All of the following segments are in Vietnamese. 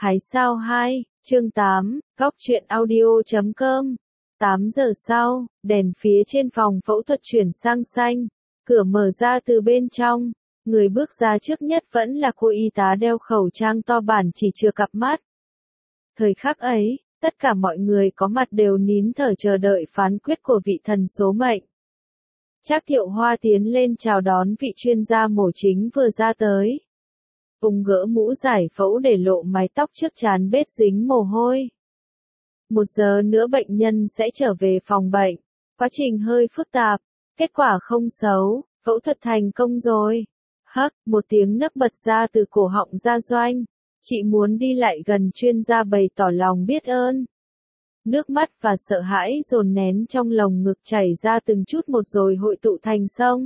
Hái sao 2, chương 8, góc truyện audio.com. 8 giờ sau, đèn phía trên phòng phẫu thuật chuyển sang xanh, cửa mở ra từ bên trong. Người bước ra trước nhất vẫn là cô y tá đeo khẩu trang to bản chỉ chừa cặp mắt. Thời khắc ấy, tất cả mọi người có mặt đều nín thở chờ đợi phán quyết của vị thần số mệnh. Trác Thiệu Hoa tiến lên chào đón vị chuyên gia mổ chính vừa ra tới. Vùng gỡ mũ giải phẫu để lộ mái tóc trước trán bết dính mồ hôi. 1 giờ nữa bệnh nhân sẽ trở về phòng bệnh. Quá trình hơi phức tạp, kết quả không xấu, phẫu thuật thành công rồi. Hắc, một tiếng nấc bật ra từ cổ họng Gia Doanh. Chị muốn đi lại gần chuyên gia bày tỏ lòng biết ơn. Nước mắt và sợ hãi dồn nén trong lồng ngực chảy ra từng chút một rồi hội tụ thành sông.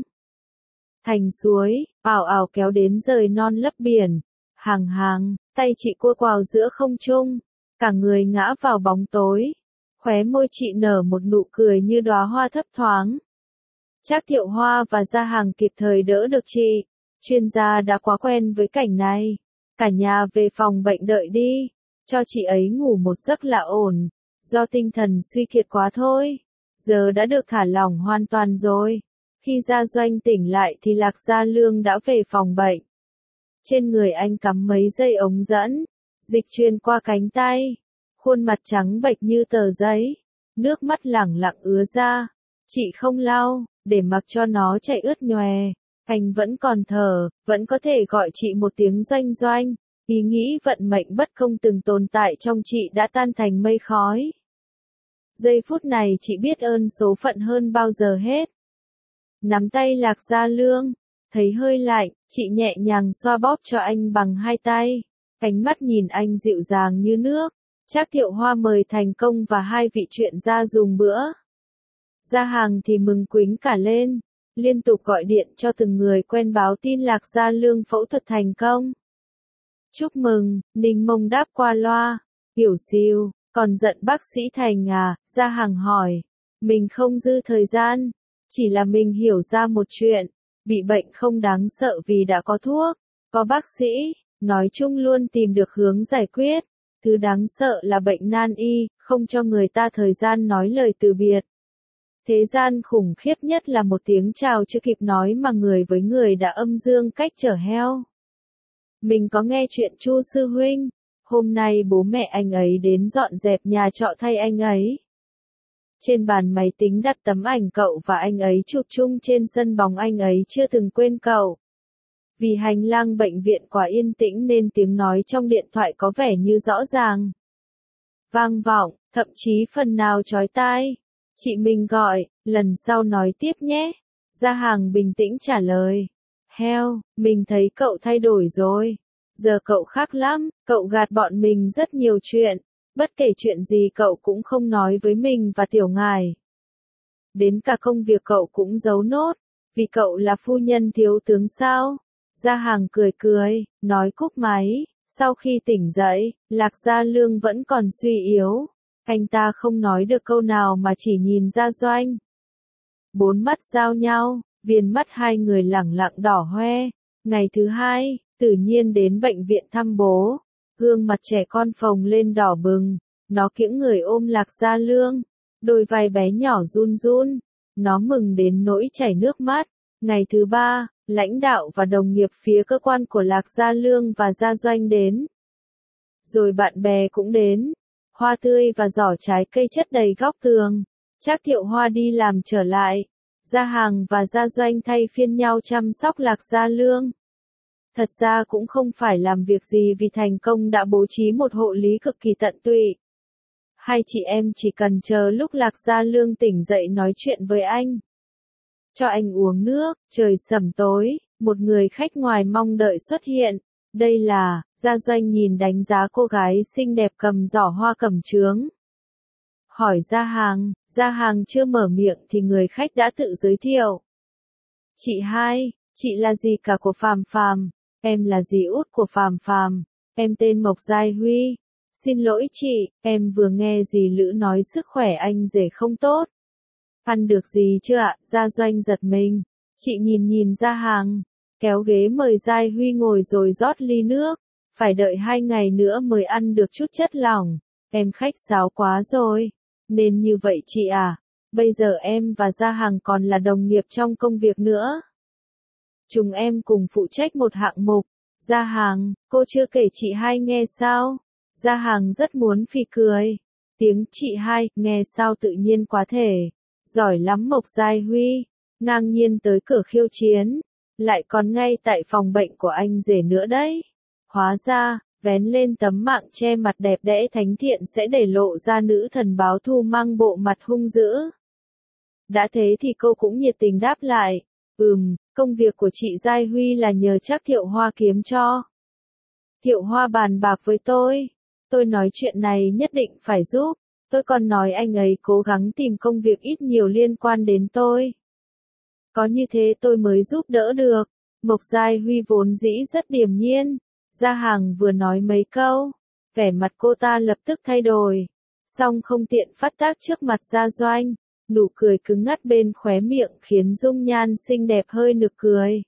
Thành suối, ào ào kéo đến rời non lấp biển. Hàng hàng, tay chị cua quào giữa không trung. Cả người ngã vào bóng tối. Khóe môi chị nở một nụ cười như đóa hoa thấp thoáng. Trác Thiệu Hoa và Gia Hàng kịp thời đỡ được chị. Chuyên gia đã quá quen với cảnh này. Cả nhà về phòng bệnh đợi đi. Cho chị ấy ngủ một giấc là ổn. Do tinh thần suy kiệt quá thôi. Giờ đã được thả lỏng hoàn toàn rồi. Khi Gia Doanh tỉnh lại thì Lạc Gia Lương đã về phòng bệnh. Trên người anh cắm mấy dây ống dẫn. Dịch truyền qua cánh tay. Khuôn mặt trắng bệch như tờ giấy. Nước mắt lẳng lặng ứa ra. Chị không lau, để mặc cho nó chảy ướt nhòe. Anh vẫn còn thở, vẫn có thể gọi chị một tiếng Doanh Doanh. Ý nghĩ vận mệnh bất công từng tồn tại trong chị đã tan thành mây khói. Giây phút này chị biết ơn số phận hơn bao giờ hết. Nắm tay Lạc Gia Lương, thấy hơi lạnh, chị nhẹ nhàng xoa bóp cho anh bằng 2 tay. Ánh mắt nhìn anh dịu dàng như nước. Trác Thiệu Hoa mời thành công và 2 vị chuyên gia dùng bữa. Gia Hàng thì mừng quính cả lên, liên tục gọi điện cho từng người quen báo tin Lạc Gia Lương phẫu thuật thành công. Chúc mừng, Ninh Mông đáp qua loa. Hiểu siêu, còn giận bác sĩ Thành à? Gia Hàng hỏi. Mình không dư thời gian, chỉ là mình hiểu ra một chuyện. Bị bệnh không đáng sợ vì đã có thuốc, có bác sĩ, nói chung luôn tìm được hướng giải quyết. Thứ đáng sợ là bệnh nan y, không cho người ta thời gian nói lời từ biệt. Thế gian khủng khiếp nhất là một tiếng chào chưa kịp nói mà người với người đã âm dương cách trở heo. Mình có nghe chuyện Chu sư huynh, hôm nay bố mẹ anh ấy đến dọn dẹp nhà trọ thay anh ấy. Trên bàn máy tính đặt tấm ảnh cậu và anh ấy chụp chung trên sân bóng, anh ấy chưa từng quên cậu. Vì hành lang bệnh viện quá yên tĩnh nên tiếng nói trong điện thoại có vẻ như rõ ràng, vang vọng, thậm chí phần nào chói tai. Chị mình gọi, lần sau nói tiếp nhé. Gia Hàng bình tĩnh trả lời. Heo, mình thấy cậu thay đổi rồi. Giờ cậu khác lắm, cậu gạt bọn mình rất nhiều chuyện. Bất kể chuyện gì cậu cũng không nói với mình và Tiểu Ngài. Đến cả công việc cậu cũng giấu nốt. Vì cậu là phu nhân thiếu tướng sao? Gia Hàng cười cười, nói cúp máy. Sau khi tỉnh dậy, Lạc Gia Lương vẫn còn suy yếu. Anh ta không nói được câu nào mà chỉ nhìn Gia Doanh. 4 mắt giao nhau, viền mắt 2 người lẳng lặng đỏ hoe. Ngày thứ 2, Tử Nhiên đến bệnh viện thăm bố. Gương mặt trẻ con phồng lên đỏ bừng. Nó kiễng người ôm Lạc Gia Lương. Đôi vai bé nhỏ run run. Nó mừng đến nỗi chảy nước mắt. Ngày thứ 3, lãnh đạo và đồng nghiệp phía cơ quan của Lạc Gia Lương và Gia Doanh đến. Rồi bạn bè cũng đến. Hoa tươi và giỏ trái cây chất đầy góc tường. Trác Thiệu Hoa đi làm trở lại. Gia Hàng và Gia Doanh thay phiên nhau chăm sóc Lạc Gia Lương. Thật ra cũng không phải làm việc gì vì thành công đã bố trí một hộ lý cực kỳ tận tụy. 2 chị em chỉ cần chờ lúc Lạc Gia Lương tỉnh dậy nói chuyện với anh. Cho anh uống nước, trời sẩm tối, một người khách ngoài mong đợi xuất hiện. Đây là, Gia Doanh nhìn đánh giá cô gái xinh đẹp cầm giỏ hoa cẩm chướng. Hỏi Gia Hàng chưa mở miệng thì người khách đã tự giới thiệu. Chị hai, chị là dì cả của Phàm Phàm, em là dì út của Phàm Phàm, em tên Mộc Giai Huy. Xin lỗi chị, em vừa nghe dì Lữ nói sức khỏe anh rể không tốt. Ăn được gì chưa ạ? Gia Doanh giật mình. Chị nhìn Gia Hàng, kéo ghế mời Giai Huy ngồi rồi rót ly nước. phải đợi 2 ngày nữa mới ăn được chút chất lỏng. Em khách sáo quá rồi. Nên như vậy chị à, bây giờ em và Gia Hằng còn là đồng nghiệp trong công việc nữa. Chúng em cùng phụ trách một hạng mục. Gia Hằng, cô chưa kể chị hai nghe sao? Gia Hằng rất muốn phì cười. Tiếng chị hai, nghe sao tự nhiên quá thể. Giỏi lắm Mộc Giai Huy. Ngang nhiên tới cửa khiêu chiến. Lại còn ngay tại phòng bệnh của anh rể nữa đấy. Hóa ra, vén lên tấm mạng che mặt đẹp đẽ thánh thiện sẽ để lộ ra nữ thần báo thù mang bộ mặt hung dữ. Đã thế thì cô cũng nhiệt tình đáp lại. Công việc của chị Giai Huy là nhờ chắc Thiệu Hoa kiếm cho. Thiệu Hoa bàn bạc với tôi. Tôi nói chuyện này nhất định phải giúp. Tôi còn nói anh ấy cố gắng tìm công việc ít nhiều liên quan đến tôi. Có như thế tôi mới giúp đỡ được. Mộc Giai Huy vốn dĩ rất điềm nhiên. Gia Hằng vừa nói mấy câu, vẻ mặt cô ta lập tức thay đổi. Song không tiện phát tác trước mặt Gia Doanh. Nụ cười cứng ngắt bên khóe miệng khiến dung nhan xinh đẹp hơi nực cười.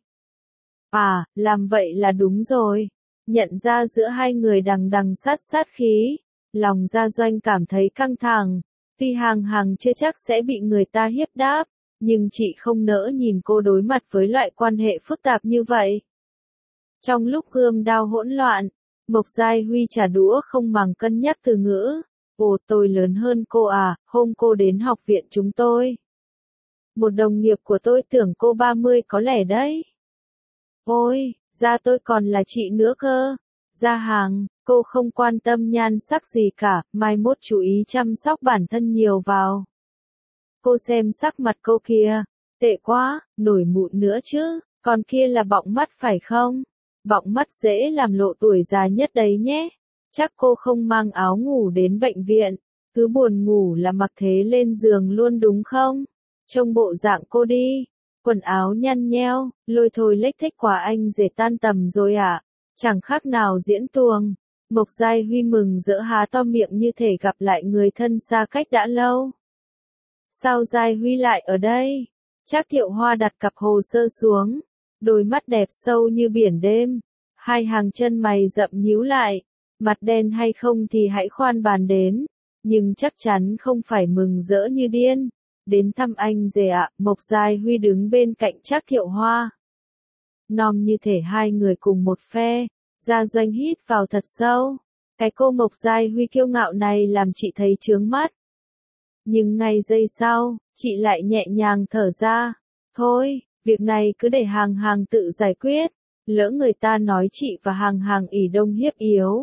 À, làm vậy là đúng rồi. Nhận ra giữa hai người đằng đằng sát khí. Lòng Gia Doanh cảm thấy căng thẳng. Tuy Hằng chưa chắc sẽ bị người ta hiếp đáp. Nhưng chị không nỡ nhìn cô đối mặt với loại quan hệ phức tạp như vậy. Trong lúc gươm đao hỗn loạn, Mộc Giai Huy trả đũa không màng cân nhắc từ ngữ. Ồ, tôi lớn hơn cô à, hôm cô đến học viện chúng tôi. Một đồng nghiệp của tôi tưởng cô 30 có lẽ đấy. Ôi, da tôi còn là chị nữa cơ. Gia Hằng, cô không quan tâm nhan sắc gì cả, mai mốt chú ý chăm sóc bản thân nhiều vào. Cô xem sắc mặt cô kìa, tệ quá, nổi mụn nữa chứ, còn kia là bọng mắt phải không? Bọng mắt dễ làm lộ tuổi già nhất đấy nhé. Chắc cô không mang áo ngủ đến bệnh viện, cứ buồn ngủ là mặc thế lên giường luôn đúng không? Trông bộ dạng cô đi, quần áo nhăn nheo, lôi thôi lếch thếch quá anh rể tan tầm rồi à? Chẳng khác nào diễn tuồng. Mộc Giai Huy mừng rỡ há to miệng như thể gặp lại người thân xa cách đã lâu. Sao Giai Huy lại ở đây? Trác Thiệu Hoa đặt cặp hồ sơ xuống, đôi mắt đẹp sâu như biển đêm, hai hàng chân mày rậm nhíu lại, mặt đen hay không thì hãy khoan bàn đến, nhưng chắc chắn không phải mừng rỡ như điên. Đến thăm anh rể ạ. Mộc Giai Huy đứng bên cạnh Trác Thiệu Hoa. Nom như thể hai người cùng một phe. Gia Doanh hít vào thật sâu. Cái cô Mộc Giai Huy kiêu ngạo này làm chị thấy chướng mắt. Nhưng ngay giây sau, chị lại nhẹ nhàng thở ra. Thôi, việc này cứ để Hằng tự giải quyết. Lỡ người ta nói chị và Hằng ỷ đông hiếp yếu,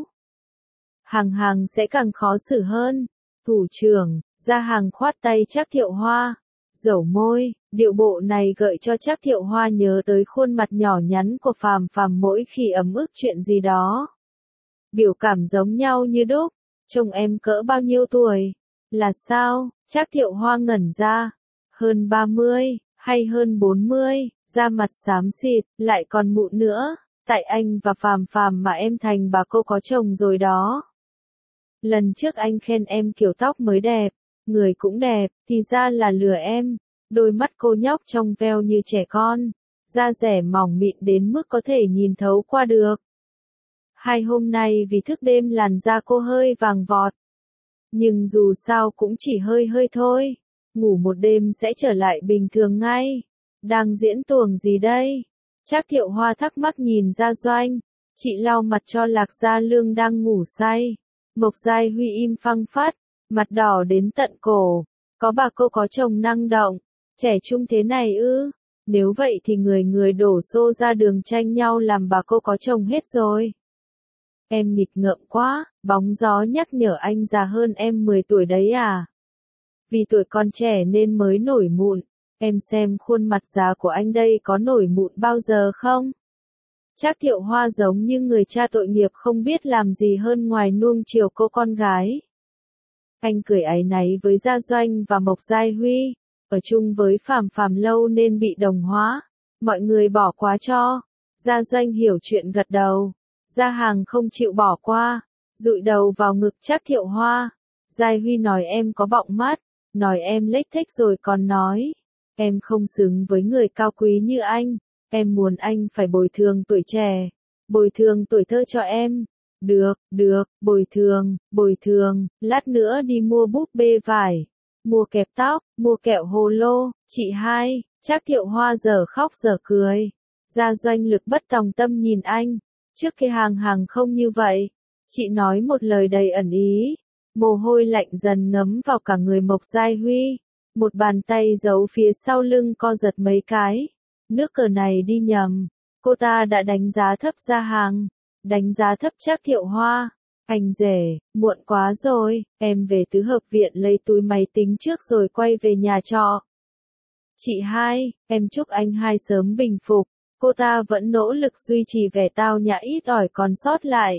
Hằng sẽ càng khó xử hơn. Thủ trưởng, Gia Hằng khoát tay Trác Thiệu Hoa, dẩu môi, điệu bộ này gợi cho Trác Thiệu Hoa nhớ tới khuôn mặt nhỏ nhắn của Phàm mỗi khi ấm ức chuyện gì đó. Biểu cảm giống nhau như đúc. Chồng em cỡ bao nhiêu tuổi? Là sao? Trác Thiệu Hoa ngẩn ra. Hơn 30, hay hơn 40, da mặt xám xịt, lại còn mụn nữa. Tại anh và Phàm mà em thành bà cô có chồng rồi đó. Lần trước anh khen em kiểu tóc mới đẹp, người cũng đẹp, thì ra là lừa em. Đôi mắt cô nhóc trong veo như trẻ con, da dẻ mỏng mịn đến mức có thể nhìn thấu qua được. Hai hôm nay vì thức đêm làn da cô hơi vàng vọt. Nhưng dù sao cũng chỉ hơi thôi. Ngủ một đêm sẽ trở lại bình thường ngay. Đang diễn tuồng gì đây? Trác Thiệu Hoa thắc mắc nhìn Gia Doanh. Chị lau mặt cho Lạc Gia Lương đang ngủ say. Mộc Giai Huy im phăng phát, mặt đỏ đến tận cổ. Có bà cô có chồng năng động, trẻ trung thế này ư? Nếu vậy thì người đổ xô ra đường tranh nhau làm bà cô có chồng hết rồi. Em nghịch ngợm quá, bóng gió nhắc nhở anh già hơn em 10 tuổi đấy à? Vì tuổi còn trẻ nên mới nổi mụn. Em xem khuôn mặt già của anh đây có nổi mụn bao giờ không? Trác Thiệu Hoa giống như người cha tội nghiệp không biết làm gì hơn ngoài nuông chiều cô con gái. Anh cười áy náy với Gia Doanh và Mộc Giai Huy. Ở chung với Phàm lâu nên bị đồng hóa. Mọi người bỏ qua cho. Gia Doanh hiểu chuyện gật đầu. Gia Hằng không chịu bỏ qua. Dụi đầu vào ngực Trác Thiệu Hoa. Giai Huy nói em có bọng mắt. Nói em lếch thếch rồi còn nói. Em không xứng với người cao quý như anh. Em muốn anh phải bồi thường tuổi trẻ. Bồi thường tuổi thơ cho em. được, bồi thường, lát nữa đi mua búp bê vải, mua kẹp tóc, mua kẹo hồ lô, chị hai, Trác Thiệu Hoa giờ khóc giờ cười. Gia Doanh Lực bất tòng tâm nhìn anh, trước kia hàng không như vậy. Chị nói một lời đầy ẩn ý, mồ hôi lạnh dần ngấm vào cả người Mộc Giai Huy, một bàn tay giấu phía sau lưng co giật mấy cái. Nước cờ này đi nhầm, cô ta đã đánh giá thấp Gia Hàng, đánh giá thấp Trác Thiệu Hoa. Anh rể, muộn quá rồi, em về tứ hợp viện lấy túi máy tính trước rồi quay về nhà trọ. Chị hai, em chúc anh hai sớm bình phục. Cô ta vẫn nỗ lực duy trì vẻ tao nhã ít ỏi còn sót lại.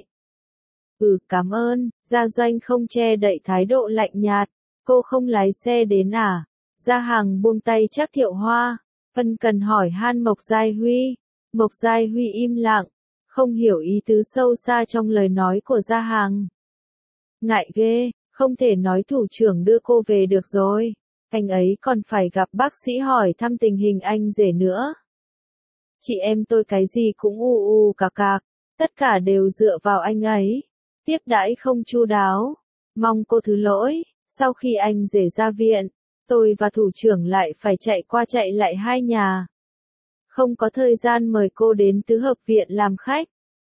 Cảm ơn, Gia Doanh không che đậy thái độ lạnh nhạt. Cô không lái xe đến à? Gia Hàng buông tay Trác Thiệu Hoa, ân cần hỏi han Mộc Giai Huy. Mộc Giai Huy im lặng, không hiểu ý tứ sâu xa trong lời nói của Gia Hàng. Ngại ghê, không thể nói thủ trưởng đưa cô về được rồi. Anh ấy còn phải gặp bác sĩ hỏi thăm tình hình anh rể nữa. Chị em tôi cái gì cũng cạc, tất cả đều dựa vào anh ấy. Tiếp đãi không chu đáo. Mong cô thứ lỗi, sau khi anh rể ra viện, tôi và thủ trưởng lại phải chạy qua chạy lại hai nhà. Không có thời gian mời cô đến tứ hợp viện làm khách.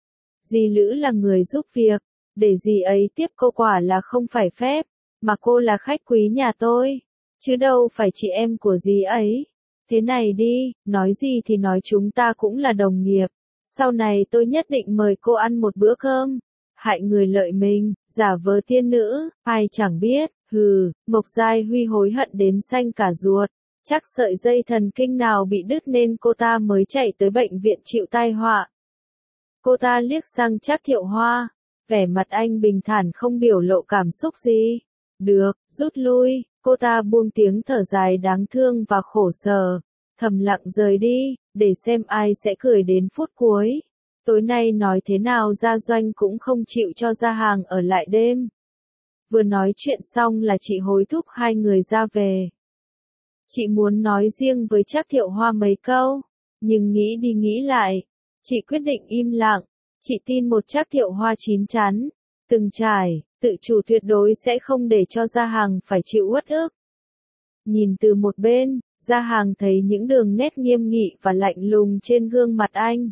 Dì Lữ là người giúp việc, để dì ấy tiếp cô quả là không phải phép, mà cô là khách quý nhà tôi, chứ đâu phải chị em của dì ấy. Thế này đi, nói gì thì nói chúng ta cũng là đồng nghiệp, sau này tôi nhất định mời cô ăn một bữa cơm. Hại người lợi mình, giả vờ tiên nữ, ai chẳng biết, Mộc Giai Huy hối hận đến xanh cả ruột, chắc sợi dây thần kinh nào bị đứt nên cô ta mới chạy tới bệnh viện chịu tai họa. Cô ta liếc sang Trác Thiệu Hoa, vẻ mặt anh bình thản không biểu lộ cảm xúc gì. Được, rút lui, cô ta buông tiếng thở dài đáng thương và khổ sở, thầm lặng rời đi, để xem ai sẽ cười đến phút cuối. Tối nay nói thế nào Gia Doanh cũng không chịu cho Gia Hàng ở lại đêm. Vừa nói chuyện xong là chị hối thúc hai người ra về. Chị muốn nói riêng với Trác Thiệu Hoa mấy câu, nhưng nghĩ đi nghĩ lại, chị quyết định im lặng. Chị tin một Trác Thiệu Hoa chín chắn, từng trải, tự chủ tuyệt đối sẽ không để cho Gia Hàng phải chịu uất ức. Nhìn từ một bên, Gia Hàng thấy những đường nét nghiêm nghị và lạnh lùng trên gương mặt anh.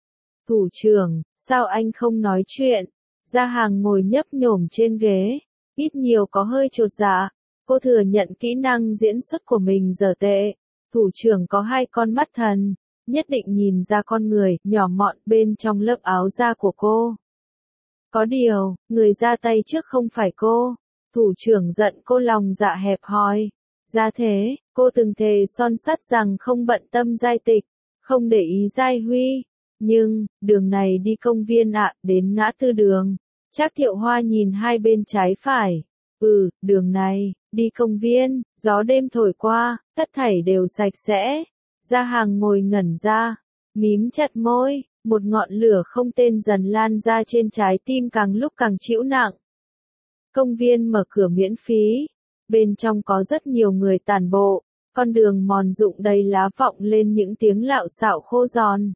Thủ trưởng, sao anh không nói chuyện? Gia Hàng ngồi nhấp nhổm trên ghế, ít nhiều có hơi chột dạ. Cô thừa nhận kỹ năng diễn xuất của mình dở tệ. Thủ trưởng có hai con mắt thần, nhất định nhìn ra con người nhỏ mọn bên trong lớp áo da của cô. Có điều, người ra tay trước không phải cô. Thủ trưởng giận cô lòng dạ hẹp hòi. Ra thế, cô từng thề son sắt rằng không bận tâm Giai Tịch, không để ý Giai Huy. Nhưng, đường này đi công viên ạ, đến ngã tư đường. Trác Thiệu Hoa nhìn hai bên trái phải. Đường này, đi công viên, gió đêm thổi qua, tất thảy đều sạch sẽ. Gia Hàng ngồi ngẩn ra, mím chặt môi, một ngọn lửa không tên dần lan ra trên trái tim càng lúc càng trĩu nặng. Công viên mở cửa miễn phí, bên trong có rất nhiều người tản bộ, con đường mòn rụng đầy lá vọng lên những tiếng lạo xạo khô giòn.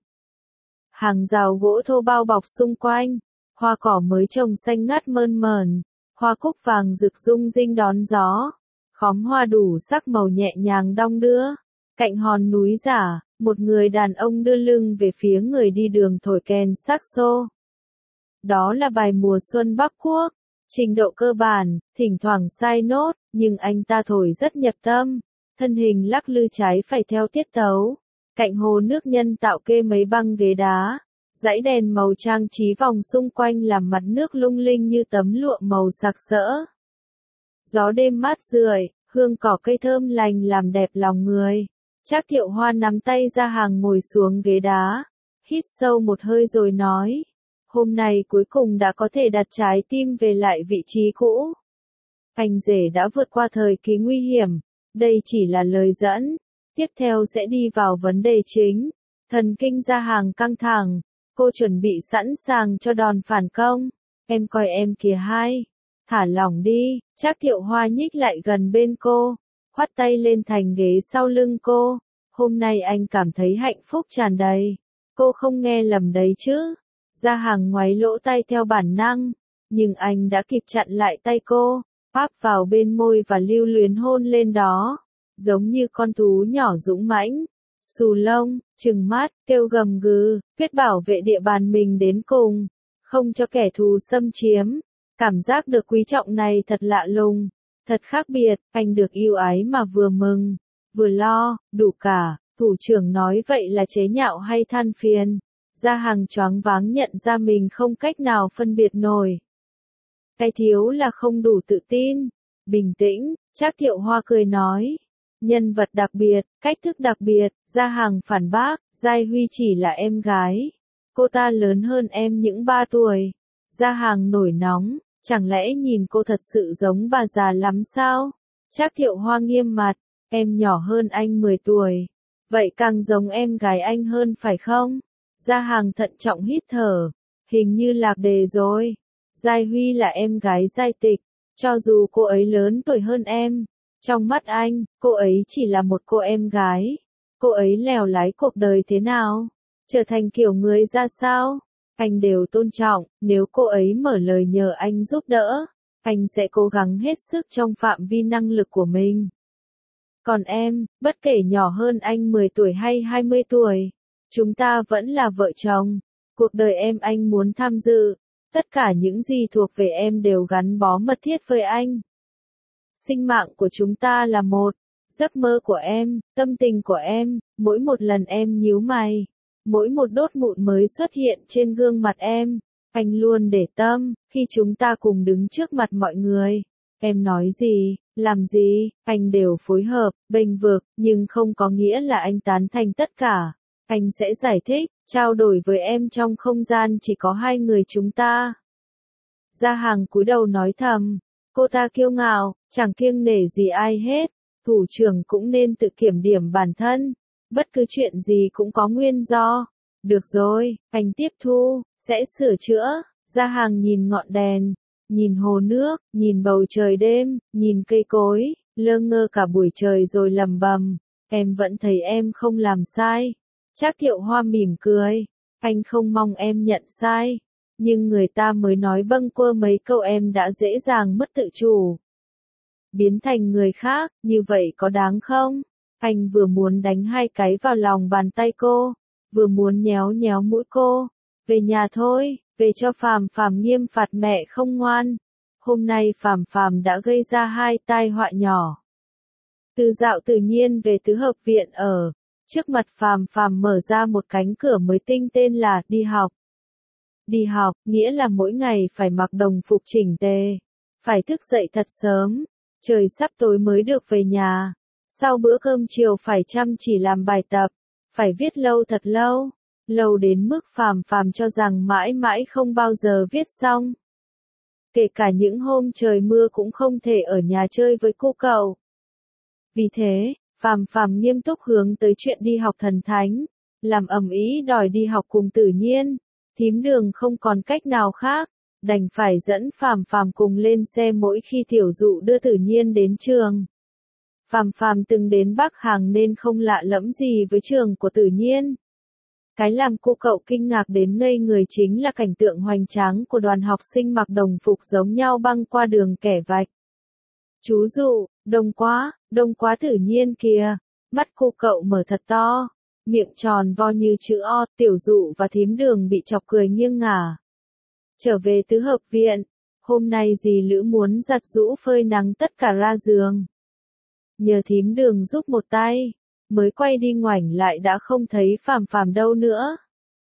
Hàng rào gỗ thô bao bọc xung quanh, hoa cỏ mới trồng xanh ngắt mơn mởn, hoa cúc vàng rực rung rinh đón gió, khóm hoa đủ sắc màu nhẹ nhàng đong đưa. Cạnh hòn núi giả, một người đàn ông đưa lưng về phía người đi đường thổi kèn saxo. Đó là bài mùa xuân Bắc Quốc, trình độ cơ bản, thỉnh thoảng sai nốt, nhưng anh ta thổi rất nhập tâm, thân hình lắc lư trái phải theo tiết tấu. Cạnh hồ nước nhân tạo kê mấy băng ghế đá, dãy đèn màu trang trí vòng xung quanh làm mặt nước lung linh như tấm lụa màu sặc sỡ. Gió đêm mát rượi, hương cỏ cây thơm lành làm đẹp lòng người. Trác Thiệu Hoa nắm tay Gia Hàng ngồi xuống ghế đá, hít sâu một hơi rồi nói, hôm nay cuối cùng đã có thể đặt trái tim về lại vị trí cũ. Anh rể đã vượt qua thời kỳ nguy hiểm, đây chỉ là lời dẫn, tiếp theo sẽ đi vào vấn đề chính. Thần kinh Gia Hàng căng thẳng, cô chuẩn bị sẵn sàng cho đòn phản công. Em coi em kìa hai, thả lỏng đi. Trác Thiệu Hoa nhích lại gần bên cô, khoát tay lên thành ghế sau lưng cô. Hôm nay anh cảm thấy hạnh phúc tràn đầy. Cô không nghe lầm đấy chứ. Gia Hàng ngoáy lỗ tai theo bản năng, nhưng anh đã kịp chặn lại tay cô, áp vào bên môi và lưu luyến hôn lên đó, giống như con thú nhỏ dũng mãnh, xù lông, trừng mắt, kêu gầm gừ, quyết bảo vệ địa bàn mình đến cùng, không cho kẻ thù xâm chiếm. Cảm giác được quý trọng này thật lạ lùng, thật khác biệt, anh được yêu ái mà vừa mừng, vừa lo, đủ cả. Thủ trưởng nói vậy là chế nhạo hay than phiền? Gia Hàng choáng váng nhận ra mình không cách nào phân biệt nổi. Cái thiếu là không đủ tự tin. Bình tĩnh, Trác Thiệu Hoa cười nói. Nhân vật đặc biệt, cách thức đặc biệt, Gia Hàng phản bác, Giai Huy chỉ là em gái. Cô ta lớn hơn em những 3 tuổi. Gia Hàng nổi nóng, chẳng lẽ nhìn cô thật sự giống bà già lắm sao? Trác Thiệu Hoa nghiêm mặt, em nhỏ hơn anh 10 tuổi. Vậy càng giống em gái anh hơn phải không? Gia Hàng thận trọng hít thở. Hình như lạc đề rồi. Giai Huy là em gái Giai Tịch. Cho dù cô ấy lớn tuổi hơn em, trong mắt anh, cô ấy chỉ là một cô em gái. Cô ấy lèo lái cuộc đời thế nào? Trở thành kiểu người ra sao? Anh đều tôn trọng, nếu cô ấy mở lời nhờ anh giúp đỡ, anh sẽ cố gắng hết sức trong phạm vi năng lực của mình. Còn em, bất kể nhỏ hơn anh 10 tuổi hay 20 tuổi, chúng ta vẫn là vợ chồng. Cuộc đời em anh muốn tham dự. Tất cả những gì thuộc về em đều gắn bó mật thiết với anh. Sinh mạng của chúng ta là một. Giấc mơ của em, tâm tình của em, mỗi một lần em nhíu mày, mỗi một đốt mụn mới xuất hiện trên gương mặt em, anh luôn để tâm. Khi chúng ta cùng đứng trước mặt mọi người, em nói gì, làm gì, anh đều phối hợp, bênh vực, nhưng không có nghĩa là anh tán thành tất cả. Anh sẽ giải thích, trao đổi với em trong không gian chỉ có hai người chúng ta. Gia Hàng cúi đầu nói thầm, cô ta kiêu ngạo, chẳng kiêng nể gì ai hết. Thủ trưởng cũng nên tự kiểm điểm bản thân. Bất cứ chuyện gì cũng có nguyên do. Được rồi, anh tiếp thu, sẽ sửa chữa. Gia Hàng nhìn ngọn đèn, nhìn hồ nước, nhìn bầu trời đêm, nhìn cây cối, lơ ngơ cả buổi trời rồi lẩm bẩm, em vẫn thấy em không làm sai. Trác Thiệu Hoa mỉm cười, anh không mong em nhận sai, nhưng người ta mới nói bâng quơ mấy câu em đã dễ dàng mất tự chủ. Biến thành người khác, như vậy có đáng không? Anh vừa muốn đánh 2 cái vào lòng bàn tay cô, vừa muốn nhéo nhéo mũi cô. Về nhà thôi, về cho Phàm Phàm nghiêm phạt mẹ không ngoan. Hôm nay Phàm Phàm đã gây ra 2 tai họa nhỏ. Từ Dạo tự nhiên về tứ hợp viện ở. Trước mặt Phàm Phàm mở ra một cánh cửa mới tinh tên là đi học. Đi học, nghĩa là mỗi ngày phải mặc đồng phục chỉnh tề. Phải thức dậy thật sớm. Trời sắp tối mới được về nhà. Sau bữa cơm chiều phải chăm chỉ làm bài tập. Phải viết lâu thật lâu. Lâu đến mức Phàm Phàm cho rằng mãi mãi không bao giờ viết xong. Kể cả những hôm trời mưa cũng không thể ở nhà chơi với cô cậu. Vì thế, Phàm Phàm nghiêm túc hướng tới chuyện đi học thần thánh. Làm ầm ĩ đòi đi học cùng Tự Nhiên. Thím Đường không còn cách nào khác. Đành phải dẫn Phàm Phàm cùng lên xe mỗi khi Tiểu Dụ đưa Tự Nhiên đến trường. Phàm Phàm từng đến Bắc Hàng nên không lạ lẫm gì với trường của Tự Nhiên. Cái làm cô cậu kinh ngạc đến ngây người chính là cảnh tượng hoành tráng của đoàn học sinh mặc đồng phục giống nhau băng qua đường kẻ vạch. Chú Dụ, đông quá Tự Nhiên kìa. Mắt cô cậu mở thật to, miệng tròn vo như chữ O. Tiểu Dụ và Thím Đường bị chọc cười nghiêng ngả. Trở về tứ hợp viện, hôm nay dì Lữ muốn giặt giũ phơi nắng tất cả ra giường. Nhờ Thím Đường giúp một tay, mới quay đi ngoảnh lại đã không thấy Phàm Phàm đâu nữa.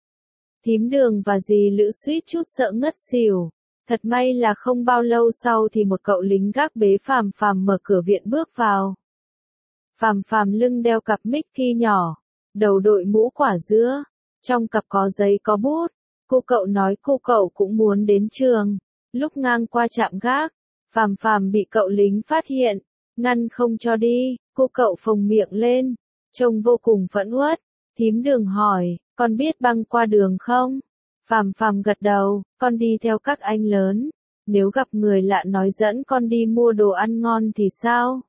Thím Đường và dì Lữ suýt chút sợ ngất xỉu. Thật may là không bao lâu sau thì một cậu lính gác bế Phàm Phàm mở cửa viện bước vào. Phàm Phàm lưng đeo cặp Mickey nhỏ, đầu đội mũ quả dứa, trong cặp có giấy có bút. Cô cậu nói cô cậu cũng muốn đến trường. Lúc ngang qua trạm gác, Phàm Phàm bị cậu lính phát hiện, ngăn không cho đi. Cô cậu phồng miệng lên, trông vô cùng phẫn uất. Thím Đường hỏi, con biết băng qua đường không? Phàm Phàm gật đầu, con đi theo các anh lớn. Nếu gặp người lạ nói dẫn con đi mua đồ ăn ngon thì sao?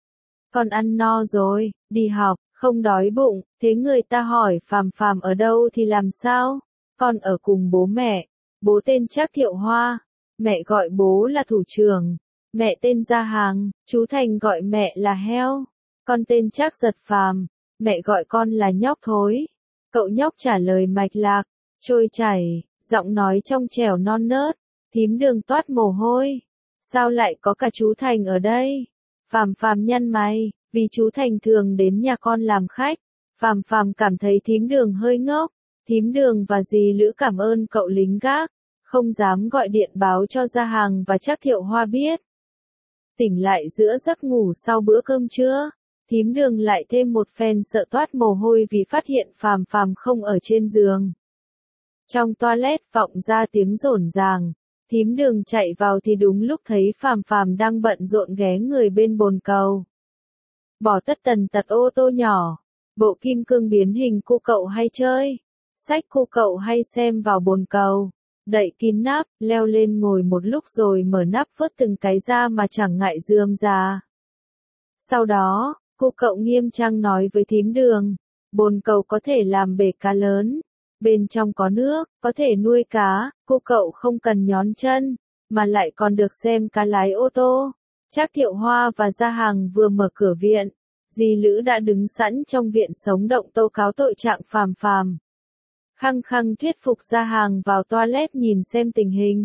Con ăn no rồi, đi học, không đói bụng. Thế người ta hỏi Phàm Phàm ở đâu thì làm sao? con ở cùng bố mẹ. Bố tên Trác Thiệu Hoa, mẹ gọi bố là thủ trưởng. Mẹ tên Gia Hàng, chú Thành gọi mẹ là heo. Con tên Trác Giật Phàm, mẹ gọi con là nhóc thối. Cậu nhóc trả lời mạch lạc, trôi chảy, giọng nói trong trẻo non nớt. Thím Đường toát mồ hôi. Sao lại có cả chú Thành ở đây? Phàm Phàm nhăn mày, vì chú Thành thường đến nhà con làm khách. Phàm Phàm cảm thấy thím Đường hơi ngốc. Thím Đường và dì Lữ cảm ơn cậu lính gác, không dám gọi điện báo cho Gia Hàng và Trác Thiệu Hoa biết. Tỉnh lại giữa giấc ngủ sau bữa cơm trưa, thím Đường lại thêm một phen sợ toát mồ hôi vì phát hiện Phàm Phàm không ở trên giường. Trong toilet vọng ra tiếng rổn ràng, thím Đường chạy vào thì đúng lúc thấy Phàm Phàm đang bận rộn ghé người bên bồn cầu. Bỏ tất tần tật ô tô nhỏ, bộ kim cương biến hình cô cậu hay chơi, sách cô cậu hay xem vào bồn cầu. Đậy kín nắp, leo lên ngồi một lúc rồi mở nắp vớt từng cái ra mà chẳng ngại rườm rà. Sau đó, cô cậu nghiêm trang nói với thím Đường, bồn cầu có thể làm bể cá lớn, bên trong có nước, có thể nuôi cá, cô cậu không cần nhón chân, mà lại còn được xem cá lái ô tô. Trác Thiệu Hoa và Gia Hàng vừa mở cửa viện, dì Lữ đã đứng sẵn trong viện sống động tố cáo tội trạng Phàm Phàm. Khăng khăng thuyết phục Gia Hàng vào toilet nhìn xem tình hình.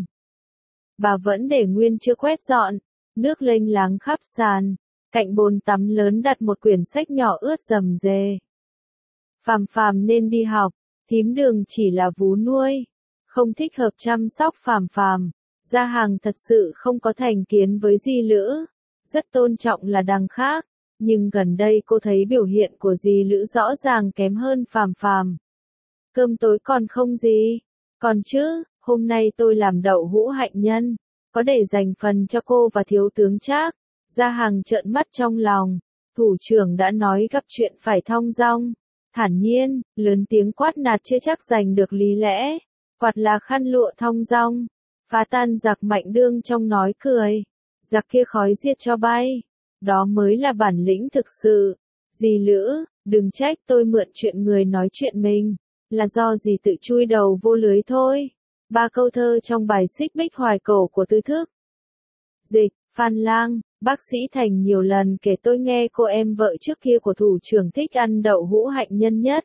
Bà vẫn để nguyên chưa quét dọn, nước lênh láng khắp sàn, cạnh bồn tắm lớn đặt một quyển sách nhỏ ướt rầm rề. Phàm Phàm nên đi học, thím Đường chỉ là vú nuôi, không thích hợp chăm sóc Phàm Phàm. Gia Hàng thật sự không có thành kiến với dì Lữ, rất tôn trọng là đằng khác, nhưng gần đây cô thấy biểu hiện của dì Lữ rõ ràng kém hơn Phàm Phàm. Cơm tối còn không gì? Còn chứ, hôm nay tôi làm đậu hũ hạnh nhân, có để dành phần cho cô và thiếu tướng Trác. Gia Hàng trợn mắt trong lòng, thủ trưởng đã nói gặp chuyện phải thong dong, thản nhiên, lớn tiếng quát nạt chưa chắc giành được lý lẽ, quạt là khăn lụa thong dong, phá tan giặc Mạnh Đương trong nói cười, giặc kia khói diệt cho bay, đó mới là bản lĩnh thực sự. Dì Lữ, đừng trách tôi mượn chuyện người nói chuyện mình. Là do gì tự chui đầu vô lưới thôi. 3 câu thơ trong bài Xích Bích Hoài Cổ của Tư Thức. Dịch, Phan Lang, bác sĩ Thành nhiều lần kể tôi nghe cô em vợ trước kia của thủ trưởng thích ăn đậu hũ hạnh nhân nhất.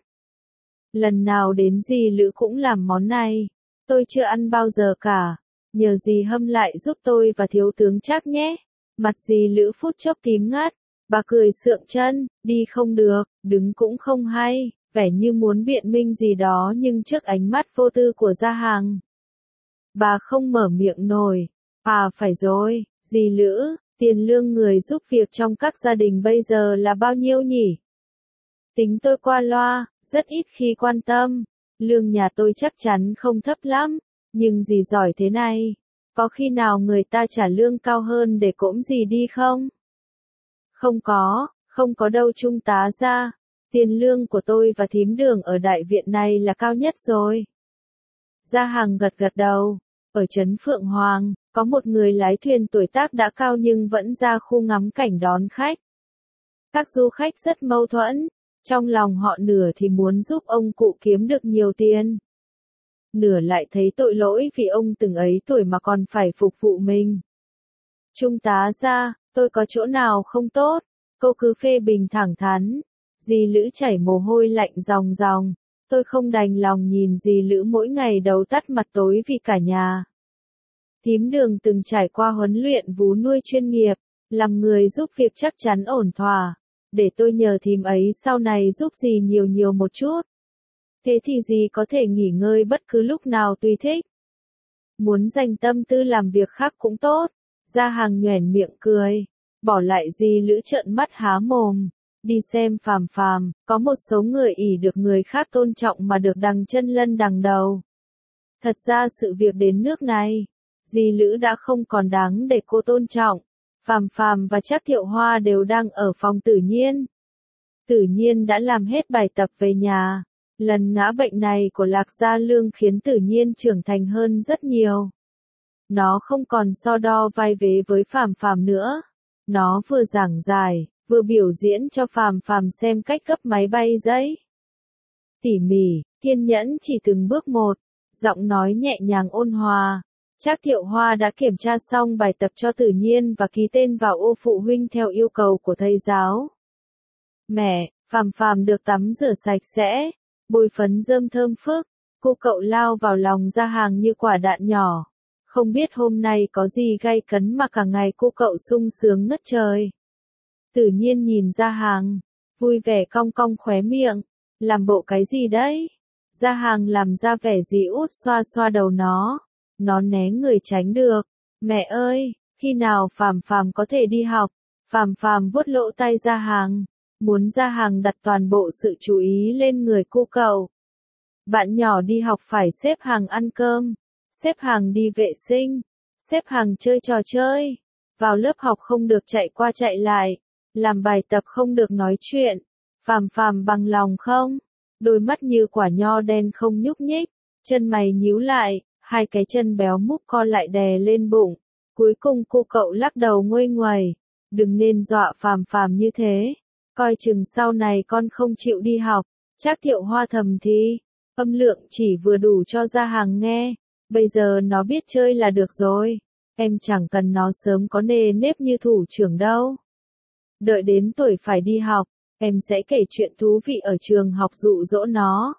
Lần nào đến dì Lữ cũng làm món này. Tôi chưa ăn bao giờ cả. Nhờ dì hâm lại giúp tôi và thiếu tướng Trác nhé. Mặt dì Lữ phút chốc tím ngắt. Bà cười sượng chân, đi không được, đứng cũng không hay. Vẻ như muốn biện minh gì đó nhưng trước ánh mắt vô tư của Gia Hàng, bà không mở miệng nổi. À phải rồi, dì Lữ, tiền lương người giúp việc trong các gia đình bây giờ là bao nhiêu nhỉ? Tính tôi qua loa, rất ít khi quan tâm. Lương nhà tôi chắc chắn không thấp lắm, nhưng dì giỏi thế này, có khi nào người ta trả lương cao hơn để cỗm dì đi không? Không có đâu Trung tá Gia. Tiền lương của tôi và thím Đường ở đại viện này là cao nhất rồi. Gia Hàng gật gật đầu. Ở trấn Phượng Hoàng, có một người lái thuyền tuổi tác đã cao nhưng vẫn ra khu ngắm cảnh đón khách. Các du khách rất mâu thuẫn. Trong lòng họ nửa thì muốn giúp ông cụ kiếm được nhiều tiền. Nửa lại thấy tội lỗi vì ông từng ấy tuổi mà còn phải phục vụ mình. Trung tá Gia, tôi có chỗ nào không tốt? Cô cứ phê bình thẳng thắn. Dì Lữ chảy mồ hôi lạnh ròng ròng, tôi không đành lòng nhìn dì Lữ mỗi ngày đầu tắt mặt tối vì cả nhà. Thím Đường từng trải qua huấn luyện vú nuôi chuyên nghiệp, làm người giúp việc chắc chắn ổn thỏa, để tôi nhờ thím ấy sau này giúp dì nhiều một chút. Thế thì dì có thể nghỉ ngơi bất cứ lúc nào tùy thích. Muốn dành tâm tư làm việc khác cũng tốt. Gia Hàng nhoẻn miệng cười, bỏ lại dì Lữ trợn mắt há mồm. Đi xem Phàm Phàm, có một số người ỷ được người khác tôn trọng mà được đằng chân lân đằng đầu. Thật ra sự việc đến nước này, dì Lữ đã không còn đáng để cô tôn trọng. Phàm Phàm và Trác Thiệu Hoa đều đang ở phòng Tử Nhiên. Tử Nhiên đã làm hết bài tập về nhà. Lần ngã bệnh này của Lạc Gia Lương khiến Tử Nhiên trưởng thành hơn rất nhiều. Nó không còn so đo vai vế với Phàm Phàm nữa. Nó vừa giảng giải, vừa biểu diễn cho Phàm Phàm xem cách gấp máy bay giấy. Tỉ mỉ, kiên nhẫn chỉ từng bước một. giọng nói nhẹ nhàng ôn hòa. Trác Thiệu Hoa đã kiểm tra xong bài tập cho Tử Nhiên và ký tên vào ô phụ huynh theo yêu cầu của thầy giáo. Mẹ, Phàm Phàm được tắm rửa sạch sẽ, bôi phấn rơm thơm phức, cô cậu lao vào lòng Gia Hàng như quả đạn nhỏ. Không biết hôm nay có gì gay cấn mà cả ngày cô cậu sung sướng ngất trời. Tử Nhiên nhìn Gia Hàng, vui vẻ cong cong khóe miệng, làm bộ cái gì đấy? Gia Hàng làm ra vẻ gì út xoa xoa đầu nó né người tránh được. Mẹ ơi, khi nào Phàm Phàm có thể đi học? Phàm Phàm vuốt lỗ tai Gia Hàng, muốn Gia Hàng đặt toàn bộ sự chú ý lên người cô cậu. Bạn nhỏ đi học phải xếp hàng ăn cơm, xếp hàng đi vệ sinh, xếp hàng chơi trò chơi. Vào lớp học không được chạy qua chạy lại, làm bài tập không được nói chuyện. Phàm Phàm bằng lòng không? Đôi mắt như quả nho đen không nhúc nhích, chân mày nhíu lại, hai cái chân béo múp co lại đè lên bụng. Cuối cùng cô cậu lắc đầu nguây nguầy, đừng nên dọa Phàm Phàm như thế, coi chừng sau này con không chịu đi học. Trác Thiệu Hoa thầm thì, âm lượng chỉ vừa đủ cho Gia Hàng nghe, bây giờ nó biết chơi là được rồi, em chẳng cần nó sớm có nề nếp như thủ trưởng đâu. Đợi đến tuổi phải đi học, em sẽ kể chuyện thú vị ở trường học dụ dỗ nó.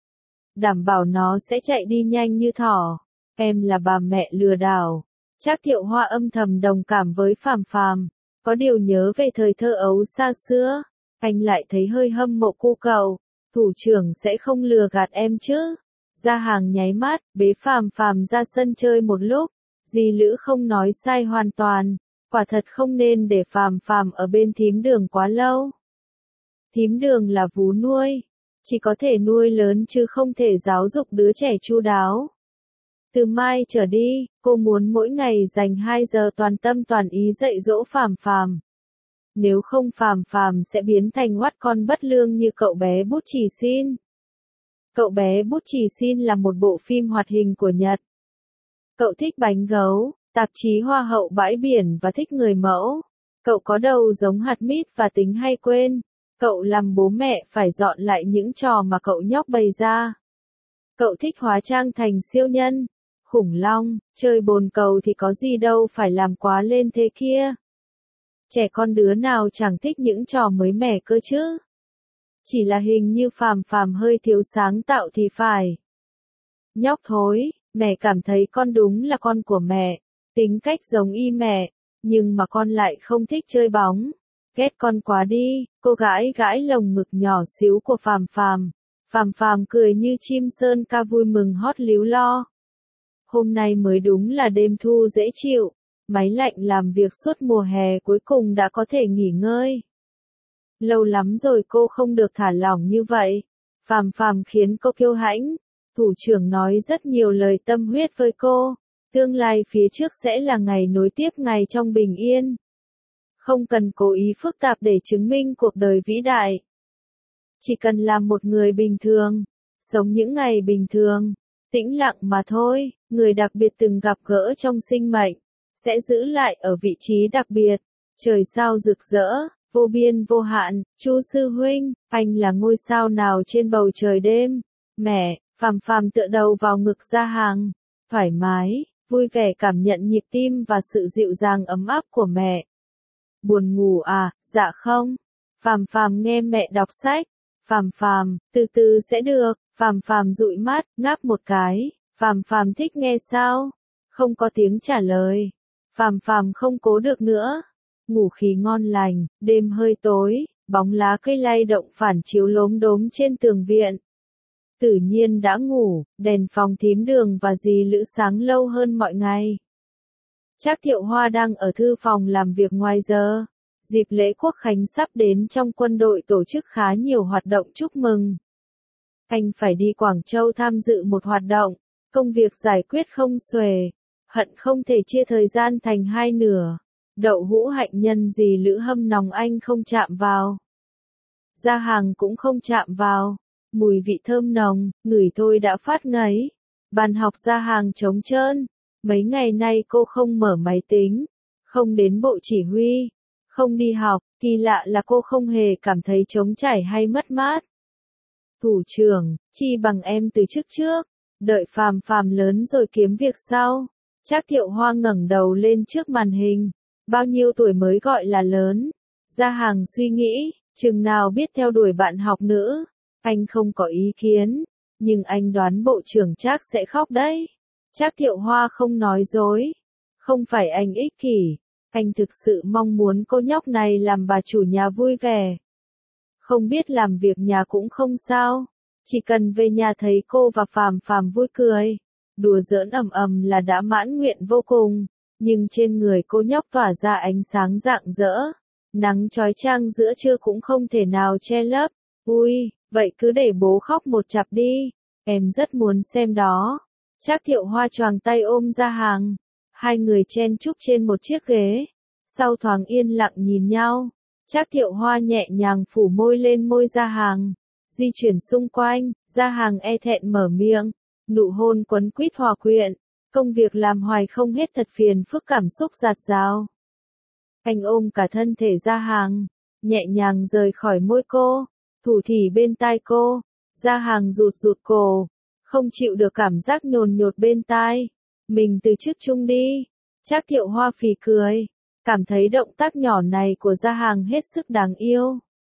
Đảm bảo nó sẽ chạy đi nhanh như thỏ. Em là bà mẹ lừa đảo. Trác Thiệu Hoa âm thầm đồng cảm với Phàm Phàm, có điều nhớ về thời thơ ấu xa xưa, anh lại thấy hơi hâm mộ cô cậu. Thủ trưởng sẽ không lừa gạt em chứ? Gia Hàng nháy mắt, bế Phàm Phàm ra sân chơi một lúc. Dì Lữ không nói sai hoàn toàn, quả thật không nên để Phàm Phàm ở bên thím Đường quá lâu. Thím Đường là vú nuôi, chỉ có thể nuôi lớn chứ không thể giáo dục đứa trẻ chu đáo. Từ mai trở đi, cô muốn mỗi ngày dành 2 giờ toàn tâm toàn ý dạy dỗ Phàm Phàm. Nếu không Phàm Phàm sẽ biến thành oát con bất lương như cậu bé Bút Chì Xin. Cậu bé Bút Chì Xin là một bộ phim hoạt hình của Nhật. Cậu thích bánh gấu, tạp chí Hoa hậu bãi biển và thích người mẫu. Cậu có đầu giống hạt mít và tính hay quên. Cậu làm bố mẹ phải dọn lại những trò mà cậu nhóc bày ra. Cậu thích hóa trang thành siêu nhân, khủng long, chơi bồn cầu thì có gì đâu phải làm quá lên thế kia. Trẻ con đứa nào chẳng thích những trò mới mẻ cơ chứ. Chỉ là hình như Phàm Phàm hơi thiếu sáng tạo thì phải. Nhóc thối, mẹ cảm thấy con đúng là con của mẹ, tính cách giống y mẹ, nhưng mà con lại không thích chơi bóng. Ghét con quá đi, cô gái gãi lồng ngực nhỏ xíu của Phàm Phàm. Phàm Phàm cười như chim sơn ca vui mừng hót líu lo. Hôm nay mới đúng là đêm thu dễ chịu, máy lạnh làm việc suốt mùa hè cuối cùng đã có thể nghỉ ngơi. Lâu lắm rồi cô không được thả lỏng như vậy. Phàm Phàm khiến cô kiêu hãnh. Thủ trưởng nói rất nhiều lời tâm huyết với cô. Tương lai phía trước sẽ là ngày nối tiếp ngày trong bình yên. Không cần cố ý phức tạp để chứng minh cuộc đời vĩ đại. Chỉ cần làm một người bình thường, sống những ngày bình thường, tĩnh lặng mà thôi. Người đặc biệt từng gặp gỡ trong sinh mệnh, sẽ giữ lại ở vị trí đặc biệt. Trời sao rực rỡ, vô biên vô hạn, Chu sư huynh, anh là ngôi sao nào trên bầu trời đêm? Mẹ, Phàm Phàm tựa đầu vào ngực Gia Hàng, thoải mái, vui vẻ cảm nhận nhịp tim và sự dịu dàng ấm áp của mẹ. Buồn ngủ à? Dạ không. Phàm Phàm nghe mẹ đọc sách. Phàm Phàm, từ từ sẽ được. Phàm Phàm dụi mắt, ngáp một cái. Phàm Phàm thích nghe sao? Không có tiếng trả lời. Phàm Phàm không cố được nữa. Ngủ khí ngon lành, đêm hơi tối, bóng lá cây lay động phản chiếu lốm đốm trên tường viện. Tử Nhiên đã ngủ, đèn phòng thím Đường và dì Lữ sáng lâu hơn mọi ngày. Trác Thiệu Hoa đang ở thư phòng làm việc ngoài giờ. Dịp lễ Quốc khánh sắp đến, trong quân đội tổ chức khá nhiều hoạt động chúc mừng. Anh phải đi Quảng Châu tham dự một hoạt động, công việc giải quyết không xuể, hận không thể chia thời gian thành hai nửa. Đậu hũ hạnh nhân dì Lữ hâm nóng anh không chạm vào. Gia Hàng cũng không chạm vào. Mùi vị thơm nồng, ngửi thôi đã phát ngấy. Bàn học Gia Hàng trống trơn. Mấy ngày nay cô không mở máy tính, không đến bộ chỉ huy, không đi học. Kỳ lạ là cô không hề cảm thấy trống trải hay mất mát. Thủ trưởng, chi bằng em từ chức trước. Đợi Phàm Phàm lớn rồi kiếm việc sau. Trác Thiệu Hoa ngẩng đầu lên trước màn hình. Bao nhiêu tuổi mới gọi là lớn? Gia Hàng suy nghĩ, chừng nào biết theo đuổi bạn học nữa. Anh không có ý kiến, nhưng anh đoán bộ trưởng Trác sẽ khóc đấy. Trác Thiệu Hoa không nói dối. Không phải anh ích kỷ, anh thực sự mong muốn cô nhóc này làm bà chủ nhà vui vẻ. Không biết làm việc nhà cũng không sao, chỉ cần về nhà thấy cô và Phàm Phàm vui cười, đùa giỡn ầm ầm là đã mãn nguyện vô cùng. Nhưng trên người cô nhóc tỏa ra ánh sáng rạng rỡ, nắng chói chang giữa trưa cũng không thể nào che lấp. Ui, vậy cứ để bố khóc một chặp đi, em rất muốn xem đó. Trác Thiệu Hoa choàng tay ôm Gia Hàng, hai người chen chúc trên một chiếc ghế, sau thoáng yên lặng nhìn nhau. Trác Thiệu Hoa nhẹ nhàng phủ môi lên môi Gia Hàng, di chuyển xung quanh. Gia Hàng e thẹn mở miệng, nụ hôn quấn quýt hòa quyện, công việc làm hoài không hết thật phiền phức, cảm xúc dạt dào. Anh ôm cả thân thể Gia Hàng, nhẹ nhàng rời khỏi môi cô, thủ thỉ bên tai cô. Gia Hàng rụt rụt cổ, không chịu được cảm giác nhồn nhột bên tai. Mình từ chức chung đi. Trác Thiệu Hoa phì cười, cảm thấy động tác nhỏ này của Gia Hàng hết sức đáng yêu.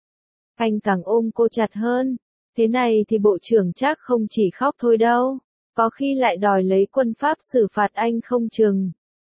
Anh càng ôm cô chặt hơn. Thế này thì bộ trưởng Trác không chỉ khóc thôi đâu, có khi lại đòi lấy quân pháp xử phạt anh không chừng.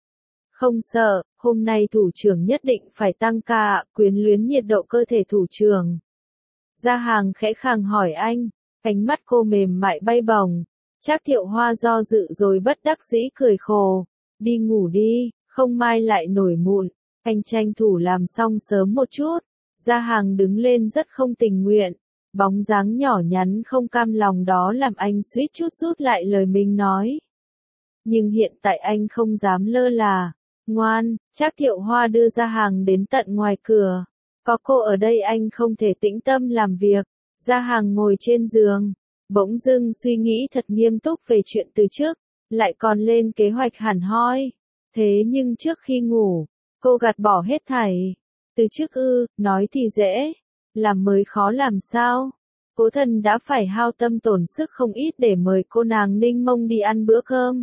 Không sợ, hôm nay thủ trưởng nhất định phải tăng ca, quyến luyến nhiệt độ cơ thể thủ trưởng. Gia Hàng khẽ khàng hỏi anh, ánh mắt cô mềm mại bay bổng. Trác Thiệu Hoa do dự rồi bất đắc dĩ cười khổ. Đi ngủ đi, không mai lại nổi mụn. Anh tranh thủ làm xong sớm một chút. Gia Hàng đứng lên rất không tình nguyện. Bóng dáng nhỏ nhắn không cam lòng đó làm anh suýt chút rút lại lời mình nói. Nhưng hiện tại anh không dám lơ là. Ngoan, Trác Thiệu Hoa đưa Gia Hàng đến tận ngoài cửa. Có cô ở đây anh không thể tĩnh tâm làm việc. Gia Hàng ngồi trên giường, bỗng dưng suy nghĩ thật nghiêm túc về chuyện từ trước, lại còn lên kế hoạch hẳn hoi. Thế nhưng trước khi ngủ, cô gạt bỏ hết thảy. Từ trước nói thì dễ, làm mới khó làm sao. Cố Thần đã phải hao tâm tổn sức không ít để mời cô nàng Ninh Mông đi ăn bữa cơm.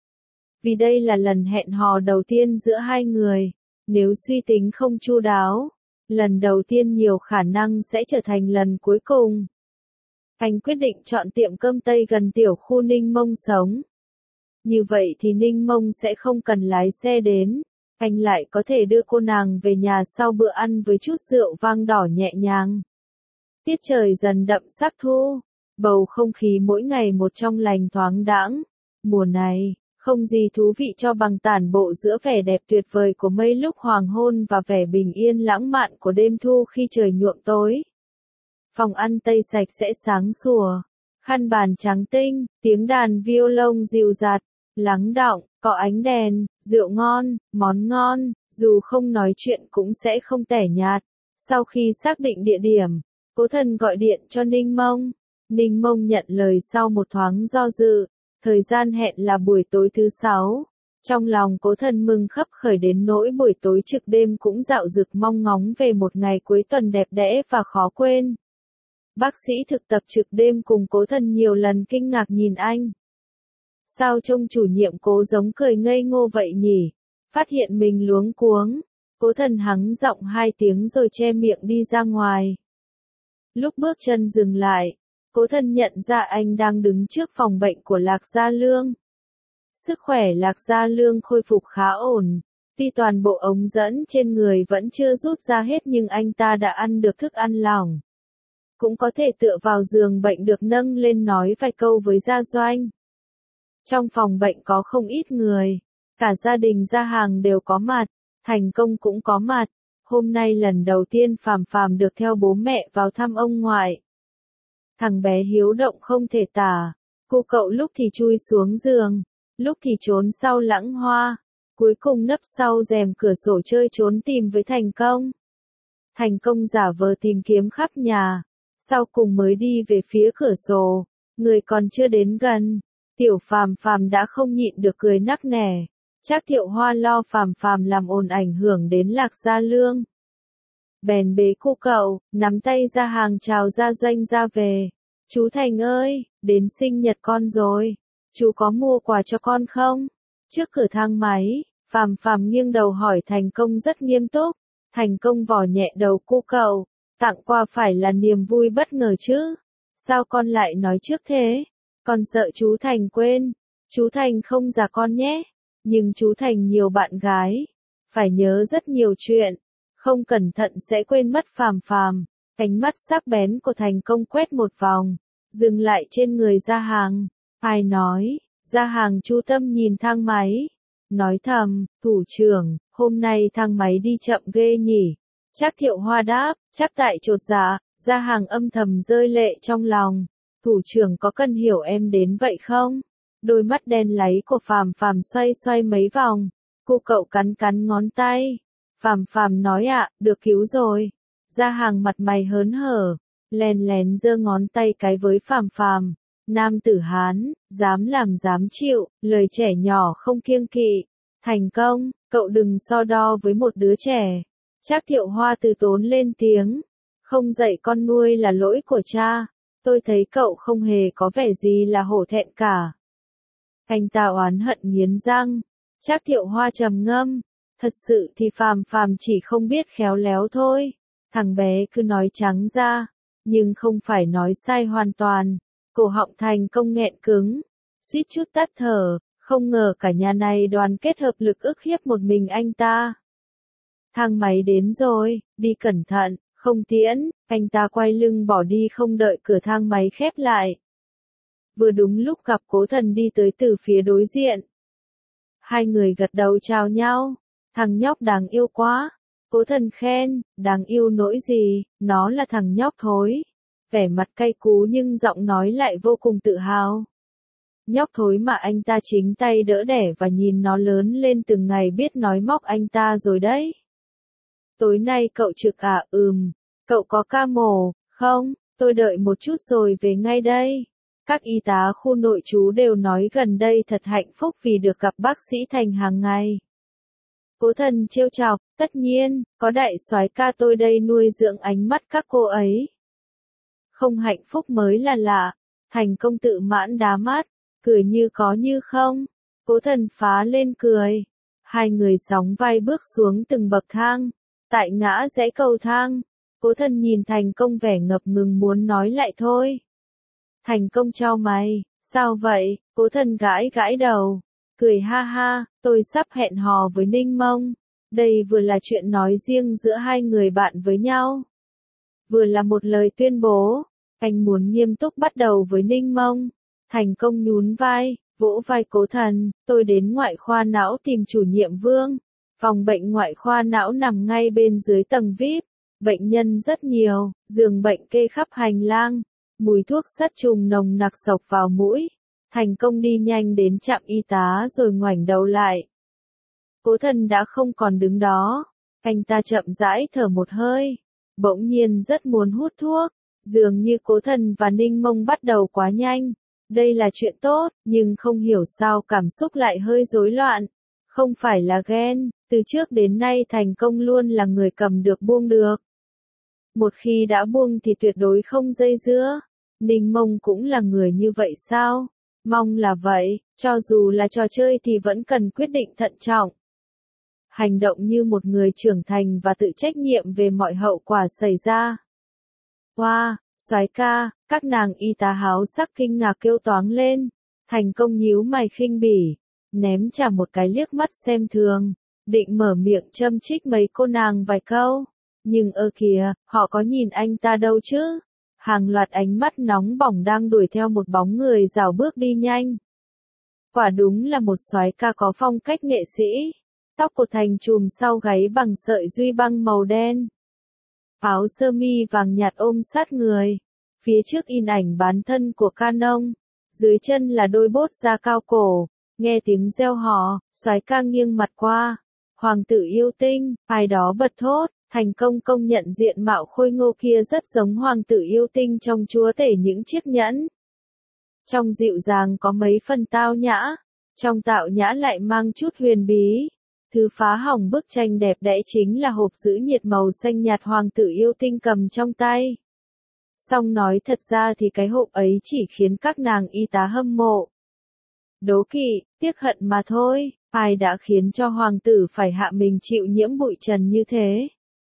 Vì đây là lần hẹn hò đầu tiên giữa hai người, nếu suy tính không chu đáo, lần đầu tiên nhiều khả năng sẽ trở thành lần cuối cùng. Anh quyết định chọn tiệm cơm Tây gần tiểu khu Ninh Mông sống. Như vậy thì Ninh Mông sẽ không cần lái xe đến, anh lại có thể đưa cô nàng về nhà sau bữa ăn với chút rượu vang đỏ nhẹ nhàng. Tiết trời dần đậm sắc thu, bầu không khí mỗi ngày một trong lành thoáng đãng. Mùa này, không gì thú vị cho bằng tản bộ giữa vẻ đẹp tuyệt vời của mây lúc hoàng hôn và vẻ bình yên lãng mạn của đêm thu khi trời nhuộm tối. Phòng ăn Tây sạch sẽ sáng sủa, khăn bàn trắng tinh, tiếng đàn violon dịu dạt, lắng đọng, có ánh đèn, rượu ngon, món ngon, dù không nói chuyện cũng sẽ không tẻ nhạt. Sau khi xác định địa điểm, Cố Thần gọi điện cho Ninh Mông. Ninh Mông nhận lời sau một thoáng do dự. Thời gian hẹn là buổi tối thứ 6. Trong lòng Cố Thần mừng khấp khởi đến nỗi buổi tối trực đêm cũng dạo dực mong ngóng về một ngày cuối tuần đẹp đẽ và khó quên. Bác sĩ thực tập trực đêm cùng Cố Thần nhiều lần kinh ngạc nhìn anh. Sao trông chủ nhiệm Cố giống cười ngây ngô vậy nhỉ? Phát hiện mình luống cuống. Cố Thần hắng giọng 2 tiếng rồi che miệng đi ra ngoài. Lúc bước chân dừng lại, Cố Thần nhận ra anh đang đứng trước phòng bệnh của Lạc Gia Lương. Sức khỏe Lạc Gia Lương khôi phục khá ổn. Tuy toàn bộ ống dẫn trên người vẫn chưa rút ra hết nhưng anh ta đã ăn được thức ăn lỏng. Cũng có thể tựa vào giường bệnh được nâng lên nói vài câu với Gia Doanh. Trong phòng bệnh có không ít người. Cả gia đình Gia Hàng đều có mặt. Thành Công cũng có mặt. Hôm nay lần đầu tiên Phàm Phàm được theo bố mẹ vào thăm ông ngoại. Thằng bé hiếu động không thể tả. Cô cậu lúc thì chui xuống giường, lúc thì trốn sau lãng hoa, cuối cùng nấp sau rèm cửa sổ chơi trốn tìm với Thành Công. Thành Công giả vờ tìm kiếm khắp nhà, sau cùng mới đi về phía cửa sổ, người còn chưa đến gần. Tiểu Phàm Phàm đã không nhịn được cười nắc nẻ. Trác Thiệu Hoa lo Phàm Phàm làm ồn ảnh hưởng đến Lạc Gia Lương. Bèn bế cô cậu, nắm tay Gia Hàng chào Gia Doanh ra về. Chú Thành ơi, đến sinh nhật con rồi. Chú có mua quà cho con không? Trước cửa thang máy, Phàm Phàm nghiêng đầu hỏi Thành Công rất nghiêm túc. Thành Công vò nhẹ đầu cô cậu, tặng quà phải là niềm vui bất ngờ chứ. Sao con lại nói trước thế? Con sợ chú Thành quên. Chú Thành không già con nhé. Nhưng chú Thành nhiều bạn gái. Phải nhớ rất nhiều chuyện. Không cẩn thận sẽ quên mất Phàm Phàm. Ánh mắt sắc bén của Thành Công quét một vòng. Dừng lại trên người Gia Hàng. Ai nói? Gia Hàng chú tâm nhìn thang máy. Nói thầm, thủ trưởng, hôm nay thang máy đi chậm ghê nhỉ. Trác Thiệu Hoa đáp, chắc tại chột dạ. Gia Hàng âm thầm rơi lệ trong lòng. Thủ trưởng có cần hiểu em đến vậy không? Đôi mắt đen láy của Phàm Phàm xoay xoay mấy vòng. Cô cậu cắn cắn ngón tay. Phàm Phàm nói ạ, được cứu rồi. Gia Hàng mặt mày hớn hở, lén lén giơ ngón tay cái với Phàm Phàm. Nam tử Hán, dám làm dám chịu, lời trẻ nhỏ không kiêng kỵ. Thành Công, cậu đừng so đo với một đứa trẻ. Trác Thiệu Hoa từ tốn lên tiếng. Không dạy con nuôi là lỗi của cha. Tôi thấy cậu không hề có vẻ gì là hổ thẹn cả. Anh ta oán hận nghiến răng. Trác Thiệu Hoa trầm ngâm. Thật sự thì Phàm Phàm chỉ không biết khéo léo thôi. Thằng bé cứ nói trắng ra. Nhưng không phải nói sai hoàn toàn. Cổ họng Thành Công nghẹn cứng. Suýt chút tắt thở. Không ngờ cả nhà này đoàn kết hợp lực ức hiếp một mình anh ta. Thang máy đến rồi, đi cẩn thận, không tiễn. Anh ta quay lưng bỏ đi không đợi cửa thang máy khép lại. Vừa đúng lúc gặp Cố Thần đi tới từ phía đối diện. Hai người gật đầu chào nhau. Thằng nhóc đáng yêu quá. Cố Thần khen, đáng yêu nỗi gì, nó là thằng nhóc thối. Vẻ mặt cay cú nhưng giọng nói lại vô cùng tự hào. Nhóc thối mà anh ta chính tay đỡ đẻ và nhìn nó lớn lên từng ngày biết nói móc anh ta rồi đấy. Tối nay cậu trực à? Cậu có ca mổ, không? Tôi đợi một chút rồi về ngay đây. Các y tá khu nội trú đều nói gần đây thật hạnh phúc vì được gặp bác sĩ Thành hàng ngày. Cố Thần trêu chọc, tất nhiên, có đại soái ca tôi đây nuôi dưỡng ánh mắt các cô ấy. Không hạnh phúc mới là lạ. Thành Công tự mãn đá mắt, cười như có như không. Cố Thần phá lên cười. Hai người sóng vai bước xuống từng bậc thang. Tại ngã rẽ cầu thang, Cố Thần nhìn Thành Công vẻ ngập ngừng muốn nói lại thôi. Thành Công chau mày, sao vậy? Cố Thần gãi gãi đầu, cười ha ha, tôi sắp hẹn hò với Ninh Mông. Đây vừa là chuyện nói riêng giữa hai người bạn với nhau, vừa là một lời tuyên bố. Anh muốn nghiêm túc bắt đầu với Ninh Mông. Thành Công nhún vai, vỗ vai Cố Thần, tôi đến ngoại khoa não tìm chủ nhiệm Vương. Phòng bệnh ngoại khoa não nằm ngay bên dưới tầng VIP. Bệnh nhân rất nhiều, giường bệnh kê khắp hành lang. Mùi thuốc sát trùng nồng nặc xộc vào mũi. Thành Công đi nhanh đến trạm y tá rồi ngoảnh đầu lại. Cố Thần đã không còn đứng đó. Anh ta chậm rãi thở một hơi. Bỗng nhiên rất muốn hút thuốc. Dường như Cố Thần và Ninh Mông bắt đầu quá nhanh. Đây là chuyện tốt, nhưng không hiểu sao cảm xúc lại hơi rối loạn. Không phải là ghen, từ trước đến nay Thành Công luôn là người cầm được buông được. Một khi đã buông thì tuyệt đối không dây dưa. Ninh Mông cũng là người như vậy sao? Mong là vậy, cho dù là trò chơi thì vẫn cần quyết định thận trọng. Hành động như một người trưởng thành và tự trách nhiệm về mọi hậu quả xảy ra. Wow, soái ca, các nàng y tá háo sắc kinh ngạc kêu toáng lên. Thành Công nhíu mày khinh bỉ, ném trả một cái liếc mắt xem thường, định mở miệng châm chích mấy cô nàng vài câu. Nhưng ơ kìa, họ có nhìn anh ta đâu chứ? Hàng loạt ánh mắt nóng bỏng đang đuổi theo một bóng người rảo bước đi nhanh. Quả đúng là một soái ca có phong cách nghệ sĩ. Tóc cột thành chùm sau gáy bằng sợi duy băng màu đen. Áo sơ mi vàng nhạt ôm sát người. Phía trước in ảnh bán thân của Canon. Dưới chân là đôi bốt da cao cổ. Nghe tiếng reo hò, soái ca nghiêng mặt qua. Hoàng tử yêu tinh, ai đó bật thốt. Thành Công công nhận diện mạo khôi ngô kia rất giống hoàng tử yêu tinh trong chúa tể những chiếc nhẫn. Trong dịu dàng có mấy phần tao nhã, trong tạo nhã lại mang chút huyền bí. Thứ phá hỏng bức tranh đẹp đẽ chính là hộp giữ nhiệt màu xanh nhạt hoàng tử yêu tinh cầm trong tay. Song nói thật ra thì cái hộp ấy chỉ khiến các nàng y tá hâm mộ. Đố kỵ, tiếc hận mà thôi, ai đã khiến cho hoàng tử phải hạ mình chịu nhiễm bụi trần như thế.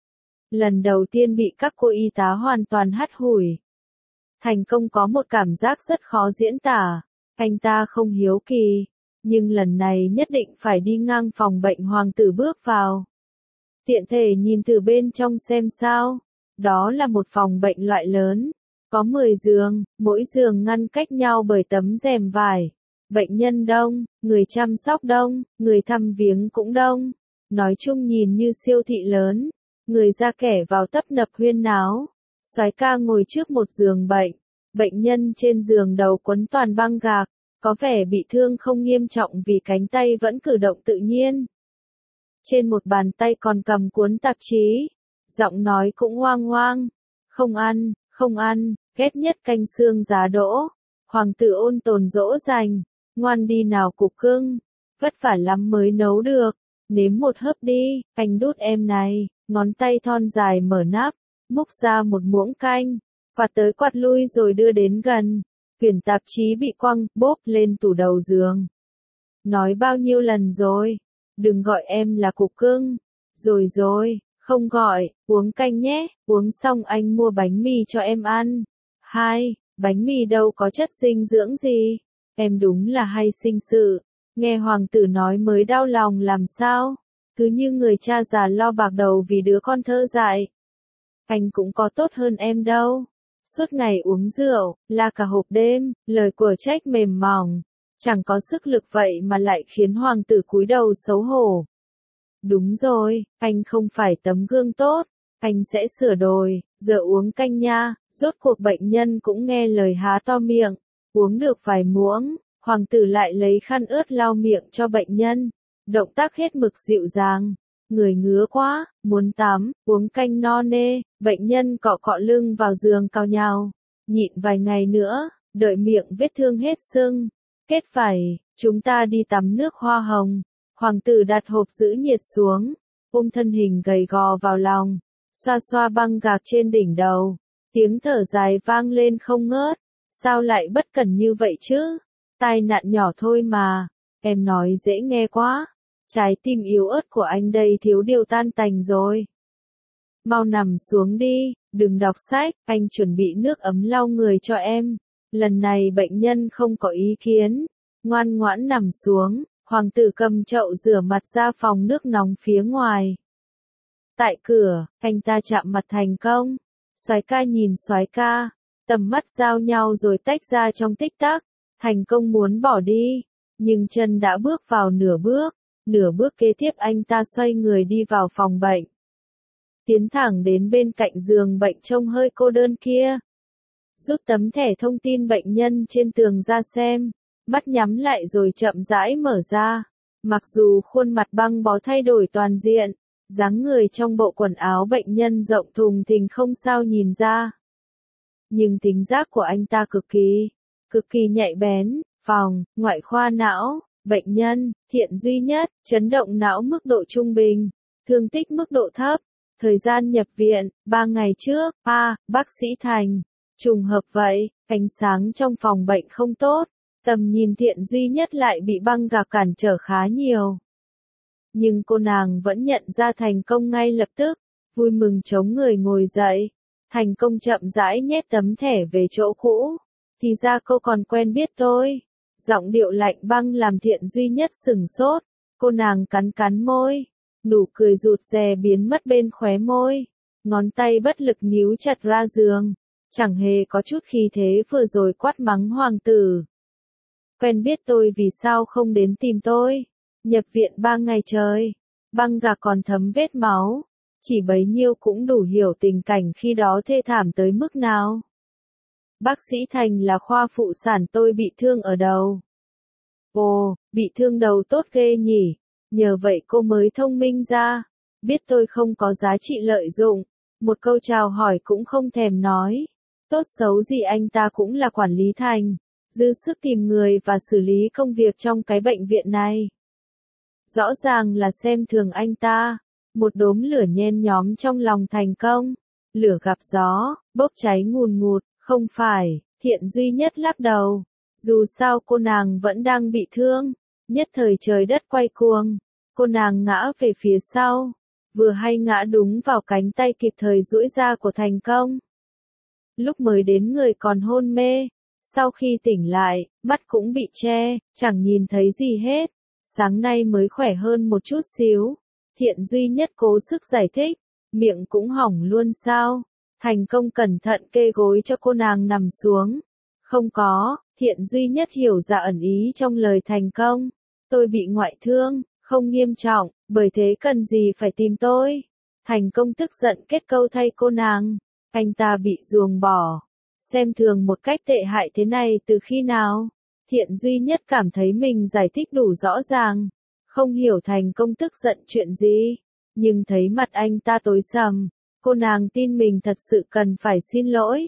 Lần đầu tiên bị các cô y tá hoàn toàn hắt hủi. Thành Công có một cảm giác rất khó diễn tả, anh ta không hiếu kỳ, nhưng lần này nhất định phải đi ngang phòng bệnh hoàng tử bước vào. Tiện thể nhìn từ bên trong xem sao, đó là một phòng bệnh loại lớn, có 10 giường, mỗi giường ngăn cách nhau bởi tấm rèm vải. Bệnh nhân đông, người chăm sóc đông, người thăm viếng cũng đông. Nói chung nhìn như siêu thị lớn, người ra kẻ vào tấp nập huyên náo. Soái ca ngồi trước một giường bệnh, bệnh nhân trên giường đầu quấn toàn băng gạc, có vẻ bị thương không nghiêm trọng vì cánh tay vẫn cử động tự nhiên. Trên một bàn tay còn cầm cuốn tạp chí, giọng nói cũng hoang hoang, không ăn, ghét nhất canh xương giá đỗ. Hoàng tử ôn tồn dỗ dành, ngoan đi nào cục cưng, vất vả lắm mới nấu được, nếm một hớp đi, canh đút em này, ngón tay thon dài mở nắp, múc ra một muỗng canh, quạt tới quạt lui rồi đưa đến gần, quyển tạp chí bị quăng, bốp lên tủ đầu giường. Nói bao nhiêu lần rồi, đừng gọi em là cục cưng, rồi, không gọi, uống canh nhé, uống xong anh mua bánh mì cho em ăn. 2. Bánh mì đâu có chất dinh dưỡng gì, em đúng là hay sinh sự, nghe hoàng tử nói mới đau lòng làm sao, cứ như người cha già lo bạc đầu vì đứa con thơ dại. Anh cũng có tốt hơn em đâu, suốt ngày uống rượu, la cả hộp đêm, lời của trách mềm mỏng, chẳng có sức lực vậy mà lại khiến hoàng tử cúi đầu xấu hổ. Đúng rồi, anh không phải tấm gương tốt, anh sẽ sửa đổi, giờ uống canh nha. Rốt cuộc bệnh nhân cũng nghe lời há to miệng, uống được vài muỗng, hoàng tử lại lấy khăn ướt lau miệng cho bệnh nhân, động tác hết mực dịu dàng. Người ngứa quá, muốn tắm, uống canh no nê, bệnh nhân cọ cọ lưng vào giường cào nhào, nhịn vài ngày nữa, đợi miệng vết thương hết sưng, kết vảy, chúng ta đi tắm nước hoa hồng. Hoàng tử đặt hộp giữ nhiệt xuống, ôm thân hình gầy gò vào lòng, xoa xoa băng gạc trên đỉnh đầu. Tiếng thở dài vang lên không ngớt, sao lại bất cẩn như vậy chứ, tai nạn nhỏ thôi mà, em nói dễ nghe quá, trái tim yếu ớt của anh đây thiếu điều tan tành rồi. Mau nằm xuống đi, đừng đọc sách, anh chuẩn bị nước ấm lau người cho em, lần này bệnh nhân không có ý kiến, ngoan ngoãn nằm xuống, hoàng tử cầm chậu rửa mặt ra phòng nước nóng phía ngoài. Tại cửa, anh ta chạm mặt Thành Công. Soái ca nhìn soái ca, tầm mắt giao nhau rồi tách ra trong tích tắc. Thành Công muốn bỏ đi, nhưng chân đã bước vào nửa bước kế tiếp anh ta xoay người đi vào phòng bệnh. Tiến thẳng đến bên cạnh giường bệnh trông hơi cô đơn kia. Rút tấm thẻ thông tin bệnh nhân trên tường ra xem, mắt nhắm lại rồi chậm rãi mở ra. Mặc dù khuôn mặt băng bó thay đổi toàn diện, dáng người trong bộ quần áo bệnh nhân rộng thùng thình không sao nhìn ra. Nhưng tính giác của anh ta cực kỳ nhạy bén, phòng, ngoại khoa não, bệnh nhân, Thiện Duy Nhất, chấn động não mức độ trung bình, thương tích mức độ thấp, thời gian nhập viện, 3 ngày trước, bác sĩ Thành, trùng hợp vậy, ánh sáng trong phòng bệnh không tốt, tầm nhìn Thiện Duy Nhất lại bị băng gạc cản trở khá nhiều. Nhưng cô nàng vẫn nhận ra Thành Công ngay lập tức, vui mừng chống người ngồi dậy. Thành Công chậm rãi nhét tấm thẻ về chỗ cũ. Thì ra cô còn quen biết tôi. Giọng điệu lạnh băng làm Thiện Duy Nhất sửng sốt. Cô nàng cắn cắn môi. Nụ cười rụt rè biến mất bên khóe môi. Ngón tay bất lực níu chặt ra giường. Chẳng hề có chút khí thế vừa rồi quát mắng hoàng tử. Quen biết tôi vì sao không đến tìm tôi? Nhập viện 3 ngày trời, băng gạc còn thấm vết máu, chỉ bấy nhiêu cũng đủ hiểu tình cảnh khi đó thê thảm tới mức nào. Bác sĩ Thành là khoa phụ sản, tôi bị thương ở đầu. Ồ, bị thương đầu tốt ghê nhỉ, nhờ vậy cô mới thông minh ra, biết tôi không có giá trị lợi dụng, một câu chào hỏi cũng không thèm nói. Tốt xấu gì anh ta cũng là quản lý Thành, dư sức tìm người và xử lý công việc trong cái bệnh viện này. Rõ ràng là xem thường anh ta, một đốm lửa nhen nhóm trong lòng Thành Công, lửa gặp gió, bốc cháy ngùn ngụt, không phải, Thiện Duy Nhất lắc đầu, Dù sao cô nàng vẫn đang bị thương, nhất thời trời đất quay cuồng, cô nàng ngã về phía sau, vừa hay ngã đúng vào cánh tay kịp thời duỗi ra của Thành Công. Lúc mới đến người còn hôn mê, sau khi tỉnh lại, mắt cũng bị che, chẳng nhìn thấy gì hết, sáng nay mới khỏe hơn một chút xíu. Thiện duy nhất cố sức giải thích, miệng cũng hỏng luôn sao? Thành Công cẩn thận kê gối cho cô nàng nằm xuống. Không có, Thiện duy nhất hiểu ra ẩn ý trong lời Thành Công. Tôi bị ngoại thương, không nghiêm trọng, bởi thế cần gì phải tìm tôi. Thành Công tức giận kết câu thay cô nàng. Anh ta bị ruồng bỏ, xem thường một cách tệ hại thế này từ khi nào? Thiện duy nhất cảm thấy mình giải thích đủ rõ ràng, không hiểu Thành Công tức giận chuyện gì, nhưng thấy mặt anh ta tối sầm, cô nàng tin mình thật sự cần phải xin lỗi.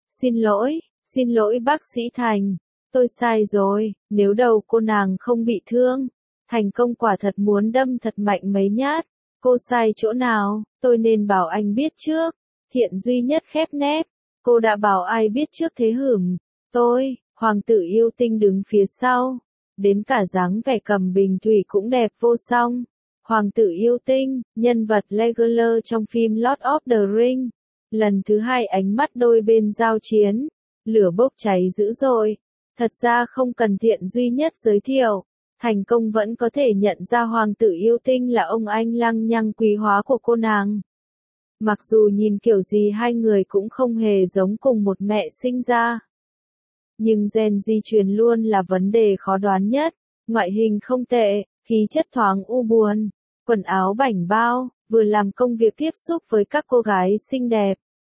Xin lỗi bác sĩ Thành, tôi sai rồi, nếu đầu cô nàng không bị thương. Thành Công quả thật muốn đâm thật mạnh mấy nhát, cô sai chỗ nào, tôi nên bảo anh biết trước. Thiện duy nhất khép nép, cô đã bảo ai biết trước thế hửm, tôi, hoàng tử yêu tinh đứng phía sau, đến cả dáng vẻ cầm bình thủy cũng đẹp vô song. Hoàng tử yêu tinh, nhân vật Legolas trong phim Lord of the Rings. Lần thứ hai ánh mắt đôi bên giao chiến, lửa bốc cháy dữ dội. Thật ra không cần Thiện duy nhất giới thiệu, Thành Công vẫn có thể nhận ra hoàng tử yêu tinh là ông anh lăng nhăng quý hóa của cô nàng. Mặc dù nhìn kiểu gì hai người cũng không hề giống cùng một mẹ sinh ra. Nhưng gen di truyền luôn là vấn đề khó đoán nhất. Ngoại hình không tệ, khí chất thoáng u buồn, quần áo bảnh bao, vừa làm công việc tiếp xúc với các cô gái xinh đẹp.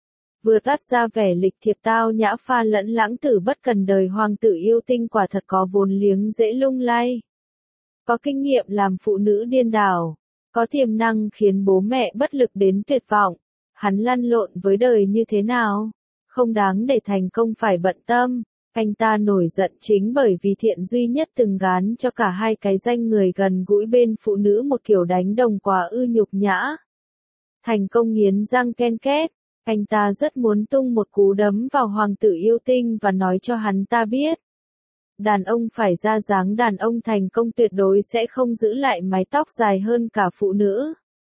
Vừa toát ra vẻ lịch thiệp tao nhã pha lẫn lãng tử bất cần đời hoàng tử yêu tinh quả thật có vốn liếng dễ lung lay. Có kinh nghiệm làm phụ nữ điên đảo. Có tiềm năng khiến bố mẹ bất lực đến tuyệt vọng. Hắn lăn lộn với đời như thế nào? Không đáng để Thành Công phải bận tâm. Anh ta nổi giận chính bởi vì Thiện duy nhất từng gán cho cả hai cái danh người gần gũi bên phụ nữ một kiểu đánh đồng quá ư nhục nhã. Thành Công nghiến răng ken két. Anh ta rất muốn tung một cú đấm vào hoàng tử yêu tinh và nói cho hắn ta biết. Đàn ông phải ra dáng đàn ông thành công tuyệt đối sẽ không giữ lại mái tóc dài hơn cả phụ nữ.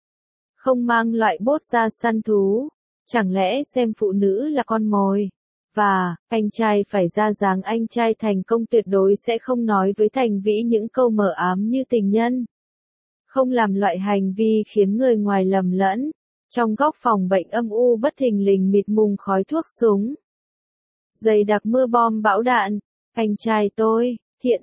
Không mang loại bốt ra săn thú. Chẳng lẽ xem phụ nữ là con mồi? Và, anh trai phải ra dáng anh trai thành công tuyệt đối sẽ không nói với Thành Vĩ những câu mờ ám như tình nhân. Không làm loại hành vi khiến người ngoài lầm lẫn. Trong góc phòng bệnh âm u bất thình lình mịt mùng khói thuốc súng. Dày đặc mưa bom bão đạn. Anh trai tôi, Thiện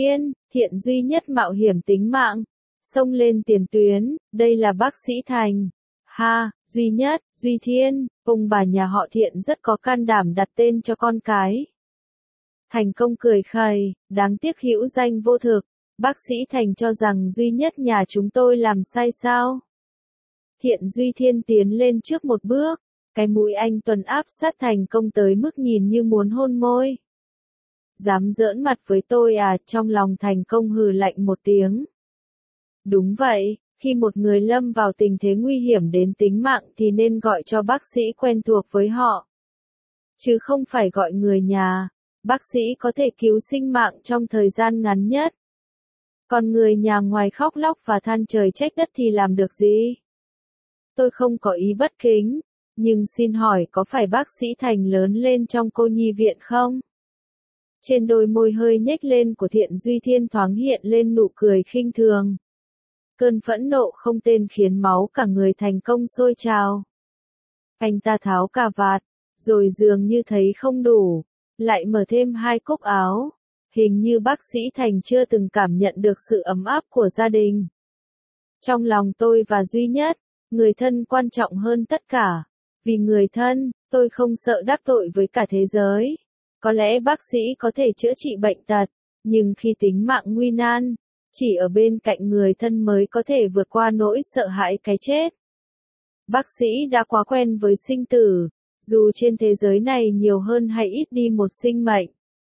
duy nhất mạo hiểm tính mạng. Xông lên tiền tuyến, đây là bác sĩ Thành. Ha, duy nhất, Duy Thiên, ông bà nhà họ Thiện rất có can đảm đặt tên cho con cái. Thành Công cười khẩy, đáng tiếc hữu danh vô thực. Bác sĩ Thành cho rằng duy nhất nhà chúng tôi làm sai sao? Thiện Duy Thiên tiến lên trước một bước, cái mũi anh tuần áp sát Thành Công tới mức nhìn như muốn hôn môi. Dám giỡn mặt với tôi à? Trong lòng Thành Công hừ lạnh một tiếng. Đúng vậy, khi một người lâm vào tình thế nguy hiểm đến tính mạng thì nên gọi cho bác sĩ quen thuộc với họ. Chứ không phải gọi người nhà. Bác sĩ có thể cứu sinh mạng trong thời gian ngắn nhất. Còn người nhà ngoài khóc lóc và than trời trách đất thì làm được gì? Tôi không có ý bất kính, nhưng xin hỏi có phải bác sĩ Thành lớn lên trong cô nhi viện không? Trên đôi môi hơi nhếch lên của Thiện Duy Thiên thoáng hiện lên nụ cười khinh thường. Cơn phẫn nộ không tên khiến máu cả người Thành Công sôi trào. Anh ta tháo cà vạt, rồi dường như thấy không đủ, lại mở thêm hai cúc áo. Hình như bác sĩ Thành chưa từng cảm nhận được sự ấm áp của gia đình. Trong lòng tôi và duy nhất, người thân quan trọng hơn tất cả. Vì người thân, tôi không sợ đắc tội với cả thế giới. Có lẽ bác sĩ có thể chữa trị bệnh tật, nhưng khi tính mạng nguy nan, chỉ ở bên cạnh người thân mới có thể vượt qua nỗi sợ hãi cái chết. Bác sĩ đã quá quen với sinh tử, dù trên thế giới này nhiều hơn hay ít đi một sinh mệnh.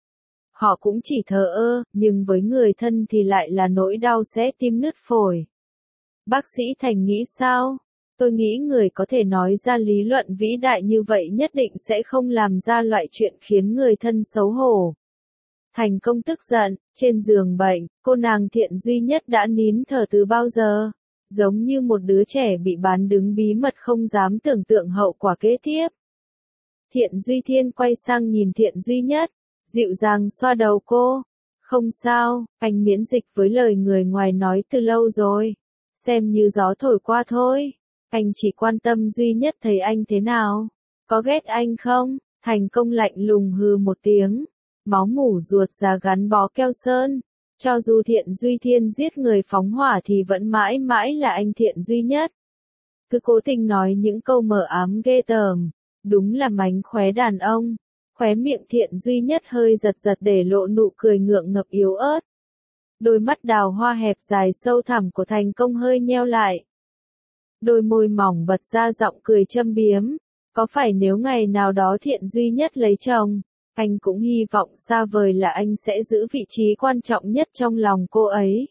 Họ cũng chỉ thờ ơ, nhưng với người thân thì lại là nỗi đau xé tim nứt phổi. Bác sĩ Thành nghĩ sao? Tôi nghĩ người có thể nói ra lý luận vĩ đại như vậy nhất định sẽ không làm ra loại chuyện khiến người thân xấu hổ. Thành công tức giận, trên giường bệnh, cô nàng Thiện duy nhất đã nín thở từ bao giờ, giống như một đứa trẻ bị bán đứng bí mật không dám tưởng tượng hậu quả kế tiếp. Thiện Duy Thiên quay sang nhìn Thiện duy nhất, dịu dàng xoa đầu cô. Không sao, anh miễn dịch với lời người ngoài nói từ lâu rồi. Xem như gió thổi qua thôi. Anh chỉ quan tâm duy nhất thấy anh thế nào. Có ghét anh không? Thành công lạnh lùng hừ một tiếng. Máu mủ ruột già gắn bó keo sơn. Cho dù Thiện Duy Thiên giết người phóng hỏa thì vẫn mãi mãi là anh Thiện duy nhất. Cứ cố tình nói những câu mờ ám ghê tởm. Đúng là mánh khóe đàn ông. Khóe miệng Thiện duy nhất hơi giật giật để lộ nụ cười ngượng ngập yếu ớt. Đôi mắt đào hoa hẹp dài sâu thẳm của Thành Công hơi nheo lại. Đôi môi mỏng bật ra giọng cười châm biếm. Có phải nếu ngày nào đó Thiện duy nhất lấy chồng, anh cũng hy vọng xa vời là anh sẽ giữ vị trí quan trọng nhất trong lòng cô ấy.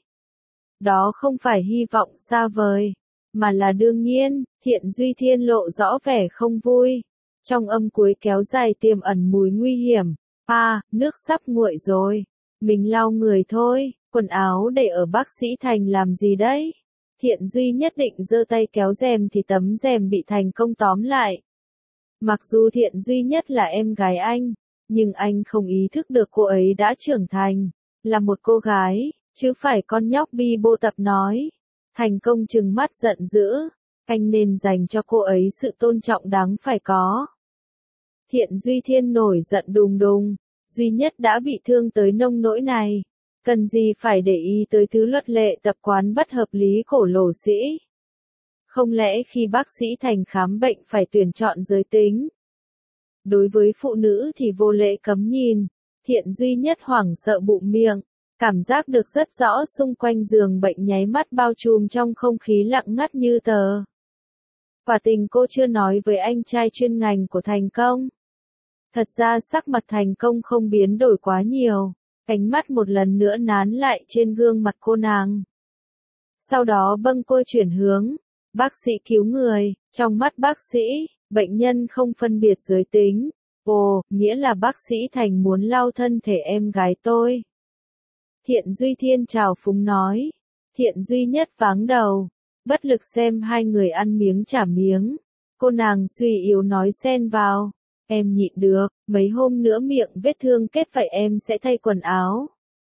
Đó không phải hy vọng xa vời, mà là đương nhiên. Thiện Duy Thiên lộ rõ vẻ không vui. Trong âm cuối kéo dài tiềm ẩn mùi nguy hiểm. Nước sắp nguội rồi. Mình lau người thôi, quần áo để ở bác sĩ Thành làm gì đấy? Thiện Duy nhất định giơ tay kéo rèm thì tấm rèm bị Thành Công tóm lại. Mặc dù Thiện duy nhất là em gái anh, nhưng anh không ý thức được cô ấy đã trưởng thành, là một cô gái, chứ phải con nhóc bi bô tập nói. Thành Công trừng mắt giận dữ, anh nên dành cho cô ấy sự tôn trọng đáng phải có. Thiện Duy Thiên nổi giận đùng đùng, duy nhất đã bị thương tới nông nỗi này, cần gì phải để ý tới thứ luật lệ tập quán bất hợp lý khổ lỗ sĩ. Không lẽ khi bác sĩ Thành khám bệnh phải tuyển chọn giới tính? Đối với phụ nữ thì vô lễ cấm nhìn. Thiện duy nhất hoảng sợ bụng miệng, cảm giác được rất rõ xung quanh giường bệnh nháy mắt bao trùm trong không khí lặng ngắt như tờ. Quả tình cô chưa nói với anh trai chuyên ngành của Thành Công. Thật ra sắc mặt Thành Công không biến đổi quá nhiều, ánh mắt một lần nữa nán lại trên gương mặt cô nàng. Sau đó bâng cô chuyển hướng. Bác sĩ cứu người, trong mắt bác sĩ, bệnh nhân không phân biệt giới tính. Ồ, nghĩa là bác sĩ Thành muốn lau thân thể em gái tôi. Thiện Duy Thiên trào phúng nói. Thiện duy nhất váng đầu, bất lực xem hai người ăn miếng trả miếng. Cô nàng suy yếu nói xen vào. Em nhịn được, mấy hôm nữa miệng vết thương kết vậy em sẽ thay quần áo.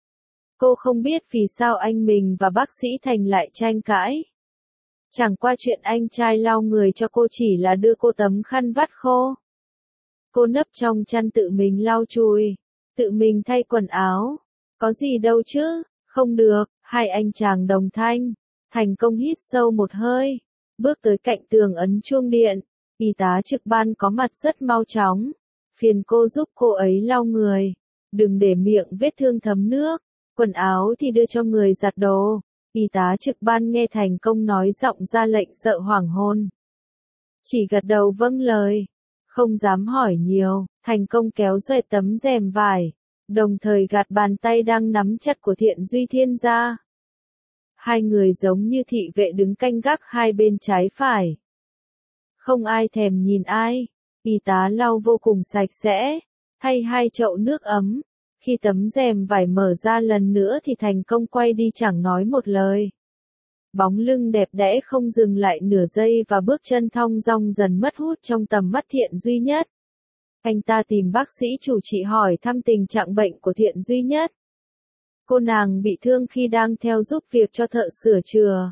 Cô không biết vì sao anh mình và bác sĩ Thành lại tranh cãi. Chẳng qua chuyện anh trai lau người cho cô chỉ là đưa cô tấm khăn vắt khô. Cô nấp trong chăn tự mình lau chùi, tự mình thay quần áo. Có gì đâu chứ, không được, hai anh chàng đồng thanh. Thành Công hít sâu một hơi, bước tới cạnh tường ấn chuông điện. Y tá trực ban có mặt rất mau chóng. Phiền cô giúp cô ấy lau người. Đừng để miệng vết thương thấm nước. Quần áo thì đưa cho người giặt đồ. Y tá trực ban nghe Thành Công nói giọng ra lệnh sợ hoảng hồn. Chỉ gật đầu vâng lời. Không dám hỏi nhiều, Thành Công kéo xoay tấm rèm vải. Đồng thời gạt bàn tay đang nắm chặt của Thiện Duy Thiên ra. Hai người giống như thị vệ đứng canh gác hai bên trái phải. Không ai thèm nhìn ai. Y tá lau vô cùng sạch sẽ, thay hai chậu nước ấm. Khi tấm rèm vải mở ra lần nữa thì Thành Công quay đi chẳng nói một lời. Bóng lưng đẹp đẽ không dừng lại nửa giây và bước chân thong dong dần mất hút trong tầm mắt Thiện duy nhất. Anh ta tìm bác sĩ chủ trị hỏi thăm tình trạng bệnh của Thiện duy nhất. Cô nàng bị thương khi đang theo giúp việc cho thợ sửa chữa.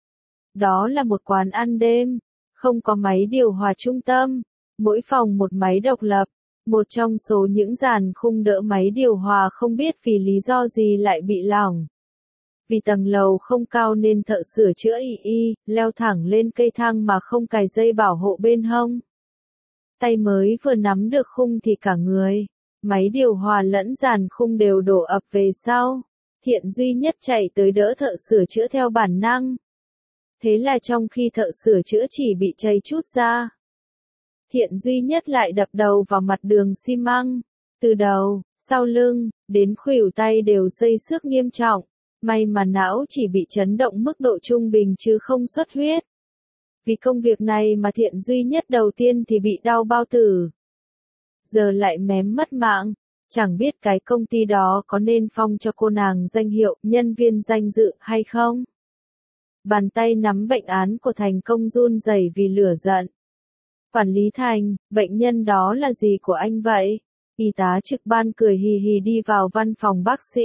Đó là một quán ăn đêm, không có máy điều hòa trung tâm, mỗi phòng một máy độc lập. Một trong số những dàn khung đỡ máy điều hòa không biết vì lý do gì lại bị lỏng. Vì tầng lầu không cao nên thợ sửa chữa leo thẳng lên cây thang mà không cài dây bảo hộ bên hông. Tay mới vừa nắm được khung thì cả người, máy điều hòa lẫn dàn khung đều đổ ập về sau. Thiện duy nhất chạy tới đỡ thợ sửa chữa theo bản năng. Thế là trong khi thợ sửa chữa chỉ bị chảy chút ra, Thiện duy nhất lại đập đầu vào mặt đường xi măng. Từ đầu, sau lưng, đến khuỷu tay đều xây xước nghiêm trọng. May mà não chỉ bị chấn động mức độ trung bình chứ không xuất huyết. Vì công việc này mà Thiện duy nhất đầu tiên thì bị đau bao tử. Giờ lại mém mất mạng. Chẳng biết cái công ty đó có nên phong cho cô nàng danh hiệu nhân viên danh dự hay không? Bàn tay nắm bệnh án của Thành Công run rẩy vì lửa giận. Quản lý Thành, bệnh nhân đó là gì của anh vậy? Y tá trực ban cười hì hì đi vào văn phòng bác sĩ.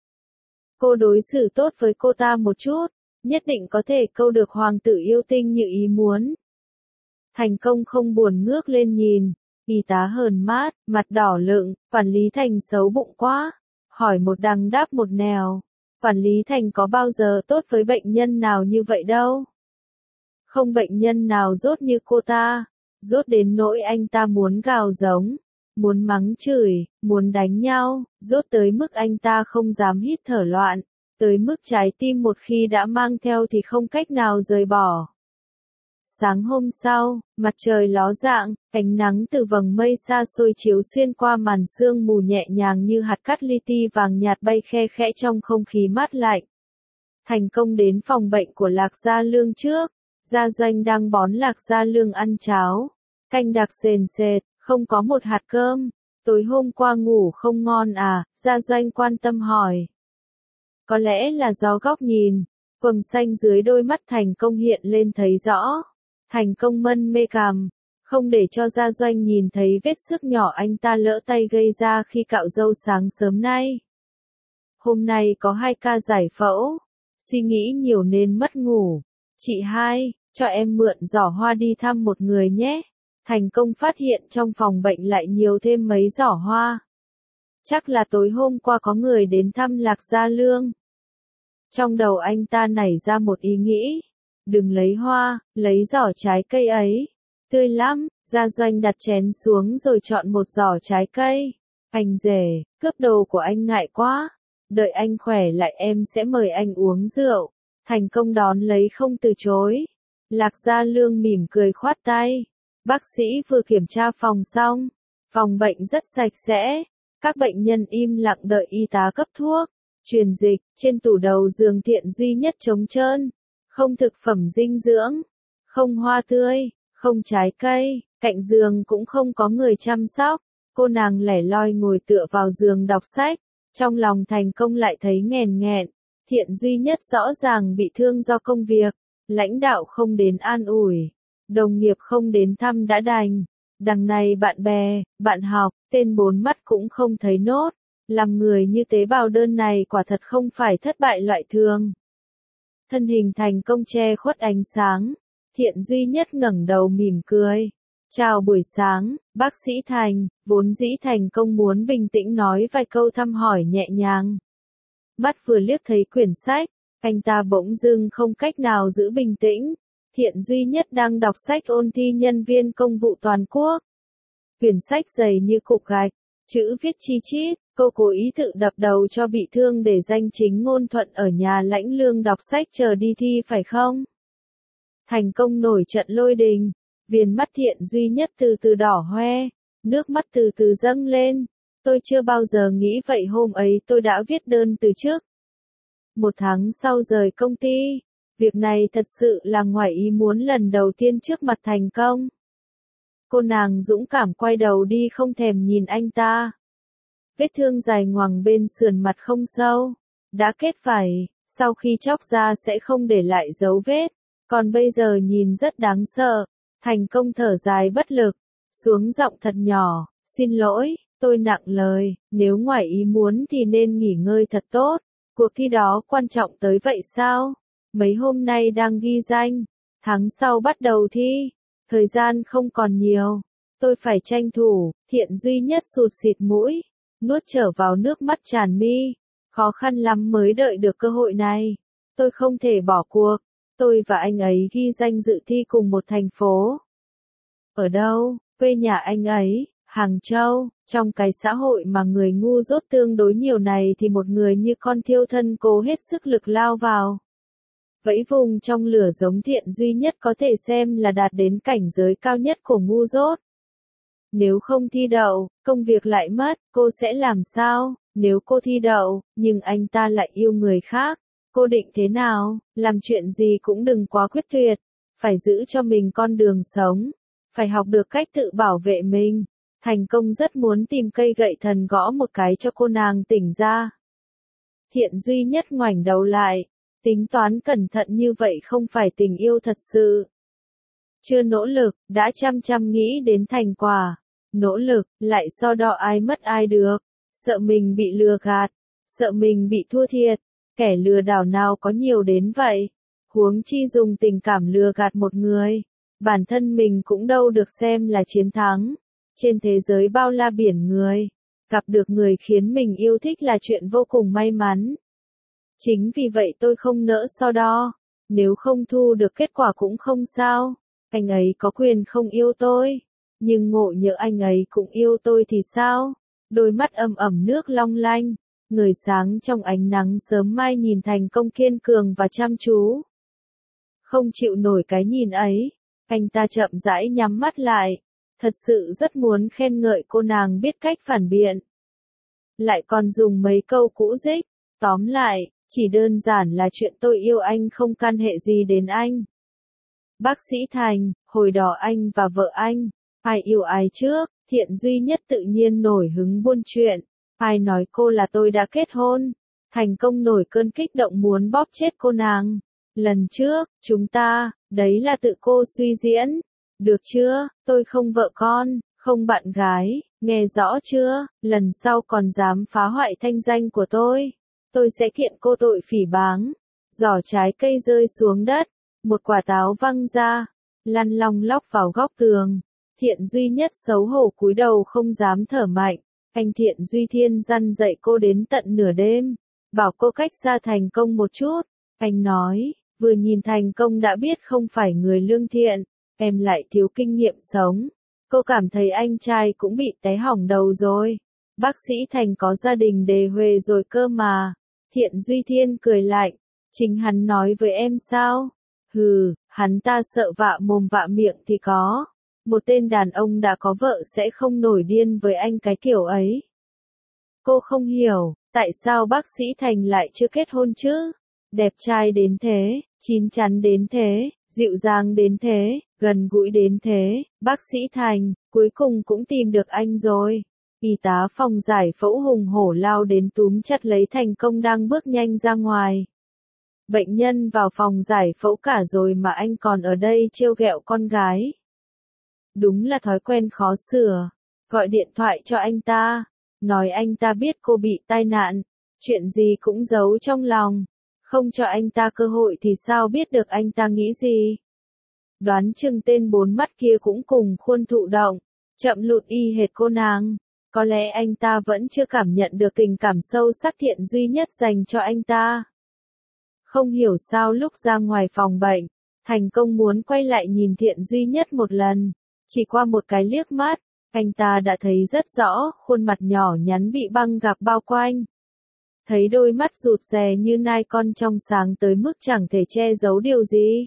Cô đối xử tốt với cô ta một chút, nhất định có thể câu được hoàng tử yêu tinh như ý muốn. Thành Công không buồn ngước lên nhìn, y tá hờn mát, mặt đỏ lựng, quản lý Thành xấu bụng quá, hỏi một đằng đáp một nẻo. Quản lý Thành có bao giờ tốt với bệnh nhân nào như vậy đâu. Không bệnh nhân nào dốt như cô ta, dốt đến nỗi anh ta muốn gào giống, muốn mắng chửi, muốn đánh nhau, dốt tới mức anh ta không dám hít thở loạn, tới mức trái tim một khi đã mang theo thì không cách nào rời bỏ. Sáng hôm sau, mặt trời ló dạng, ánh nắng từ vầng mây xa xôi chiếu xuyên qua màn sương mù nhẹ nhàng như hạt cát li ti vàng nhạt bay khe khẽ trong không khí mát lạnh. Thành Công đến phòng bệnh của Lạc Gia Lương trước, Gia Doanh đang bón Lạc Gia Lương ăn cháo, canh đặc sền sệt, không có một hạt cơm. Tối hôm qua ngủ không ngon à? Gia Doanh quan tâm hỏi. Có lẽ là do góc nhìn, quầng xanh dưới đôi mắt Thành Công hiện lên thấy rõ. Thành Công mân mê cằm, không để cho Gia Doanh nhìn thấy vết xước nhỏ anh ta lỡ tay gây ra khi cạo râu sáng sớm nay. Hôm nay có 2 ca giải phẫu, suy nghĩ nhiều nên mất ngủ. Chị hai, cho em mượn giỏ hoa đi thăm một người nhé. Thành Công phát hiện trong phòng bệnh lại nhiều thêm mấy giỏ hoa. Chắc là tối hôm qua có người đến thăm Lạc Gia Lương. Trong đầu anh ta nảy ra một ý nghĩ. Đừng lấy hoa, lấy giỏ trái cây ấy. Tươi lắm. Gia Doanh đặt chén xuống rồi chọn một giỏ trái cây. Anh rể, cướp đồ của anh ngại quá. Đợi anh khỏe lại em sẽ mời anh uống rượu. Thành Công đón lấy không từ chối. Lạc Gia Lương mỉm cười khoát tay. Bác sĩ vừa kiểm tra phòng xong. Phòng bệnh rất sạch sẽ. Các bệnh nhân im lặng đợi y tá cấp thuốc. Truyền dịch, trên tủ đầu giường Thiện duy nhất trống trơn. Không thực phẩm dinh dưỡng. Không hoa tươi. Không trái cây. Cạnh giường cũng không có người chăm sóc. Cô nàng lẻ loi ngồi tựa vào giường đọc sách. Trong lòng Thành Công lại thấy nghèn nghẹn. Thiện duy nhất rõ ràng bị thương do công việc. Lãnh đạo không đến an ủi. Đồng nghiệp không đến thăm đã đành. Đằng này bạn bè, bạn học, tên 4 mắt cũng không thấy nốt. Làm người như tế bào đơn này quả thật không phải thất bại loại thường. Thân hình Thành Công che khuất ánh sáng. Thiện duy nhất ngẩng đầu mỉm cười. Chào buổi sáng, bác sĩ Thành. Vốn dĩ Thành Công muốn bình tĩnh nói vài câu thăm hỏi nhẹ nhàng. Mắt vừa liếc thấy quyển sách, anh ta bỗng dưng không cách nào giữ bình tĩnh. Thiện duy nhất đang đọc sách ôn thi nhân viên công vụ toàn quốc. Quyển sách dày như cục gạch, chữ viết chi chít, cô cố ý tự đập đầu cho bị thương để danh chính ngôn thuận ở nhà lãnh lương đọc sách chờ đi thi phải không? Thành Công nổi trận lôi đình, viền mắt Thiện duy nhất từ từ đỏ hoe, nước mắt từ từ dâng lên. Tôi chưa bao giờ nghĩ vậy, hôm ấy tôi đã viết đơn từ chức. 1 tháng sau rời công ty. Việc này thật sự là ngoài ý muốn lần đầu tiên trước mặt Thành Công. Cô nàng dũng cảm quay đầu đi không thèm nhìn anh ta. Vết thương dài ngoằng bên sườn mặt không sâu. Đã kết vảy, sau khi chóc ra sẽ không để lại dấu vết. Còn bây giờ nhìn rất đáng sợ. Thành Công thở dài bất lực. Xuống giọng thật nhỏ. Xin lỗi, tôi nặng lời. Nếu ngoài ý muốn thì nên nghỉ ngơi thật tốt. Cuộc thi đó quan trọng tới vậy sao? Mấy hôm nay đang ghi danh. Tháng sau bắt đầu thi. Thời gian không còn nhiều. Tôi phải tranh thủ. Thiện duy nhất sụt xịt mũi. Nuốt trở vào nước mắt tràn mi. Khó khăn lắm mới đợi được cơ hội này. Tôi không thể bỏ cuộc. Tôi và anh ấy ghi danh dự thi cùng một thành phố. Ở đâu? Quê nhà anh ấy, Hàng Châu. Trong cái xã hội mà người ngu dốt tương đối nhiều này thì một người như con thiêu thân cố hết sức lực lao vào. Vẫy vùng trong lửa giống Thiện duy nhất có thể xem là đạt đến cảnh giới cao nhất của ngu dốt. Nếu không thi đậu, công việc lại mất, cô sẽ làm sao? Nếu cô thi đậu, nhưng anh ta lại yêu người khác, cô định thế nào? Làm chuyện gì cũng đừng quá quyết tuyệt, phải giữ cho mình con đường sống, phải học được cách tự bảo vệ mình. Thành công rất muốn tìm cây gậy thần gõ một cái cho cô nàng tỉnh ra. Thiện duy nhất ngoảnh đầu lại, tính toán cẩn thận như vậy không phải tình yêu thật sự. Chưa nỗ lực, đã chăm chăm nghĩ đến thành quả. Nỗ lực, lại so đo ai mất ai được. Sợ mình bị lừa gạt, sợ mình bị thua thiệt. Kẻ lừa đảo nào có nhiều đến vậy. Huống chi dùng tình cảm lừa gạt một người. Bản thân mình cũng đâu được xem là chiến thắng. Trên thế giới bao la biển người. Gặp được người khiến mình yêu thích là chuyện vô cùng may mắn. Chính vì vậy tôi không nỡ so đo. Nếu không thu được kết quả cũng không sao. Anh ấy có quyền không yêu tôi. Nhưng ngộ nhỡ anh ấy cũng yêu tôi thì sao? Đôi mắt âm ẩm nước long lanh. Người sáng trong ánh nắng sớm mai nhìn Thành Công kiên cường và chăm chú. Không chịu nổi cái nhìn ấy. Anh ta chậm rãi nhắm mắt lại. Thật sự rất muốn khen ngợi cô nàng biết cách phản biện. Lại còn dùng mấy câu cũ dích. Tóm lại, chỉ đơn giản là chuyện tôi yêu anh không can hệ gì đến anh. Bác sĩ Thành, hồi đó anh và vợ anh, ai yêu ai trước, Thiện duy nhất tự nhiên nổi hứng buôn chuyện. Ai nói cô là tôi đã kết hôn? Thành Công nổi cơn kích động muốn bóp chết cô nàng. Lần trước, chúng ta, đấy là tự cô suy diễn. Được chưa, tôi không vợ con, không bạn gái, nghe rõ chưa, lần sau còn dám phá hoại thanh danh của tôi sẽ kiện cô tội phỉ báng. Giỏ trái cây rơi xuống đất, một quả táo văng ra, lăn long lóc vào góc tường. Thiện duy nhất xấu hổ cúi đầu không dám thở mạnh. Anh Thiện Duy Thiên răn dạy cô đến tận nửa đêm, bảo cô cách xa Thành Công một chút. Anh nói, vừa nhìn Thành Công đã biết không phải người lương thiện, em lại thiếu kinh nghiệm sống. Cô cảm thấy anh trai cũng bị té hỏng đầu rồi. Bác sĩ Thành có gia đình đề huề rồi cơ mà. Thiện Duy Thiên cười lạnh, chính hắn nói với em sao? Hừ, hắn ta sợ vạ mồm vạ miệng thì có. Một tên đàn ông đã có vợ sẽ không nổi điên với anh cái kiểu ấy. Cô không hiểu, tại sao bác sĩ Thành lại chưa kết hôn chứ? Đẹp trai đến thế, chín chắn đến thế, dịu dàng đến thế, gần gũi đến thế, bác sĩ Thành, cuối cùng cũng tìm được anh rồi. Y tá phòng giải phẫu hùng hổ lao đến túm chặt lấy Thành Công đang bước nhanh ra ngoài. Bệnh nhân vào phòng giải phẫu cả rồi mà anh còn ở đây trêu ghẹo con gái. Đúng là thói quen khó sửa. Gọi điện thoại cho anh ta, nói anh ta biết cô bị tai nạn, chuyện gì cũng giấu trong lòng, không cho anh ta cơ hội thì sao biết được anh ta nghĩ gì. Đoán chừng tên bốn mắt kia cũng cùng khuôn thụ động, chậm lụt y hệt cô nàng. Có lẽ anh ta vẫn chưa cảm nhận được tình cảm sâu sắc Thiện duy nhất dành cho anh ta. Không hiểu sao lúc ra ngoài phòng bệnh, Thành Công muốn quay lại nhìn Thiện duy nhất một lần. Chỉ qua một cái liếc mắt, anh ta đã thấy rất rõ khuôn mặt nhỏ nhắn bị băng gạc bao quanh. Thấy đôi mắt rụt rè như nai con trong sáng tới mức chẳng thể che giấu điều gì.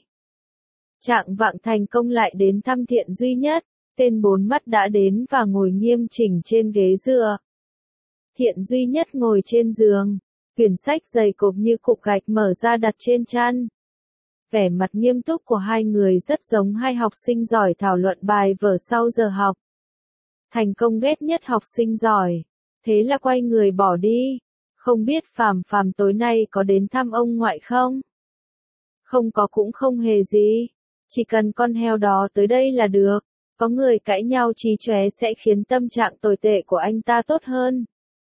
Trạng vạng Thành Công lại đến thăm Thiện duy nhất, tên bốn mắt đã đến và ngồi nghiêm chỉnh trên ghế dựa. Thiện duy nhất ngồi trên giường, quyển sách dày cộp như cục gạch mở ra đặt trên chăn. Vẻ mặt nghiêm túc của hai người rất giống hai học sinh giỏi thảo luận bài vở sau giờ học. Thành Công ghét nhất học sinh giỏi, thế là quay người bỏ đi. Không biết Phàm Phàm tối nay có đến thăm ông ngoại không? Không có cũng không hề gì, chỉ cần con heo đó tới đây là được. Có người cãi nhau chí chóe sẽ khiến tâm trạng tồi tệ của anh ta tốt hơn.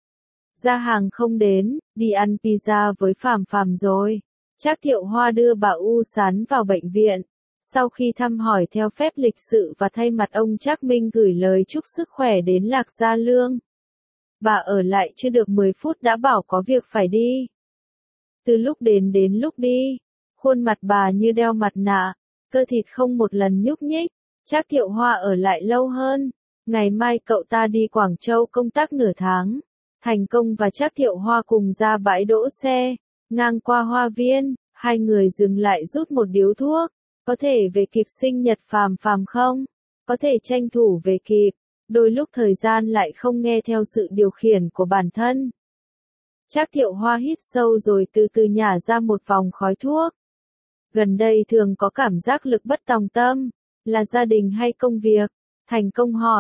Ra hàng không đến, đi ăn pizza với Phàm Phàm rồi. Trác Thiệu Hoa đưa bà U Sán vào bệnh viện. Sau khi thăm hỏi theo phép lịch sự và thay mặt ông Trác Minh gửi lời chúc sức khỏe đến Lạc Gia Lương. Bà ở lại chưa được 10 phút đã bảo có việc phải đi. Từ lúc đến lúc đi, khuôn mặt bà như đeo mặt nạ, cơ thịt không một lần nhúc nhích. Trác Thiệu Hoa ở lại lâu hơn. Ngày mai cậu ta đi Quảng Châu công tác nửa tháng. Thành Công và Trác Thiệu Hoa cùng ra bãi đỗ xe. Ngang qua hoa viên, hai người dừng lại rút một điếu thuốc. Có thể về kịp sinh nhật Phàm Phàm không? Có thể tranh thủ về kịp. Đôi lúc thời gian lại không nghe theo sự điều khiển của bản thân. Trác Thiệu Hoa hít sâu rồi từ từ nhả ra một vòng khói thuốc. Gần đây thường có cảm giác lực bất tòng tâm. Là gia đình hay công việc? Thành Công hỏi,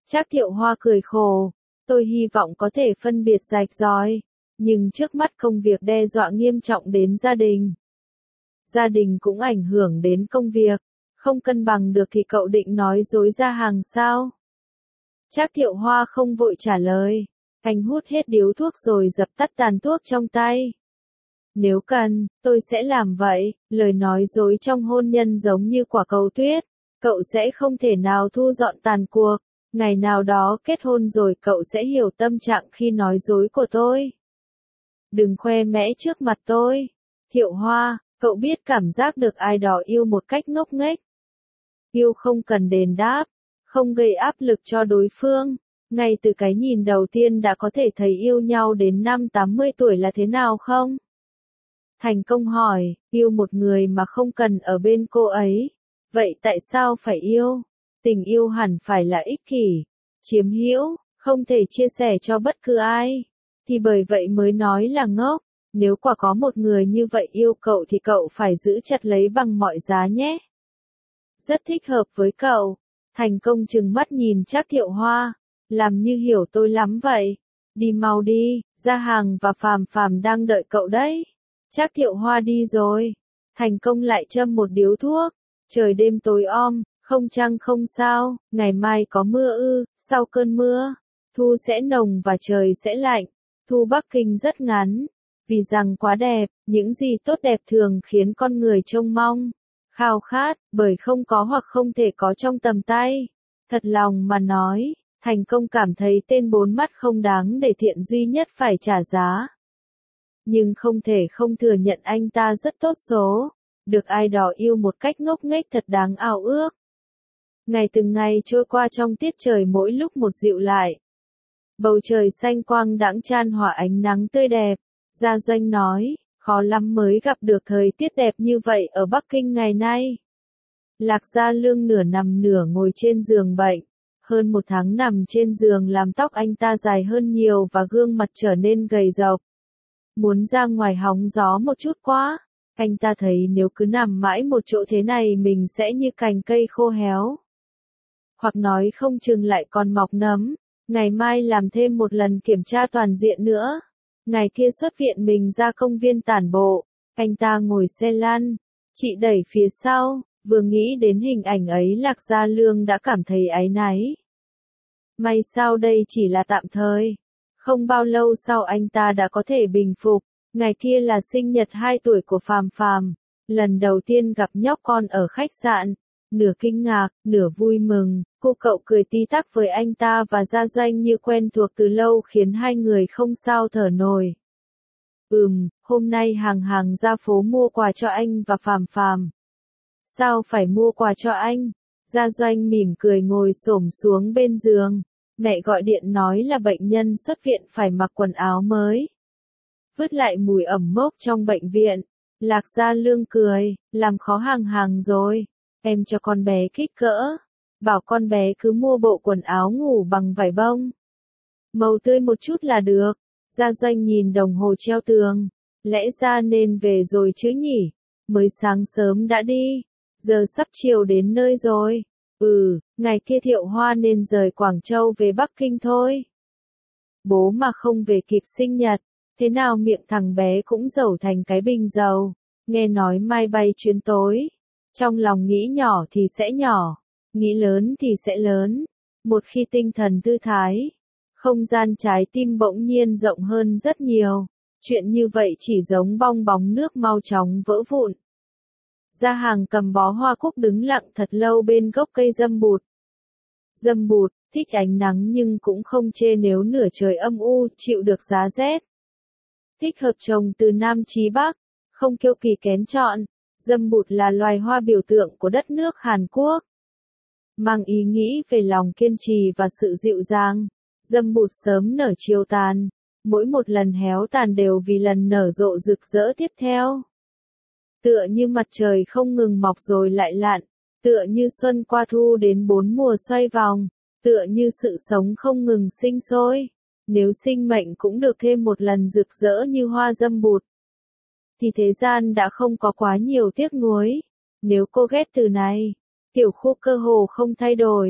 Trác Thiệu Hoa cười khổ, tôi hy vọng có thể phân biệt rạch ròi, nhưng trước mắt công việc đe dọa nghiêm trọng đến gia đình. Gia đình cũng ảnh hưởng đến công việc, không cân bằng được thì cậu định nói dối Gia Hằng sao? Trác Thiệu Hoa không vội trả lời, anh hút hết điếu thuốc rồi dập tắt tàn thuốc trong tay. Nếu cần, tôi sẽ làm vậy, lời nói dối trong hôn nhân giống như quả cầu tuyết, cậu sẽ không thể nào thu dọn tàn cuộc, ngày nào đó kết hôn rồi cậu sẽ hiểu tâm trạng khi nói dối của tôi. Đừng khoe mẽ trước mặt tôi. Thiệu Hoa, cậu biết cảm giác được ai đó yêu một cách ngốc nghếch. Yêu không cần đền đáp, không gây áp lực cho đối phương, ngay từ cái nhìn đầu tiên đã có thể thấy yêu nhau đến năm 80 tuổi là thế nào không? Thành Công hỏi, yêu một người mà không cần ở bên cô ấy, vậy tại sao phải yêu? Tình yêu hẳn phải là ích kỷ, chiếm hữu, không thể chia sẻ cho bất cứ ai, thì bởi vậy mới nói là ngốc. Nếu quả có một người như vậy yêu cậu thì cậu phải giữ chặt lấy bằng mọi giá nhé. Rất thích hợp với cậu. Thành Công trừng mắt nhìn Trác Thiệu Hoa, làm như hiểu tôi lắm vậy. Đi mau đi, Gia Hằng và Phàm Phàm đang đợi cậu đấy. Trác Thiệu Hoa đi rồi. Thành Công lại châm một điếu thuốc. Trời đêm tối om, không trăng không sao, ngày mai có mưa ư? Sau cơn mưa, thu sẽ nồng và trời sẽ lạnh. Thu Bắc Kinh rất ngắn, vì rằng quá đẹp, những gì tốt đẹp thường khiến con người trông mong, khao khát, bởi không có hoặc không thể có trong tầm tay. Thật lòng mà nói, Thành Công cảm thấy tên bốn mắt không đáng để thiện duy nhất phải trả giá. Nhưng không thể không thừa nhận anh ta rất tốt số, được ai đó yêu một cách ngốc nghếch thật đáng ao ước. Ngày từng ngày trôi qua trong tiết trời mỗi lúc một dịu lại. Bầu trời xanh quang đãng chan hòa ánh nắng tươi đẹp. Gia Doanh nói, khó lắm mới gặp được thời tiết đẹp như vậy ở Bắc Kinh ngày nay. Lạc Gia Lương nửa nằm nửa ngồi trên giường bệnh. Hơn một tháng nằm trên giường làm tóc anh ta dài hơn nhiều và gương mặt trở nên gầy rộc. Muốn ra ngoài hóng gió một chút quá. Anh ta thấy nếu cứ nằm mãi một chỗ thế này mình sẽ như cành cây khô héo. Hoặc nói không chừng lại còn mọc nấm. Ngày mai làm thêm một lần kiểm tra toàn diện nữa. Ngày kia xuất viện mình ra công viên tản bộ, anh ta ngồi xe lăn, chị đẩy phía sau, vừa nghĩ đến hình ảnh ấy Lạc Gia Lương đã cảm thấy áy náy. May sao đây chỉ là tạm thời, không bao lâu sau anh ta đã có thể bình phục, ngày kia là sinh nhật 2 tuổi của Phàm Phàm, lần đầu tiên gặp nhóc con ở khách sạn. Nửa kinh ngạc, nửa vui mừng, cô cậu cười tí tắc với anh ta và Gia Doanh như quen thuộc từ lâu khiến hai người không sao thở nổi. Hôm nay Hằng ra phố mua quà cho anh và Phàm Phàm. Sao phải mua quà cho anh? Gia Doanh mỉm cười ngồi xổm xuống bên giường. Mẹ gọi điện nói là bệnh nhân xuất viện phải mặc quần áo mới. Vứt lại mùi ẩm mốc trong bệnh viện. Lạc Gia Lương cười, làm khó Hằng rồi. Em cho con bé kích cỡ, bảo con bé cứ mua bộ quần áo ngủ bằng vải bông. Màu tươi một chút là được. Gia Doanh nhìn đồng hồ treo tường, lẽ ra nên về rồi chứ nhỉ, mới sáng sớm đã đi, giờ sắp chiều đến nơi rồi. Ngày kia Thiệu Hoa nên rời Quảng Châu về Bắc Kinh thôi. Bố mà không về kịp sinh nhật, thế nào miệng thằng bé cũng dẩu thành cái bình dầu, nghe nói mai bay chuyến tối. Trong lòng nghĩ nhỏ thì sẽ nhỏ, nghĩ lớn thì sẽ lớn. Một khi tinh thần thư thái, không gian trái tim bỗng nhiên rộng hơn rất nhiều. Chuyện như vậy chỉ giống bong bóng nước mau chóng vỡ vụn. Gia Hằng cầm bó hoa cúc đứng lặng thật lâu bên gốc cây dâm bụt. Dâm bụt, thích ánh nắng nhưng cũng không chê nếu nửa trời âm u, chịu được giá rét. Thích hợp trồng từ Nam chí Bắc, không kiêu kỳ kén chọn. Dâm bụt là loài hoa biểu tượng của đất nước Hàn Quốc. Mang ý nghĩ về lòng kiên trì và sự dịu dàng. Dâm bụt sớm nở chiều tàn. Mỗi một lần héo tàn đều vì lần nở rộ rực rỡ tiếp theo. Tựa như mặt trời không ngừng mọc rồi lại lặn. Tựa như xuân qua thu đến 4 mùa xoay vòng. Tựa như sự sống không ngừng sinh sôi. Nếu sinh mệnh cũng được thêm một lần rực rỡ như hoa dâm bụt, thì thế gian đã không có quá nhiều tiếc nuối. Nếu cô ghét từ này, tiểu khu cơ hồ không thay đổi.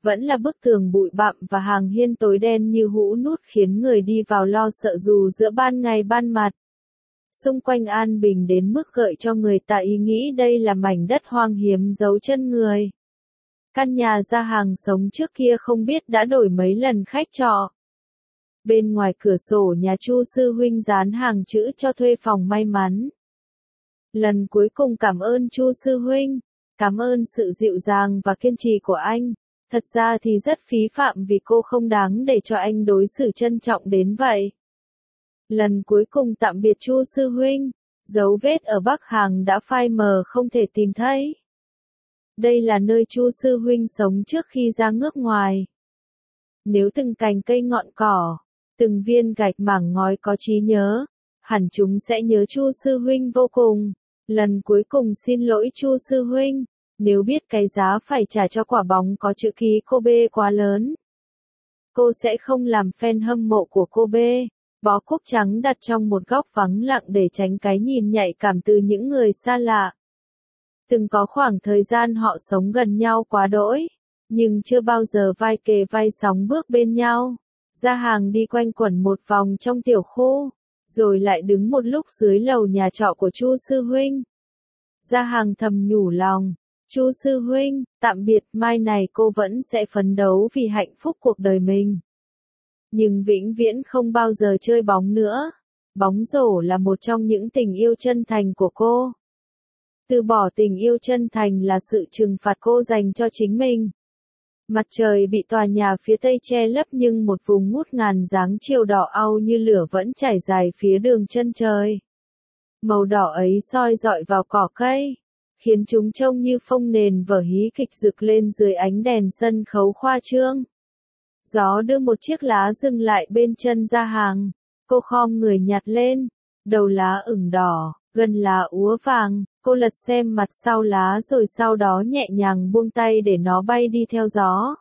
vẫn là bức tường bụi bặm và hàng hiên tối đen như hũ nút khiến người đi vào lo sợ dù giữa ban ngày ban mặt. Xung quanh an bình đến mức gợi cho người ta ý nghĩ đây là mảnh đất hoang hiếm giấu chân người. Căn nhà Gia Hàng sống trước kia không biết đã đổi mấy lần khách trọ. Bên ngoài cửa sổ nhà Chu sư huynh dán hàng chữ cho thuê phòng may mắn. Lần cuối cùng cảm ơn Chu sư huynh, cảm ơn sự dịu dàng và kiên trì của anh. Thật ra thì rất phí phạm vì cô không đáng để cho anh đối xử trân trọng đến vậy. Lần cuối cùng tạm biệt Chu sư huynh, dấu vết ở Bắc Hàng đã phai mờ không thể tìm thấy. Đây là nơi Chu sư huynh sống trước khi ra nước ngoài. Nếu từng cành cây ngọn cỏ, từng viên gạch mảng ngói có trí nhớ, hẳn chúng sẽ nhớ Chu sư huynh vô cùng. Lần cuối cùng xin lỗi Chu sư huynh, nếu biết cái giá phải trả cho quả bóng có chữ ký Kobe quá lớn. Cô sẽ không làm fan hâm mộ của Kobe. Bó cúc trắng đặt trong một góc vắng lặng để tránh cái nhìn nhạy cảm từ những người xa lạ. Từng có khoảng thời gian họ sống gần nhau quá đỗi, nhưng chưa bao giờ vai kề vai sóng bước bên nhau. Gia Hàng đi quanh quẩn một vòng trong tiểu khu, rồi lại đứng một lúc dưới lầu nhà trọ của Chu sư huynh. Gia Hàng thầm nhủ lòng, Chu sư huynh, tạm biệt, mai này cô vẫn sẽ phấn đấu vì hạnh phúc cuộc đời mình. Nhưng vĩnh viễn không bao giờ chơi bóng nữa. Bóng rổ là một trong những tình yêu chân thành của cô. Từ bỏ tình yêu chân thành là sự trừng phạt cô dành cho chính mình. Mặt trời bị tòa nhà phía tây che lấp nhưng một vùng ngút ngàn dáng chiều đỏ au như lửa vẫn trải dài phía đường chân trời. Màu đỏ ấy soi rọi vào cỏ cây, khiến chúng trông như phông nền vở hí kịch rực lên dưới ánh đèn sân khấu khoa trương. Gió đưa một chiếc lá dừng lại bên chân Gia Hàng. Cô khom người nhặt lên. Đầu lá ửng đỏ, gần lá úa vàng. Cô lật xem mặt sau lá rồi sau đó nhẹ nhàng buông tay để nó bay đi theo gió.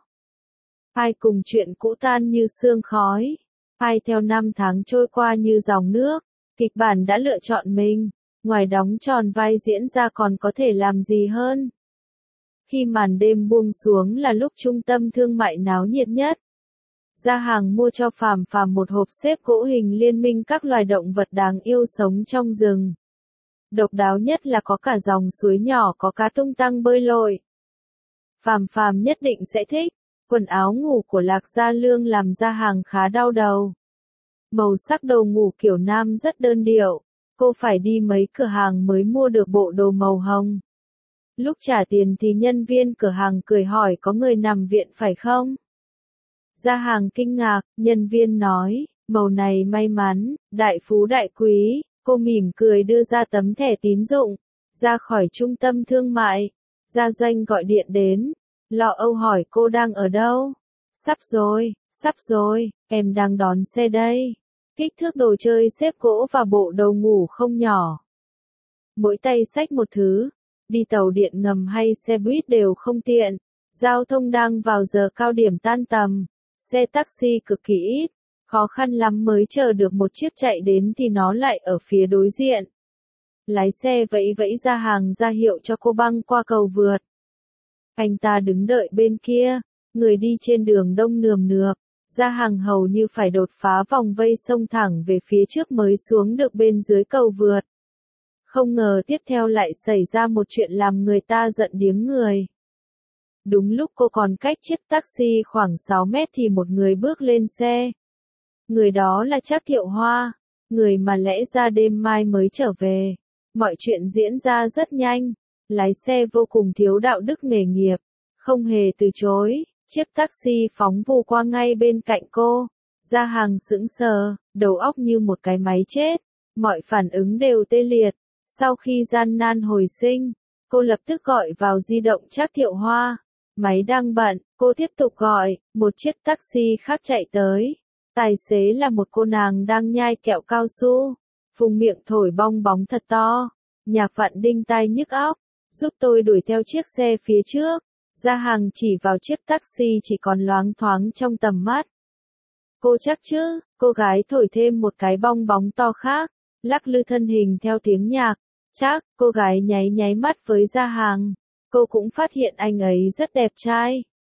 Hai cùng chuyện cũ tan như sương khói. Hai theo năm tháng trôi qua như dòng nước. Kịch bản đã lựa chọn mình. Ngoài đóng tròn vai diễn ra còn có thể làm gì hơn. Khi màn đêm buông xuống là lúc trung tâm thương mại náo nhiệt nhất. Gia Hàng mua cho Phàm Phàm một hộp xếp gỗ hình liên minh các loài động vật đáng yêu sống trong rừng. Độc đáo nhất là có cả dòng suối nhỏ có cá tung tăng bơi lội. Phàm Phàm nhất định sẽ thích. Quần áo ngủ của Lạc Gia Lương làm Gia Hàng khá đau đầu. Màu sắc đồ ngủ kiểu nam rất đơn điệu. Cô phải đi mấy cửa hàng mới mua được bộ đồ màu hồng. Lúc trả tiền thì nhân viên cửa hàng cười hỏi có người nằm viện phải không? Gia Hàng kinh ngạc, nhân viên nói, màu này may mắn, đại phú đại quý. Cô mỉm cười đưa ra tấm thẻ tín dụng, ra khỏi trung tâm thương mại. Gia Doanh gọi điện đến, lo âu hỏi cô đang ở đâu. Sắp rồi, em đang đón xe đây. Kích thước đồ chơi xếp gỗ và bộ đồ ngủ không nhỏ. Mỗi tay xách một thứ, đi tàu điện ngầm hay xe buýt đều không tiện. Giao thông đang vào giờ cao điểm tan tầm, xe taxi cực kỳ ít. Khó khăn lắm mới chờ được một chiếc chạy đến thì nó lại ở phía đối diện. Lái xe vẫy vẫy Gia Hàng ra hiệu cho cô băng qua cầu vượt. Anh ta đứng đợi bên kia, người đi trên đường đông nườm nượp. Gia Hàng hầu như phải đột phá vòng vây xông thẳng về phía trước mới xuống được bên dưới cầu vượt. Không ngờ tiếp theo lại xảy ra một chuyện làm người ta giận điếng người. Đúng lúc cô còn cách chiếc taxi khoảng 6 mét thì một người bước lên xe. Người đó là Trác Thiệu Hoa, người mà lẽ ra đêm mai mới trở về. Mọi chuyện diễn ra rất nhanh, lái xe vô cùng thiếu đạo đức nghề nghiệp, không hề từ chối, chiếc taxi phóng vù qua ngay bên cạnh cô. Gia Hàng sững sờ, đầu óc như một cái máy chết, mọi phản ứng đều tê liệt. Sau khi gian nan hồi sinh, cô lập tức gọi vào di động Trác Thiệu Hoa. Máy đang bận, cô tiếp tục gọi, một chiếc taxi khác chạy tới. Tài xế là một cô nàng đang nhai kẹo cao su, phùng miệng thổi bong bóng thật to. Nhạc Vạn đinh tai nhức óc, giúp tôi đuổi theo chiếc xe phía trước. Gia Hàng chỉ vào chiếc taxi chỉ còn loáng thoáng trong tầm mắt. Cô chắc chứ, cô gái thổi thêm một cái bong bóng to khác, lắc lư thân hình theo tiếng nhạc. Chắc, cô gái nháy nháy mắt với Gia Hàng. Cô cũng phát hiện anh ấy rất đẹp trai.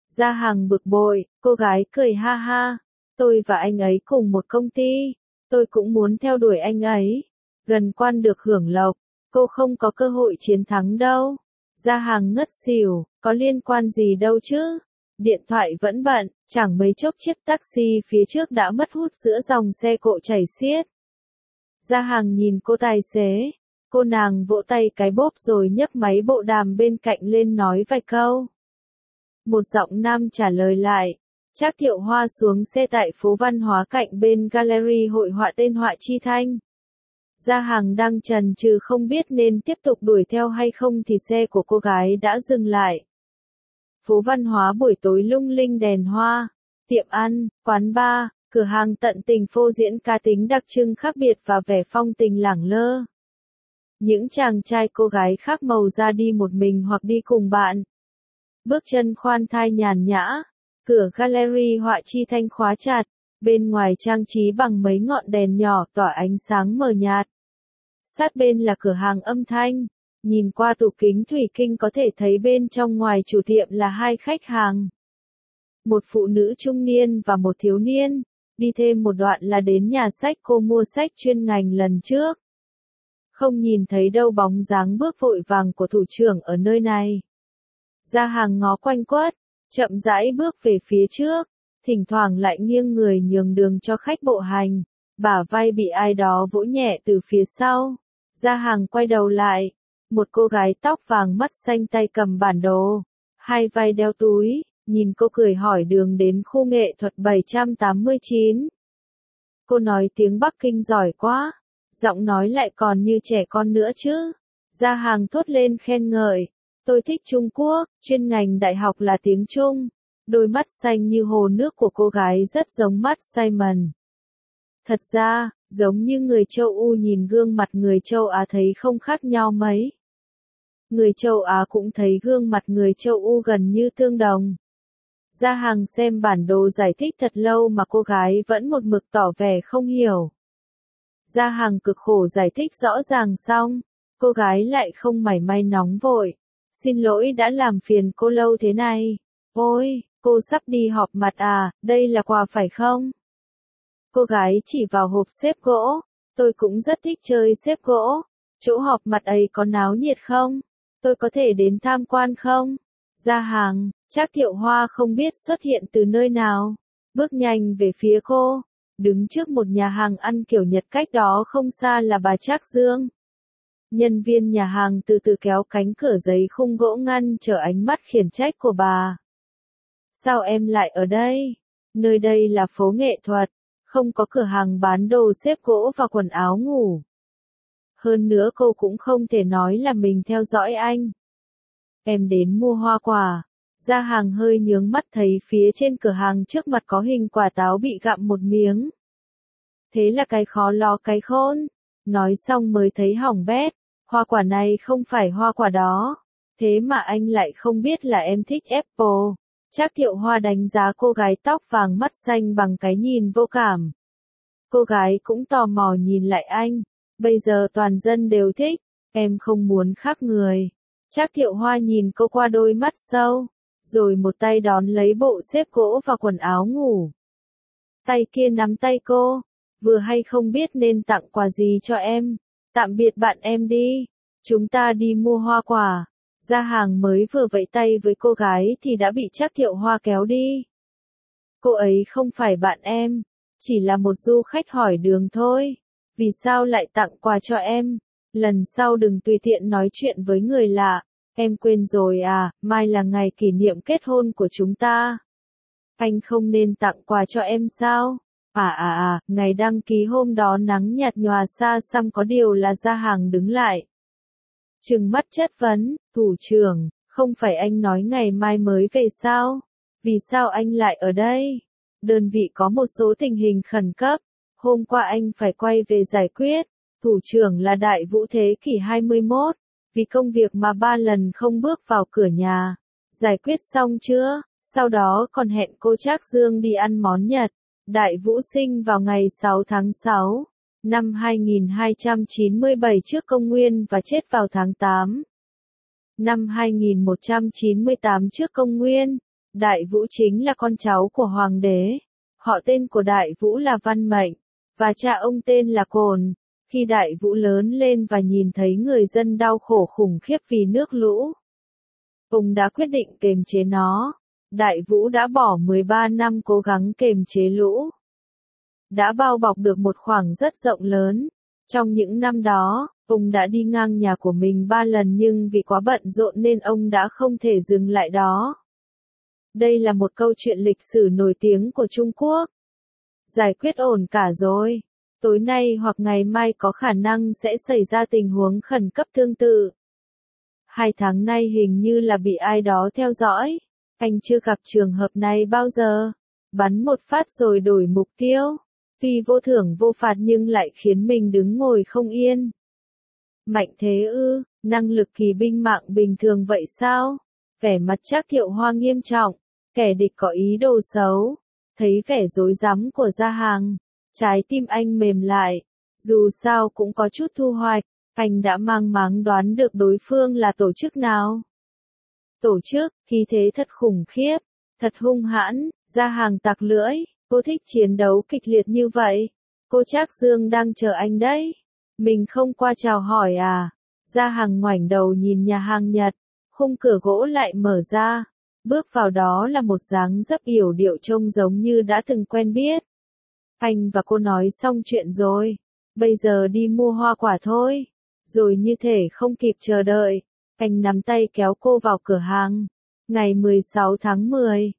Gia Hằng bực bội, cô gái cười ha ha. Tôi và anh ấy cùng một công ty. Tôi cũng muốn theo đuổi anh ấy. Gần quan được hưởng lộc. Cô không có cơ hội chiến thắng đâu. Gia Hằng ngất xỉu, có liên quan gì đâu chứ. Điện thoại vẫn bận, chẳng mấy chốc chiếc taxi phía trước đã mất hút giữa dòng xe cộ chảy xiết. Gia Hằng nhìn cô tài xế. Cô nàng vỗ tay cái bốp rồi nhấc máy bộ đàm bên cạnh lên nói vài câu. Một giọng nam trả lời lại. Trác Thiệu Hoa xuống xe tại phố văn hóa cạnh bên gallery hội họa tên Họa Chi Thanh. Gia Hằng đang chần chừ không biết nên tiếp tục đuổi theo hay không thì xe của cô gái đã dừng lại. Phố văn hóa buổi tối lung linh đèn hoa, tiệm ăn, quán bar, cửa hàng tận tình phô diễn cá tính đặc trưng khác biệt và vẻ phong tình lẳng lơ. Những chàng trai cô gái khác màu ra đi một mình hoặc đi cùng bạn. Bước chân khoan thai nhàn nhã, cửa gallery Họa Chi Thanh khóa chặt, bên ngoài trang trí bằng mấy ngọn đèn nhỏ tỏa ánh sáng mờ nhạt. Sát bên là cửa hàng âm thanh, nhìn qua tủ kính thủy tinh có thể thấy bên trong ngoài chủ tiệm là hai khách hàng. Một phụ nữ trung niên và một thiếu niên, đi thêm một đoạn là đến nhà sách cô mua sách chuyên ngành lần trước. Không nhìn thấy đâu bóng dáng bước vội vàng của thủ trưởng ở nơi này. Gia Hằng ngó quanh quất, chậm rãi bước về phía trước, thỉnh thoảng lại nghiêng người nhường đường cho khách bộ hành, bả vai bị ai đó vỗ nhẹ từ phía sau. Gia Hằng quay đầu lại, một cô gái tóc vàng mắt xanh tay cầm bản đồ, hai vai đeo túi, nhìn cô cười hỏi đường đến khu nghệ thuật 789. Cô nói tiếng Bắc Kinh giỏi quá, giọng nói lại còn như trẻ con nữa chứ. Gia Hằng thốt lên khen ngợi. Tôi thích Trung Quốc, chuyên ngành đại học là tiếng Trung. Đôi mắt xanh như hồ nước của cô gái rất giống mắt Simon. Thật ra, giống như người châu Âu nhìn gương mặt người châu Á thấy không khác nhau mấy. Người châu Á cũng thấy gương mặt người châu Âu gần như tương đồng. Gia Hằng xem bản đồ giải thích thật lâu mà cô gái vẫn một mực tỏ vẻ không hiểu. Gia Hằng cực khổ giải thích rõ ràng xong, cô gái lại không mảy may nóng vội. Xin lỗi đã làm phiền cô lâu thế này. Ôi, cô sắp đi họp mặt à, đây là quà phải không? Cô gái chỉ vào hộp xếp gỗ. Tôi cũng rất thích chơi xếp gỗ. Chỗ họp mặt ấy có náo nhiệt không? Tôi có thể đến tham quan không? Gia Hằng, Trác Thiệu Hoa không biết xuất hiện từ nơi nào. Bước nhanh về phía cô. Đứng trước một nhà hàng ăn kiểu Nhật cách đó không xa là bà Trác Dương. Nhân viên nhà hàng từ từ kéo cánh cửa giấy khung gỗ ngăn trở ánh mắt khiển trách của bà. Sao em lại ở đây? Nơi đây là phố nghệ thuật, không có cửa hàng bán đồ xếp gỗ và quần áo ngủ. Hơn nữa cô cũng không thể nói là mình theo dõi anh. Em đến mua hoa quả. Gia Hằng hơi nhướng mắt thấy phía trên cửa hàng trước mặt có hình quả táo bị gặm một miếng. Thế là cái khó lo cái khôn. Nói xong mới thấy hỏng bét. Hoa quả này không phải hoa quả đó. Thế mà anh lại không biết là em thích Apple. Trác Thiệu Hoa đánh giá cô gái tóc vàng mắt xanh bằng cái nhìn vô cảm. Cô gái cũng tò mò nhìn lại anh. Bây giờ toàn dân đều thích. Em không muốn khác người. Trác Thiệu Hoa nhìn cô qua đôi mắt sâu. Rồi một tay đón lấy bộ xếp gỗ và quần áo ngủ. Tay kia nắm tay cô. Vừa hay không biết nên tặng quà gì cho em. Tạm biệt bạn em đi. Chúng ta đi mua hoa quả. Gia Hằng mới vừa vẫy tay với cô gái thì đã bị Trác Thiệu Hoa kéo đi. Cô ấy không phải bạn em. Chỉ là một du khách hỏi đường thôi. Vì sao lại tặng quà cho em? Lần sau đừng tùy tiện nói chuyện với người lạ. Em quên rồi à, mai là ngày kỷ niệm kết hôn của chúng ta. Anh không nên tặng quà cho em sao? Ngày đăng ký hôm đó nắng nhạt nhòa xa xăm có điều là Gia Hằng đứng lại. Trừng mắt chất vấn, thủ trưởng, không phải anh nói ngày mai mới về sao? Vì sao anh lại ở đây? Đơn vị có một số tình hình khẩn cấp, hôm qua anh phải quay về giải quyết. Thủ trưởng là Đại Vũ thế kỷ 21, vì công việc mà 3 lần không bước vào cửa nhà. Giải quyết xong chưa? Sau đó còn hẹn cô Trác Dương đi ăn món Nhật. Đại Vũ sinh vào ngày 6 tháng 6, năm 2297 trước công nguyên và chết vào tháng 8, năm 2198 trước công nguyên. Đại Vũ chính là con cháu của hoàng đế. Họ tên của Đại Vũ là Văn Mệnh, và cha ông tên là Cồn. Khi Đại Vũ lớn lên và nhìn thấy người dân đau khổ khủng khiếp vì nước lũ, ông đã quyết định kiềm chế nó. Đại Vũ đã bỏ 13 năm cố gắng kiềm chế lũ, đã bao bọc được một khoảng rất rộng lớn. Trong những năm đó, ông đã đi ngang nhà của mình 3 lần nhưng vì quá bận rộn nên ông đã không thể dừng lại đó. Đây là một câu chuyện lịch sử nổi tiếng của Trung Quốc. Giải quyết ổn cả rồi. Tối nay hoặc ngày mai có khả năng sẽ xảy ra tình huống khẩn cấp tương tự. 2 tháng nay hình như là bị ai đó theo dõi. Anh chưa gặp trường hợp này bao giờ. Bắn một phát rồi đổi mục tiêu. Tuy vô thưởng vô phạt nhưng lại khiến mình đứng ngồi không yên. Mạnh thế ư, năng lực kỳ binh mạng bình thường vậy sao? Vẻ mặt Trác Thiệu Hoa nghiêm trọng, kẻ địch có ý đồ xấu. Thấy vẻ rối rắm của Gia Hàng, trái tim anh mềm lại. Dù sao cũng có chút thu hoạch, anh đã mang máng đoán được đối phương là tổ chức nào. Tổ chức, khí thế thật khủng khiếp, thật hung hãn. Gia Hàng tặc lưỡi, cô thích chiến đấu kịch liệt như vậy. Cô Trác Dương đang chờ anh đấy. Mình không qua chào hỏi à? Gia Hàng ngoảnh đầu nhìn nhà hàng Nhật, khung cửa gỗ lại mở ra. Bước vào đó là một dáng dấp yểu điệu trông giống như đã từng quen biết. Anh và cô nói xong chuyện rồi. Bây giờ đi mua hoa quả thôi. Rồi như thể không kịp chờ đợi, anh nắm tay kéo cô vào cửa hàng. Ngày 16 tháng 10.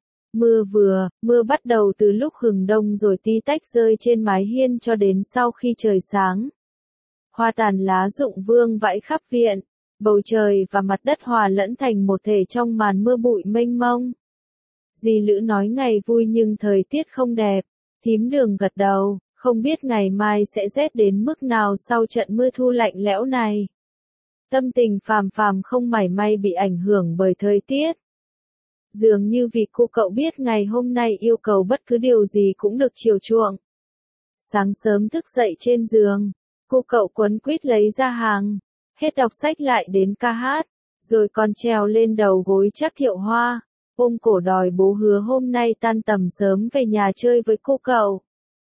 Mưa bắt đầu từ lúc hừng đông rồi tí tách rơi trên mái hiên cho đến sau khi trời sáng. Hoa tàn lá rụng vương vãi khắp viện. Bầu trời và mặt đất hòa lẫn thành một thể trong màn mưa bụi mênh mông. Dì Lữ nói ngày vui nhưng thời tiết không đẹp. Thím Đường gật đầu, không biết ngày mai sẽ rét đến mức nào sau trận mưa thu lạnh lẽo này. Tâm tình Phàm Phàm không mảy may bị ảnh hưởng bởi thời tiết. Dường như vì cô cậu biết ngày hôm nay yêu cầu bất cứ điều gì cũng được chiều chuộng. Sáng sớm thức dậy trên giường, cô cậu quấn quýt lấy Gia Hàng. Hết đọc sách lại đến ca hát, rồi còn trèo lên đầu gối Trác Thiệu Hoa, ôm cổ đòi bố hứa hôm nay tan tầm sớm về nhà chơi với cô cậu.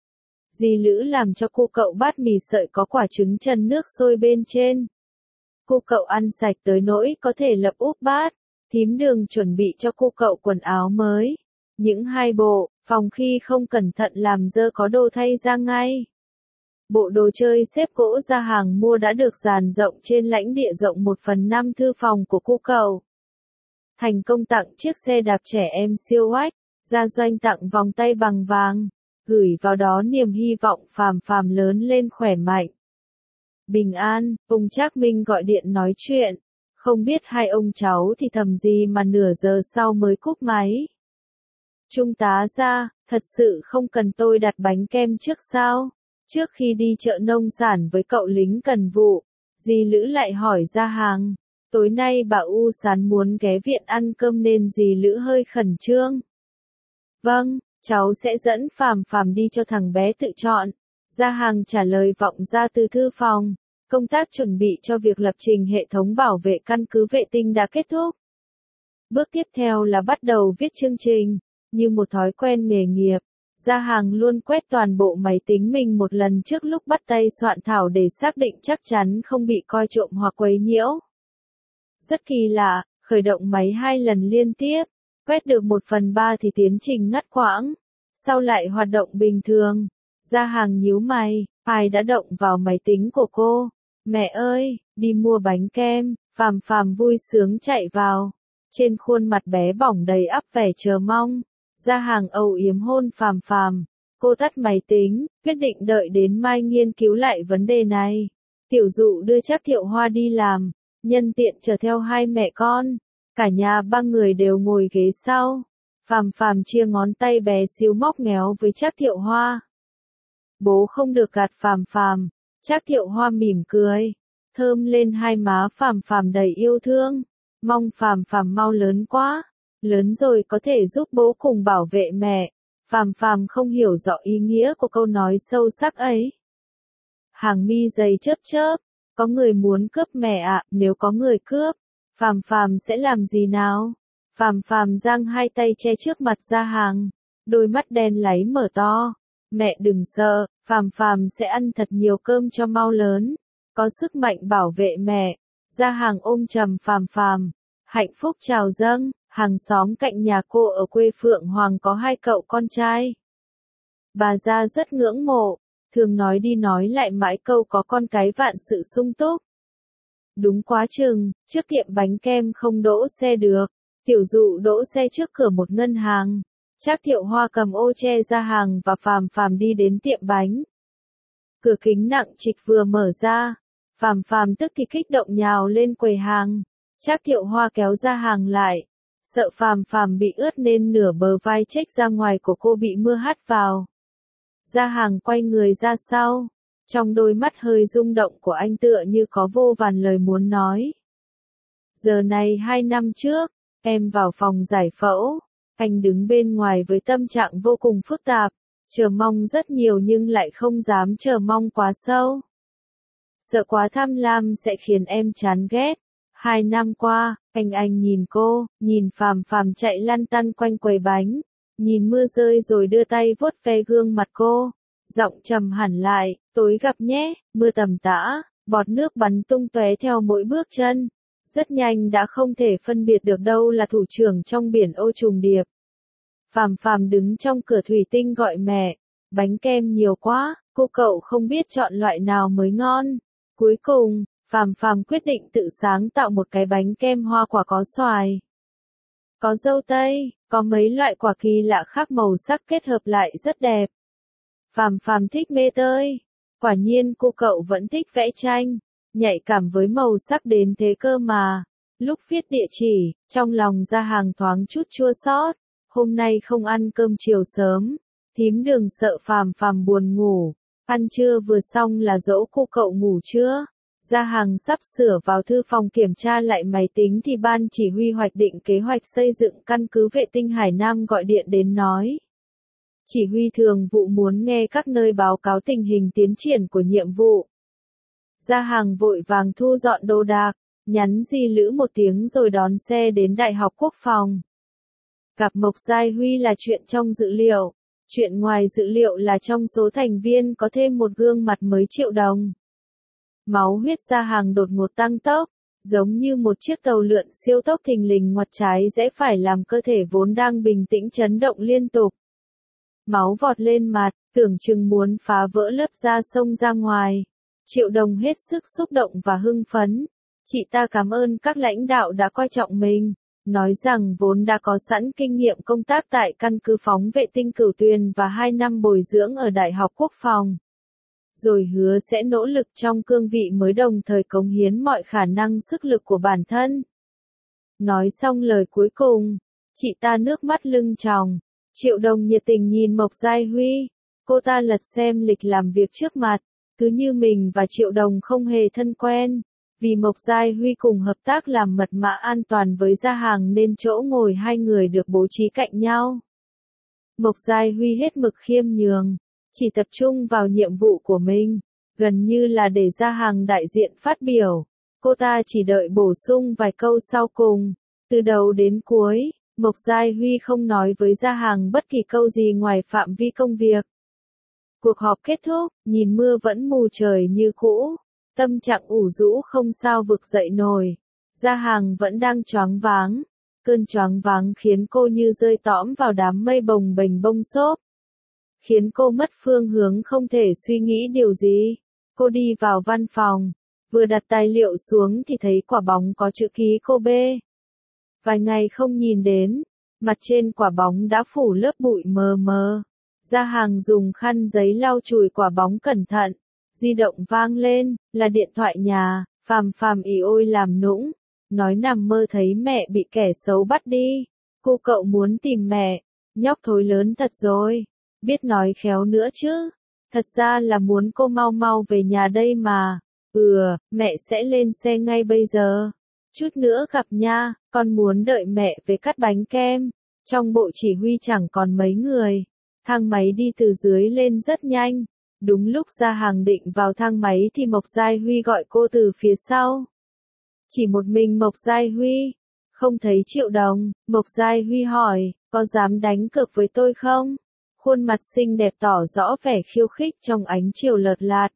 Dì Lữ làm cho cô cậu bát mì sợi có quả trứng trần nước sôi bên trên. Cô cậu ăn sạch tới nỗi có thể lập úp bát. Thím Đường chuẩn bị cho cô cậu quần áo mới. Những 2 bộ, phòng khi không cẩn thận làm dơ có đồ thay ra ngay. Bộ đồ chơi xếp gỗ Gia Hàng mua đã được dàn rộng trên lãnh địa rộng 1/5 thư phòng của cô cậu. Thành công tặng chiếc xe đạp trẻ em siêu oách, Gia Doanh tặng vòng tay bằng vàng, gửi vào đó niềm hy vọng Phàm Phàm lớn lên khỏe mạnh. Bình an, ông Trác Minh gọi điện nói chuyện, không biết hai ông cháu thì thầm gì mà nửa giờ sau mới cúp máy. Trung tá Gia, thật sự không cần tôi đặt bánh kem trước sao? Trước khi đi chợ nông sản với cậu lính cần vụ, dì Lữ lại hỏi Gia Hàng. Tối nay bà U Sán muốn ghé viện ăn cơm nên dì Lữ hơi khẩn trương. Vâng, cháu sẽ dẫn Phàm Phàm đi cho thằng bé tự chọn. Gia Hàng trả lời vọng ra từ thư phòng. Công tác chuẩn bị cho việc lập trình hệ thống bảo vệ căn cứ vệ tinh đã kết thúc. Bước tiếp theo là bắt đầu viết chương trình. Như một thói quen nghề nghiệp, Gia Hàng luôn quét toàn bộ máy tính mình một lần trước lúc bắt tay soạn thảo để xác định chắc chắn không bị coi trộm hoặc quấy nhiễu. Rất kỳ lạ, khởi động máy 2 lần liên tiếp, quét được 1/3 thì tiến trình ngắt quãng, sau lại hoạt động bình thường. Gia Hàng nhíu mày, ai đã động vào máy tính của cô? Mẹ ơi, đi mua bánh kem. Phàm Phàm vui sướng chạy vào. Trên khuôn mặt bé bỏng đầy ắp vẻ chờ mong. Gia Hàng âu yếm hôn Phàm Phàm. Cô tắt máy tính, quyết định đợi đến mai nghiên cứu lại vấn đề này. Tiểu Dụ đưa Trác Thiệu Hoa đi làm, nhân tiện chở theo 2 mẹ con. Cả nhà 3 người đều ngồi ghế sau. Phàm Phàm chia ngón tay bé xíu móc méo với Trác Thiệu Hoa. Bố không được gạt Phàm Phàm. Trác Thiệu Hoa mỉm cười, thơm lên hai má Phàm Phàm đầy yêu thương. Mong Phàm Phàm mau lớn quá, lớn rồi có thể giúp bố cùng bảo vệ mẹ. Phàm Phàm không hiểu rõ ý nghĩa của câu nói sâu sắc ấy. Hàng mi dày chớp chớp, có người muốn cướp mẹ ạ, nếu có người cướp, Phàm Phàm sẽ làm gì nào? Phàm Phàm giang hai tay che trước mặt Gia Hàng, đôi mắt đen láy mở to. Mẹ đừng sợ, Phàm Phàm sẽ ăn thật nhiều cơm cho mau lớn, có sức mạnh bảo vệ mẹ. Gia Hàng ôm chầm Phàm Phàm, hạnh phúc chào dâng. Hàng xóm cạnh nhà cô ở quê Phượng Hoàng có 2 cậu con trai. Bà Gia rất ngưỡng mộ, thường nói đi nói lại mãi câu có con cái vạn sự sung túc. Đúng quá chừng, trước tiệm bánh kem không đỗ xe được, Tiểu Dụ đỗ xe trước cửa một ngân hàng. Trác Thiệu Hoa cầm ô che Gia Hàng và Phàm Phàm đi đến tiệm bánh. Cửa kính nặng trịch vừa mở ra, Phàm Phàm tức thì kích động nhào lên quầy hàng. Trác Thiệu Hoa kéo Gia Hàng lại, sợ Phàm Phàm bị ướt nên nửa bờ vai chếch ra ngoài của cô bị mưa hắt vào. Gia Hàng quay người ra sau, trong đôi mắt hơi rung động của anh tựa như có vô vàn lời muốn nói. Giờ này 2 năm trước, em vào phòng giải phẫu, anh đứng bên ngoài với tâm trạng vô cùng phức tạp, chờ mong rất nhiều nhưng lại không dám chờ mong quá sâu. Sợ quá tham lam sẽ khiến em chán ghét. 2 năm qua, anh nhìn cô, nhìn Phàm Phàm chạy lăn tăn quanh quầy bánh, nhìn mưa rơi rồi đưa tay vuốt ve gương mặt cô, giọng trầm hẳn lại, tối gặp nhé. Mưa tầm tã, bọt nước bắn tung tóe theo mỗi bước chân, rất nhanh đã không thể phân biệt được đâu là thủ trưởng trong biển ô trùng điệp. Phàm Phàm đứng trong cửa thủy tinh gọi mẹ, bánh kem nhiều quá, cô cậu không biết chọn loại nào mới ngon. Cuối cùng, Phàm Phàm quyết định tự sáng tạo một cái bánh kem hoa quả có xoài, có dâu tây, có mấy loại quả kỳ lạ khác màu sắc kết hợp lại rất đẹp. Phàm Phàm thích mê tơi, quả nhiên cô cậu vẫn thích vẽ tranh, nhạy cảm với màu sắc đến thế cơ mà. Lúc viết địa chỉ, trong lòng Gia Hàng thoáng chút chua xót, hôm nay không ăn cơm chiều sớm, thím Đường sợ Phàm Phàm buồn ngủ, ăn trưa vừa xong là dỗ cô cậu ngủ trưa. Gia Hàng sắp sửa vào thư phòng kiểm tra lại máy tính thì ban chỉ huy hoạch định kế hoạch xây dựng căn cứ vệ tinh Hải Nam gọi điện đến nói. Chỉ huy thường vụ muốn nghe các nơi báo cáo tình hình tiến triển của nhiệm vụ. Gia Hàng vội vàng thu dọn đồ đạc, nhắn Di Lữ một tiếng rồi đón xe đến Đại học Quốc phòng. Gặp Mộc Giai Huy là chuyện trong dự liệu, chuyện ngoài dự liệu là trong số thành viên có thêm một gương mặt mới Triệu Đồng. Máu huyết Gia Hàng đột ngột tăng tốc, giống như một chiếc tàu lượn siêu tốc thình lình ngoặt trái rẽ phải làm cơ thể vốn đang bình tĩnh chấn động liên tục. Máu vọt lên mặt, tưởng chừng muốn phá vỡ lớp da xông ra ngoài. Triệu Đồng hết sức xúc động và hưng phấn. Chị ta cảm ơn các lãnh đạo đã coi trọng mình, nói rằng vốn đã có sẵn kinh nghiệm công tác tại căn cứ phóng vệ tinh Cửu Tuyền và 2 năm bồi dưỡng ở Đại học Quốc phòng. Rồi hứa sẽ nỗ lực trong cương vị mới đồng thời cống hiến mọi khả năng sức lực của bản thân. Nói xong lời cuối cùng, chị ta nước mắt lưng tròng. Triệu Đồng nhiệt tình nhìn Mộc Giai Huy, cô ta lật xem lịch làm việc trước mặt, cứ như mình và Triệu Đồng không hề thân quen, vì Mộc Giai Huy cùng hợp tác làm mật mã an toàn với Gia Hàng nên chỗ ngồi hai người được bố trí cạnh nhau. Mộc Giai Huy hết mực khiêm nhường, chỉ tập trung vào nhiệm vụ của mình, gần như là để Gia Hàng đại diện phát biểu, cô ta chỉ đợi bổ sung vài câu sau cùng, từ đầu đến cuối. Mộc Giai Huy không nói với Gia Hàng bất kỳ câu gì ngoài phạm vi công việc. Cuộc họp kết thúc, nhìn mưa vẫn mù trời như cũ, tâm trạng ủ rũ không sao vực dậy nổi. Gia Hàng vẫn đang choáng váng, cơn choáng váng khiến cô như rơi tõm vào đám mây bồng bềnh bông xốp, khiến cô mất phương hướng không thể suy nghĩ điều gì. Cô đi vào văn phòng, vừa đặt tài liệu xuống thì thấy quả bóng có chữ ký cô B. Vài ngày không nhìn đến, mặt trên quả bóng đã phủ lớp bụi mờ mờ. Gia Hàng dùng khăn giấy lau chùi quả bóng cẩn thận, di động vang lên, là điện thoại nhà. Phàm Phàm ỉ ôi làm nũng, nói nằm mơ thấy mẹ bị kẻ xấu bắt đi. Cô cậu muốn tìm mẹ, nhóc thối lớn thật rồi, biết nói khéo nữa chứ. Thật ra là muốn cô mau mau về nhà đây mà. Mẹ sẽ lên xe ngay bây giờ. Chút nữa gặp nha, con muốn đợi mẹ về cắt bánh kem. Trong bộ chỉ huy chẳng còn mấy người. Thang máy đi từ dưới lên rất nhanh. Đúng lúc Gia Hàng định vào thang máy thì Mộc Giai Huy gọi cô từ phía sau. Chỉ một mình Mộc Giai Huy, Không thấy Triệu Đồng, Mộc Giai Huy hỏi, có dám đánh cược với tôi không? Khuôn mặt xinh đẹp tỏ rõ vẻ khiêu khích trong ánh chiều lợt lạt.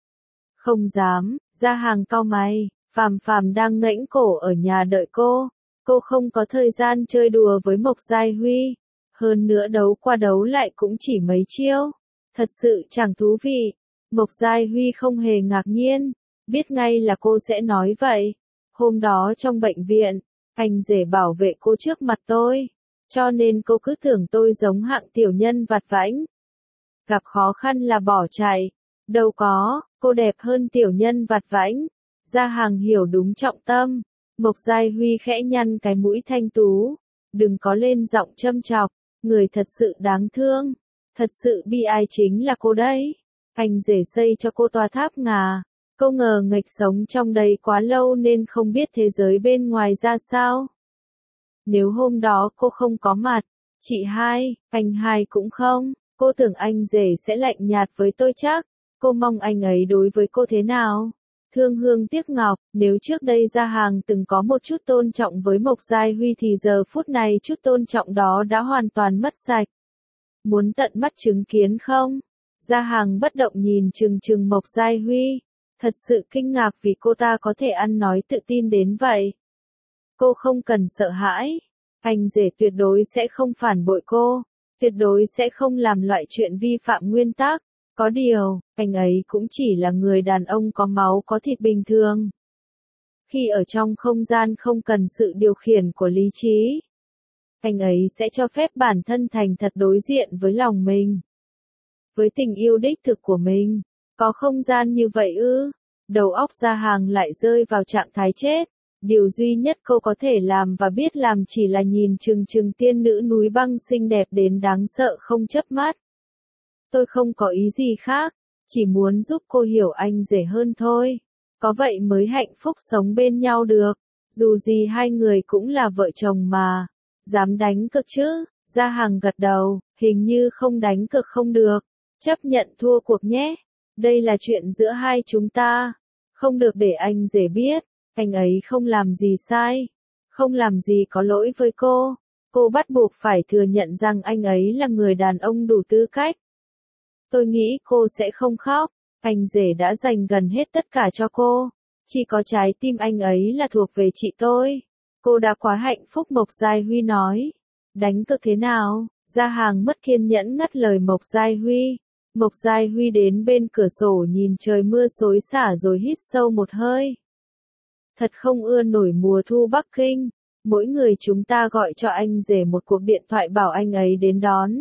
Không dám, Gia Hàng cau mày, Phàm Phàm đang ngẩng cổ ở nhà đợi cô. Cô không có thời gian chơi đùa với Mộc Giai Huy. Hơn nữa đấu qua đấu lại cũng chỉ mấy chiêu. Thật sự chẳng thú vị. Mộc Giai Huy không hề ngạc nhiên. Biết ngay là cô sẽ nói vậy. Hôm đó trong bệnh viện, anh rể bảo vệ cô trước mặt tôi. Cho nên cô cứ tưởng tôi giống hạng tiểu nhân vặt vãnh. Gặp khó khăn là bỏ chạy. Đâu có, cô đẹp hơn tiểu nhân vặt vãnh. Gia Hàng hiểu đúng trọng tâm. Mộc Giai Huy khẽ nhăn cái mũi thanh tú. Đừng có lên giọng châm chọc. Người thật sự đáng thương. Thật sự bi ai chính là cô đấy. Anh rể xây cho cô tòa tháp ngà. Cô ngờ nghệch sống trong đây quá lâu nên không biết thế giới bên ngoài ra sao. Nếu hôm đó cô không có mặt, chị hai, anh hai cũng không, cô tưởng anh rể sẽ lạnh nhạt với tôi chắc. Cô mong anh ấy đối với cô thế nào? Thương hương tiếc ngọc, nếu trước đây Gia Hàng từng có một chút tôn trọng với Mộc Giai Huy thì giờ phút này chút tôn trọng đó đã hoàn toàn mất sạch. Muốn tận mắt chứng kiến không? Gia Hàng bất động nhìn chừng chừng Mộc Giai Huy. Thật sự kinh ngạc vì cô ta có thể ăn nói tự tin đến vậy. Cô không cần sợ hãi. Anh rể tuyệt đối sẽ không phản bội cô. Tuyệt đối sẽ không làm loại chuyện vi phạm nguyên tắc. Có điều, anh ấy cũng chỉ là người đàn ông có máu có thịt bình thường. Khi ở trong không gian không cần sự điều khiển của lý trí, anh ấy sẽ cho phép bản thân thành thật đối diện với lòng mình. Với tình yêu đích thực của mình. Có không gian như vậy ư? Đầu óc Gia Hàng lại rơi vào trạng thái chết. Điều duy nhất cô có thể làm và biết làm chỉ là nhìn chừng chừng tiên nữ núi băng xinh đẹp đến đáng sợ không chớp mắt. Tôi không có ý gì khác, chỉ muốn giúp cô hiểu anh rể hơn thôi. Có vậy mới hạnh phúc sống bên nhau được. Dù gì hai người cũng là vợ chồng mà. Dám đánh cược chứ? Gia Hàng gật đầu, hình như không đánh cược không được. Chấp nhận thua cuộc nhé. Đây là chuyện giữa hai chúng ta. Không được để anh rể biết. Anh ấy không làm gì sai. Không làm gì có lỗi với cô. Cô bắt buộc phải thừa nhận rằng anh ấy là người đàn ông đủ tư cách. Tôi nghĩ cô sẽ không khóc. Anh rể đã dành gần hết tất cả cho cô. Chỉ có trái tim anh ấy là thuộc về chị tôi. Cô đã quá hạnh phúc, Mộc Giai Huy nói. Đánh cược thế nào? Gia Hàng mất kiên nhẫn ngắt lời Mộc Giai Huy. Mộc Giai Huy đến bên cửa sổ nhìn trời mưa xối xả rồi hít sâu một hơi. Thật không ưa nổi mùa thu Bắc Kinh. Mỗi người chúng ta gọi cho anh rể một cuộc điện thoại bảo anh ấy đến đón.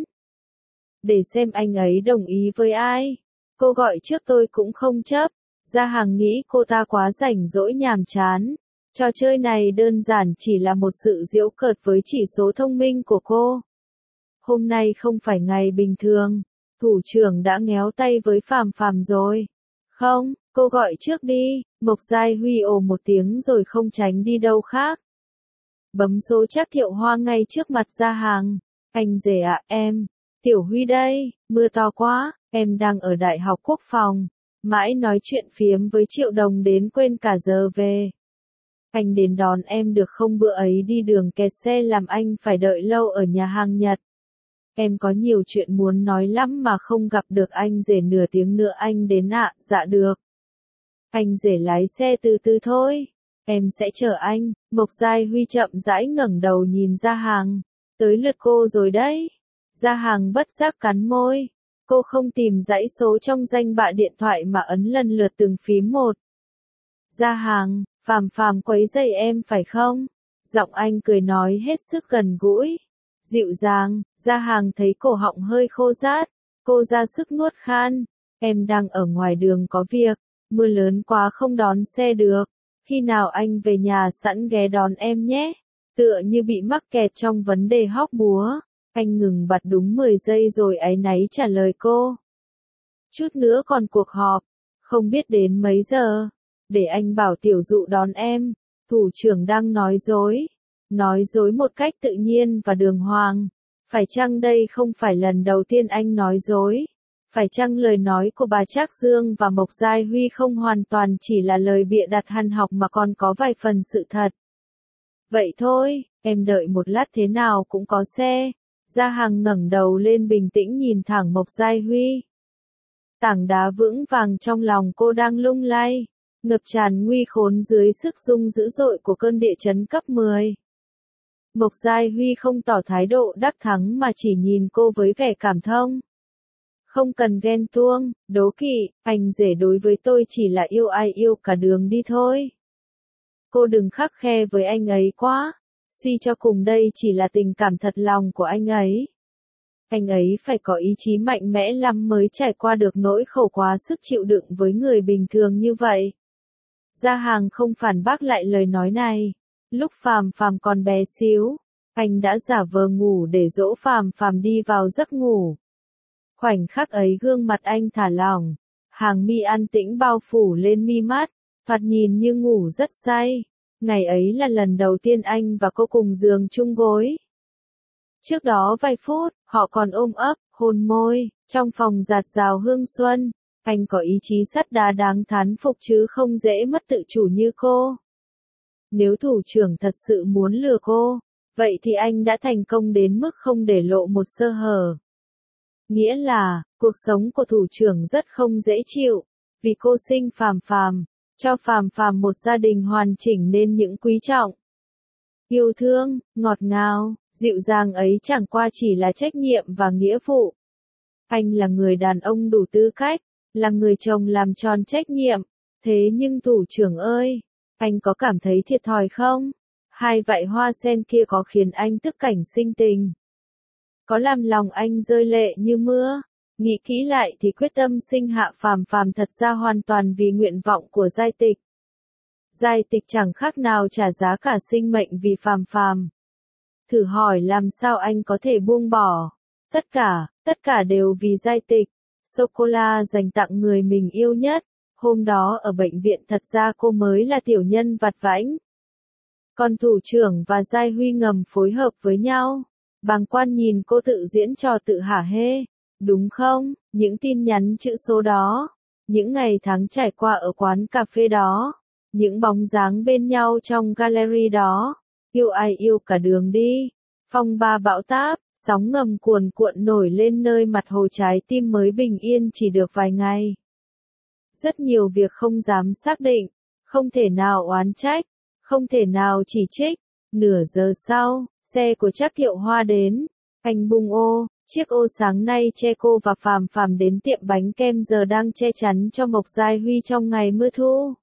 Để xem anh ấy đồng ý với ai. Cô gọi trước tôi cũng không chấp. Gia Hàng nghĩ cô ta quá rảnh rỗi nhàm chán. Trò chơi này đơn giản chỉ là một sự giễu cợt với chỉ số thông minh của cô. Hôm nay không phải ngày bình thường. Thủ trưởng đã ngéo tay với Phàm Phàm rồi. Không, cô gọi trước đi. Mộc Giai Huy ồ một tiếng rồi không tránh đi đâu khác. Bấm số Trác Thiệu Hoa ngay trước mặt Gia Hàng. Anh rể ạ, em. Tiểu Huy đây, mưa to quá, em đang ở Đại học Quốc phòng. Mãi nói chuyện phiếm với Triệu Đồng đến quên cả giờ về. Anh đến đón em được không, bữa ấy đi đường kẹt xe làm anh phải đợi lâu ở nhà hàng Nhật. Em có nhiều chuyện muốn nói lắm mà không gặp được anh rể, nửa tiếng nữa anh đến ạ. Dạ được. Anh rể lái xe từ từ thôi. Em sẽ chờ anh. Mộc Giai Huy chậm rãi ngẩng đầu nhìn Gia Hàng. Tới lượt cô rồi đấy. Gia Hàng bất giác cắn môi. Cô không tìm dãy số trong danh bạ điện thoại mà ấn lần lượt từng phím một. Gia Hàng, Phàm Phàm quấy rầy em phải không? Giọng anh cười nói hết sức gần gũi. Dịu dàng. Gia Hàng thấy cổ họng hơi khô rát. Cô ra sức nuốt khan. Em đang ở ngoài đường có việc. Mưa lớn quá không đón xe được. Khi nào anh về nhà sẵn ghé đón em nhé. Tựa như bị mắc kẹt trong vấn đề hóc búa. Anh ngừng bặt đúng 10 giây rồi áy náy trả lời cô. Chút nữa còn cuộc họp. Không biết đến mấy giờ. Để anh bảo tiểu dụ đón em. Thủ trưởng đang nói dối. Nói dối một cách tự nhiên và đường hoàng. Phải chăng đây không phải lần đầu tiên anh nói dối? Phải chăng lời nói của bà Trác Dương và Mộc Giai Huy không hoàn toàn chỉ là lời bịa đặt hằn học mà còn có vài phần sự thật? Vậy thôi, em đợi một lát thế nào cũng có xe. Gia Hằng ngẩng đầu lên bình tĩnh nhìn thẳng Mộc Giai Huy. Tảng đá vững vàng trong lòng cô đang lung lay, ngập tràn nguy khốn dưới sức rung dữ dội của cơn địa chấn cấp 10. Mộc Giai Huy không tỏ thái độ đắc thắng mà chỉ nhìn cô với vẻ cảm thông. Không cần ghen tuông, đố kỵ, anh rể đối với tôi chỉ là yêu ai yêu cả đường đi thôi. Cô đừng khắt khe với anh ấy quá, suy cho cùng đây chỉ là tình cảm thật lòng của anh ấy. Anh ấy phải có ý chí mạnh mẽ lắm mới trải qua được nỗi khổ quá sức chịu đựng với người bình thường như vậy. Gia Hàng không phản bác lại lời nói này. Lúc Phàm Phàm còn bé xíu, anh đã giả vờ ngủ để dỗ Phàm Phàm đi vào giấc ngủ. Khoảnh khắc ấy gương mặt anh thả lỏng, hàng mi an tĩnh bao phủ lên mi mắt, thoạt nhìn như ngủ rất say. Ngày ấy là lần đầu tiên anh và cô cùng giường chung gối. Trước đó vài phút, họ còn ôm ấp, hôn môi, trong phòng rạt rào hương xuân. Anh có ý chí sắt đá đáng thán phục chứ không dễ mất tự chủ như cô. Nếu thủ trưởng thật sự muốn lừa cô, vậy thì anh đã thành công đến mức không để lộ một sơ hở. Nghĩa là, cuộc sống của thủ trưởng rất không dễ chịu, vì cô sinh Phàm Phàm, cho Phàm Phàm một gia đình hoàn chỉnh nên những quý trọng. Yêu thương, ngọt ngào, dịu dàng ấy chẳng qua chỉ là trách nhiệm và nghĩa vụ. Anh là người đàn ông đủ tư cách, là người chồng làm tròn trách nhiệm, thế nhưng thủ trưởng ơi, anh có cảm thấy thiệt thòi không? Hai vại hoa sen kia có khiến anh tức cảnh sinh tình? Có làm lòng anh rơi lệ như mưa? Nghĩ kỹ lại thì quyết tâm sinh hạ Phàm Phàm thật ra hoàn toàn vì nguyện vọng của Giai Tịch. Giai Tịch chẳng khác nào trả giá cả sinh mệnh vì Phàm Phàm. Thử hỏi làm sao anh có thể buông bỏ? Tất cả đều vì Giai Tịch. Sô-cô-la dành tặng người mình yêu nhất. Hôm đó ở bệnh viện thật ra cô mới là tiểu nhân vặt vãnh. Còn thủ trưởng và Giai Huy ngầm phối hợp với nhau. Bàng quan nhìn cô tự diễn trò tự hả hê. Đúng không? Những tin nhắn chữ số đó. Những ngày tháng trải qua ở quán cà phê đó. Những bóng dáng bên nhau trong gallery đó. Yêu ai yêu cả đường đi. Phong ba bão táp, sóng ngầm cuồn cuộn nổi lên nơi mặt hồ trái tim mới bình yên chỉ được vài ngày. Rất nhiều việc không dám xác định, không thể nào oán trách, không thể nào chỉ trích. Nửa giờ sau, xe của Trác Thiệu Hoa đến. Anh bung ô, chiếc ô sáng nay che cô và Phàm Phàm đến tiệm bánh kem giờ đang che chắn cho Mộc Giai Huy trong ngày mưa thu.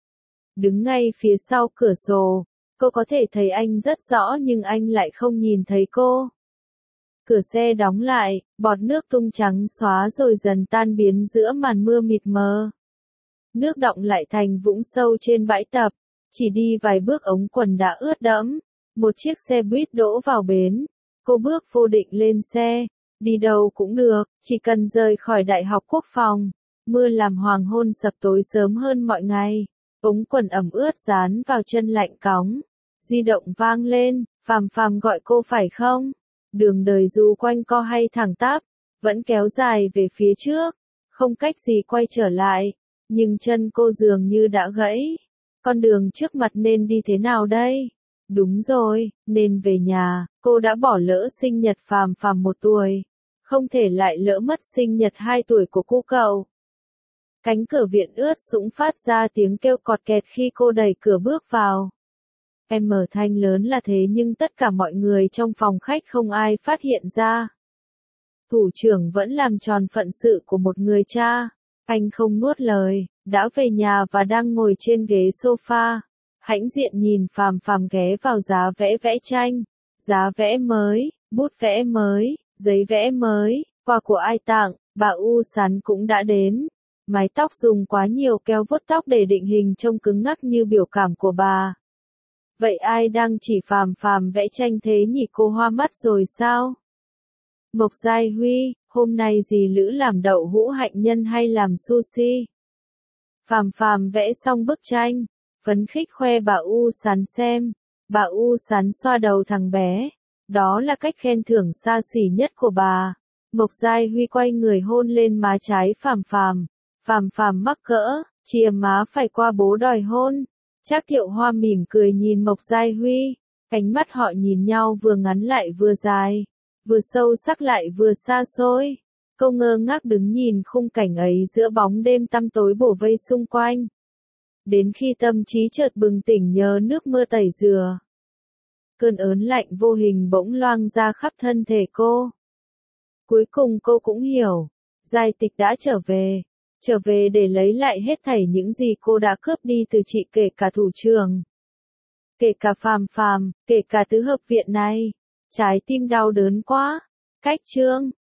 Đứng ngay phía sau cửa sổ, cô có thể thấy anh rất rõ nhưng anh lại không nhìn thấy cô. Cửa xe đóng lại, bọt nước tung trắng xóa rồi dần tan biến giữa màn mưa mịt mờ. Nước đọng lại thành vũng sâu trên bãi tập, chỉ đi vài bước ống quần đã ướt đẫm. Một chiếc xe buýt đỗ vào bến. Cô bước vô định lên xe, đi đâu cũng được, chỉ cần rời khỏi Đại học Quốc phòng. Mưa làm hoàng hôn sập tối sớm hơn mọi ngày. Ống quần ẩm ướt dán vào chân lạnh cóng. Di động vang lên, Phàm Phàm gọi cô phải không? Đường đời dù quanh co hay thẳng tắp, vẫn kéo dài về phía trước, không cách gì quay trở lại, nhưng chân cô dường như đã gãy. Con đường trước mặt nên đi thế nào đây? Đúng rồi, nên về nhà. Cô đã bỏ lỡ sinh nhật Phàm Phàm 1 tuổi, không thể lại lỡ mất sinh nhật 2 tuổi của cô cậu. Cánh cửa viện ướt sũng phát ra tiếng kêu cọt kẹt khi cô đẩy cửa bước vào. Em mở thanh lớn là thế nhưng tất cả mọi người trong phòng khách không ai phát hiện ra. Thủ trưởng vẫn làm tròn phận sự của một người cha. Anh không nuốt lời, đã về nhà và đang ngồi trên ghế sofa. Hãnh diện nhìn Phàm Phàm ghé vào giá vẽ vẽ tranh. Giá vẽ mới, bút vẽ mới, giấy vẽ mới, quà của ai tặng, bà U Sán cũng đã đến. Mái tóc dùng quá nhiều keo vuốt tóc để định hình trông cứng ngắc như biểu cảm của bà. Vậy ai đang chỉ Phàm Phàm vẽ tranh thế nhỉ, cô hoa mắt rồi sao? Mộc Giai Huy, hôm nay dì Lữ làm đậu hũ hạnh nhân hay làm sushi? Phàm Phàm vẽ xong bức tranh, phấn khích khoe bà U Sán xem. Bà U Sán xoa đầu thằng bé. Đó là cách khen thưởng xa xỉ nhất của bà. Mộc Giai Huy quay người hôn lên má trái Phàm Phàm. Phàm Phàm mắc cỡ, chìa má phải qua bố đòi hôn. Trác Thiệu Hoa mỉm cười nhìn Mộc Giai Huy. Cánh mắt họ nhìn nhau vừa ngắn lại vừa dài, vừa sâu sắc lại vừa xa xôi. Cô ngơ ngác đứng nhìn khung cảnh ấy giữa bóng đêm tăm tối bủa vây xung quanh. Đến khi tâm trí chợt bừng tỉnh nhớ nước mưa tẩy rửa. Cơn ớn lạnh vô hình bỗng loang ra khắp thân thể cô. Cuối cùng cô cũng hiểu, Giai Tịch đã trở về để lấy lại hết thảy những gì cô đã cướp đi từ chị, kể cả thủ trưởng, kể cả Phàm Phàm, kể cả tứ hợp viện này. Trái tim đau đớn quá. Cách chương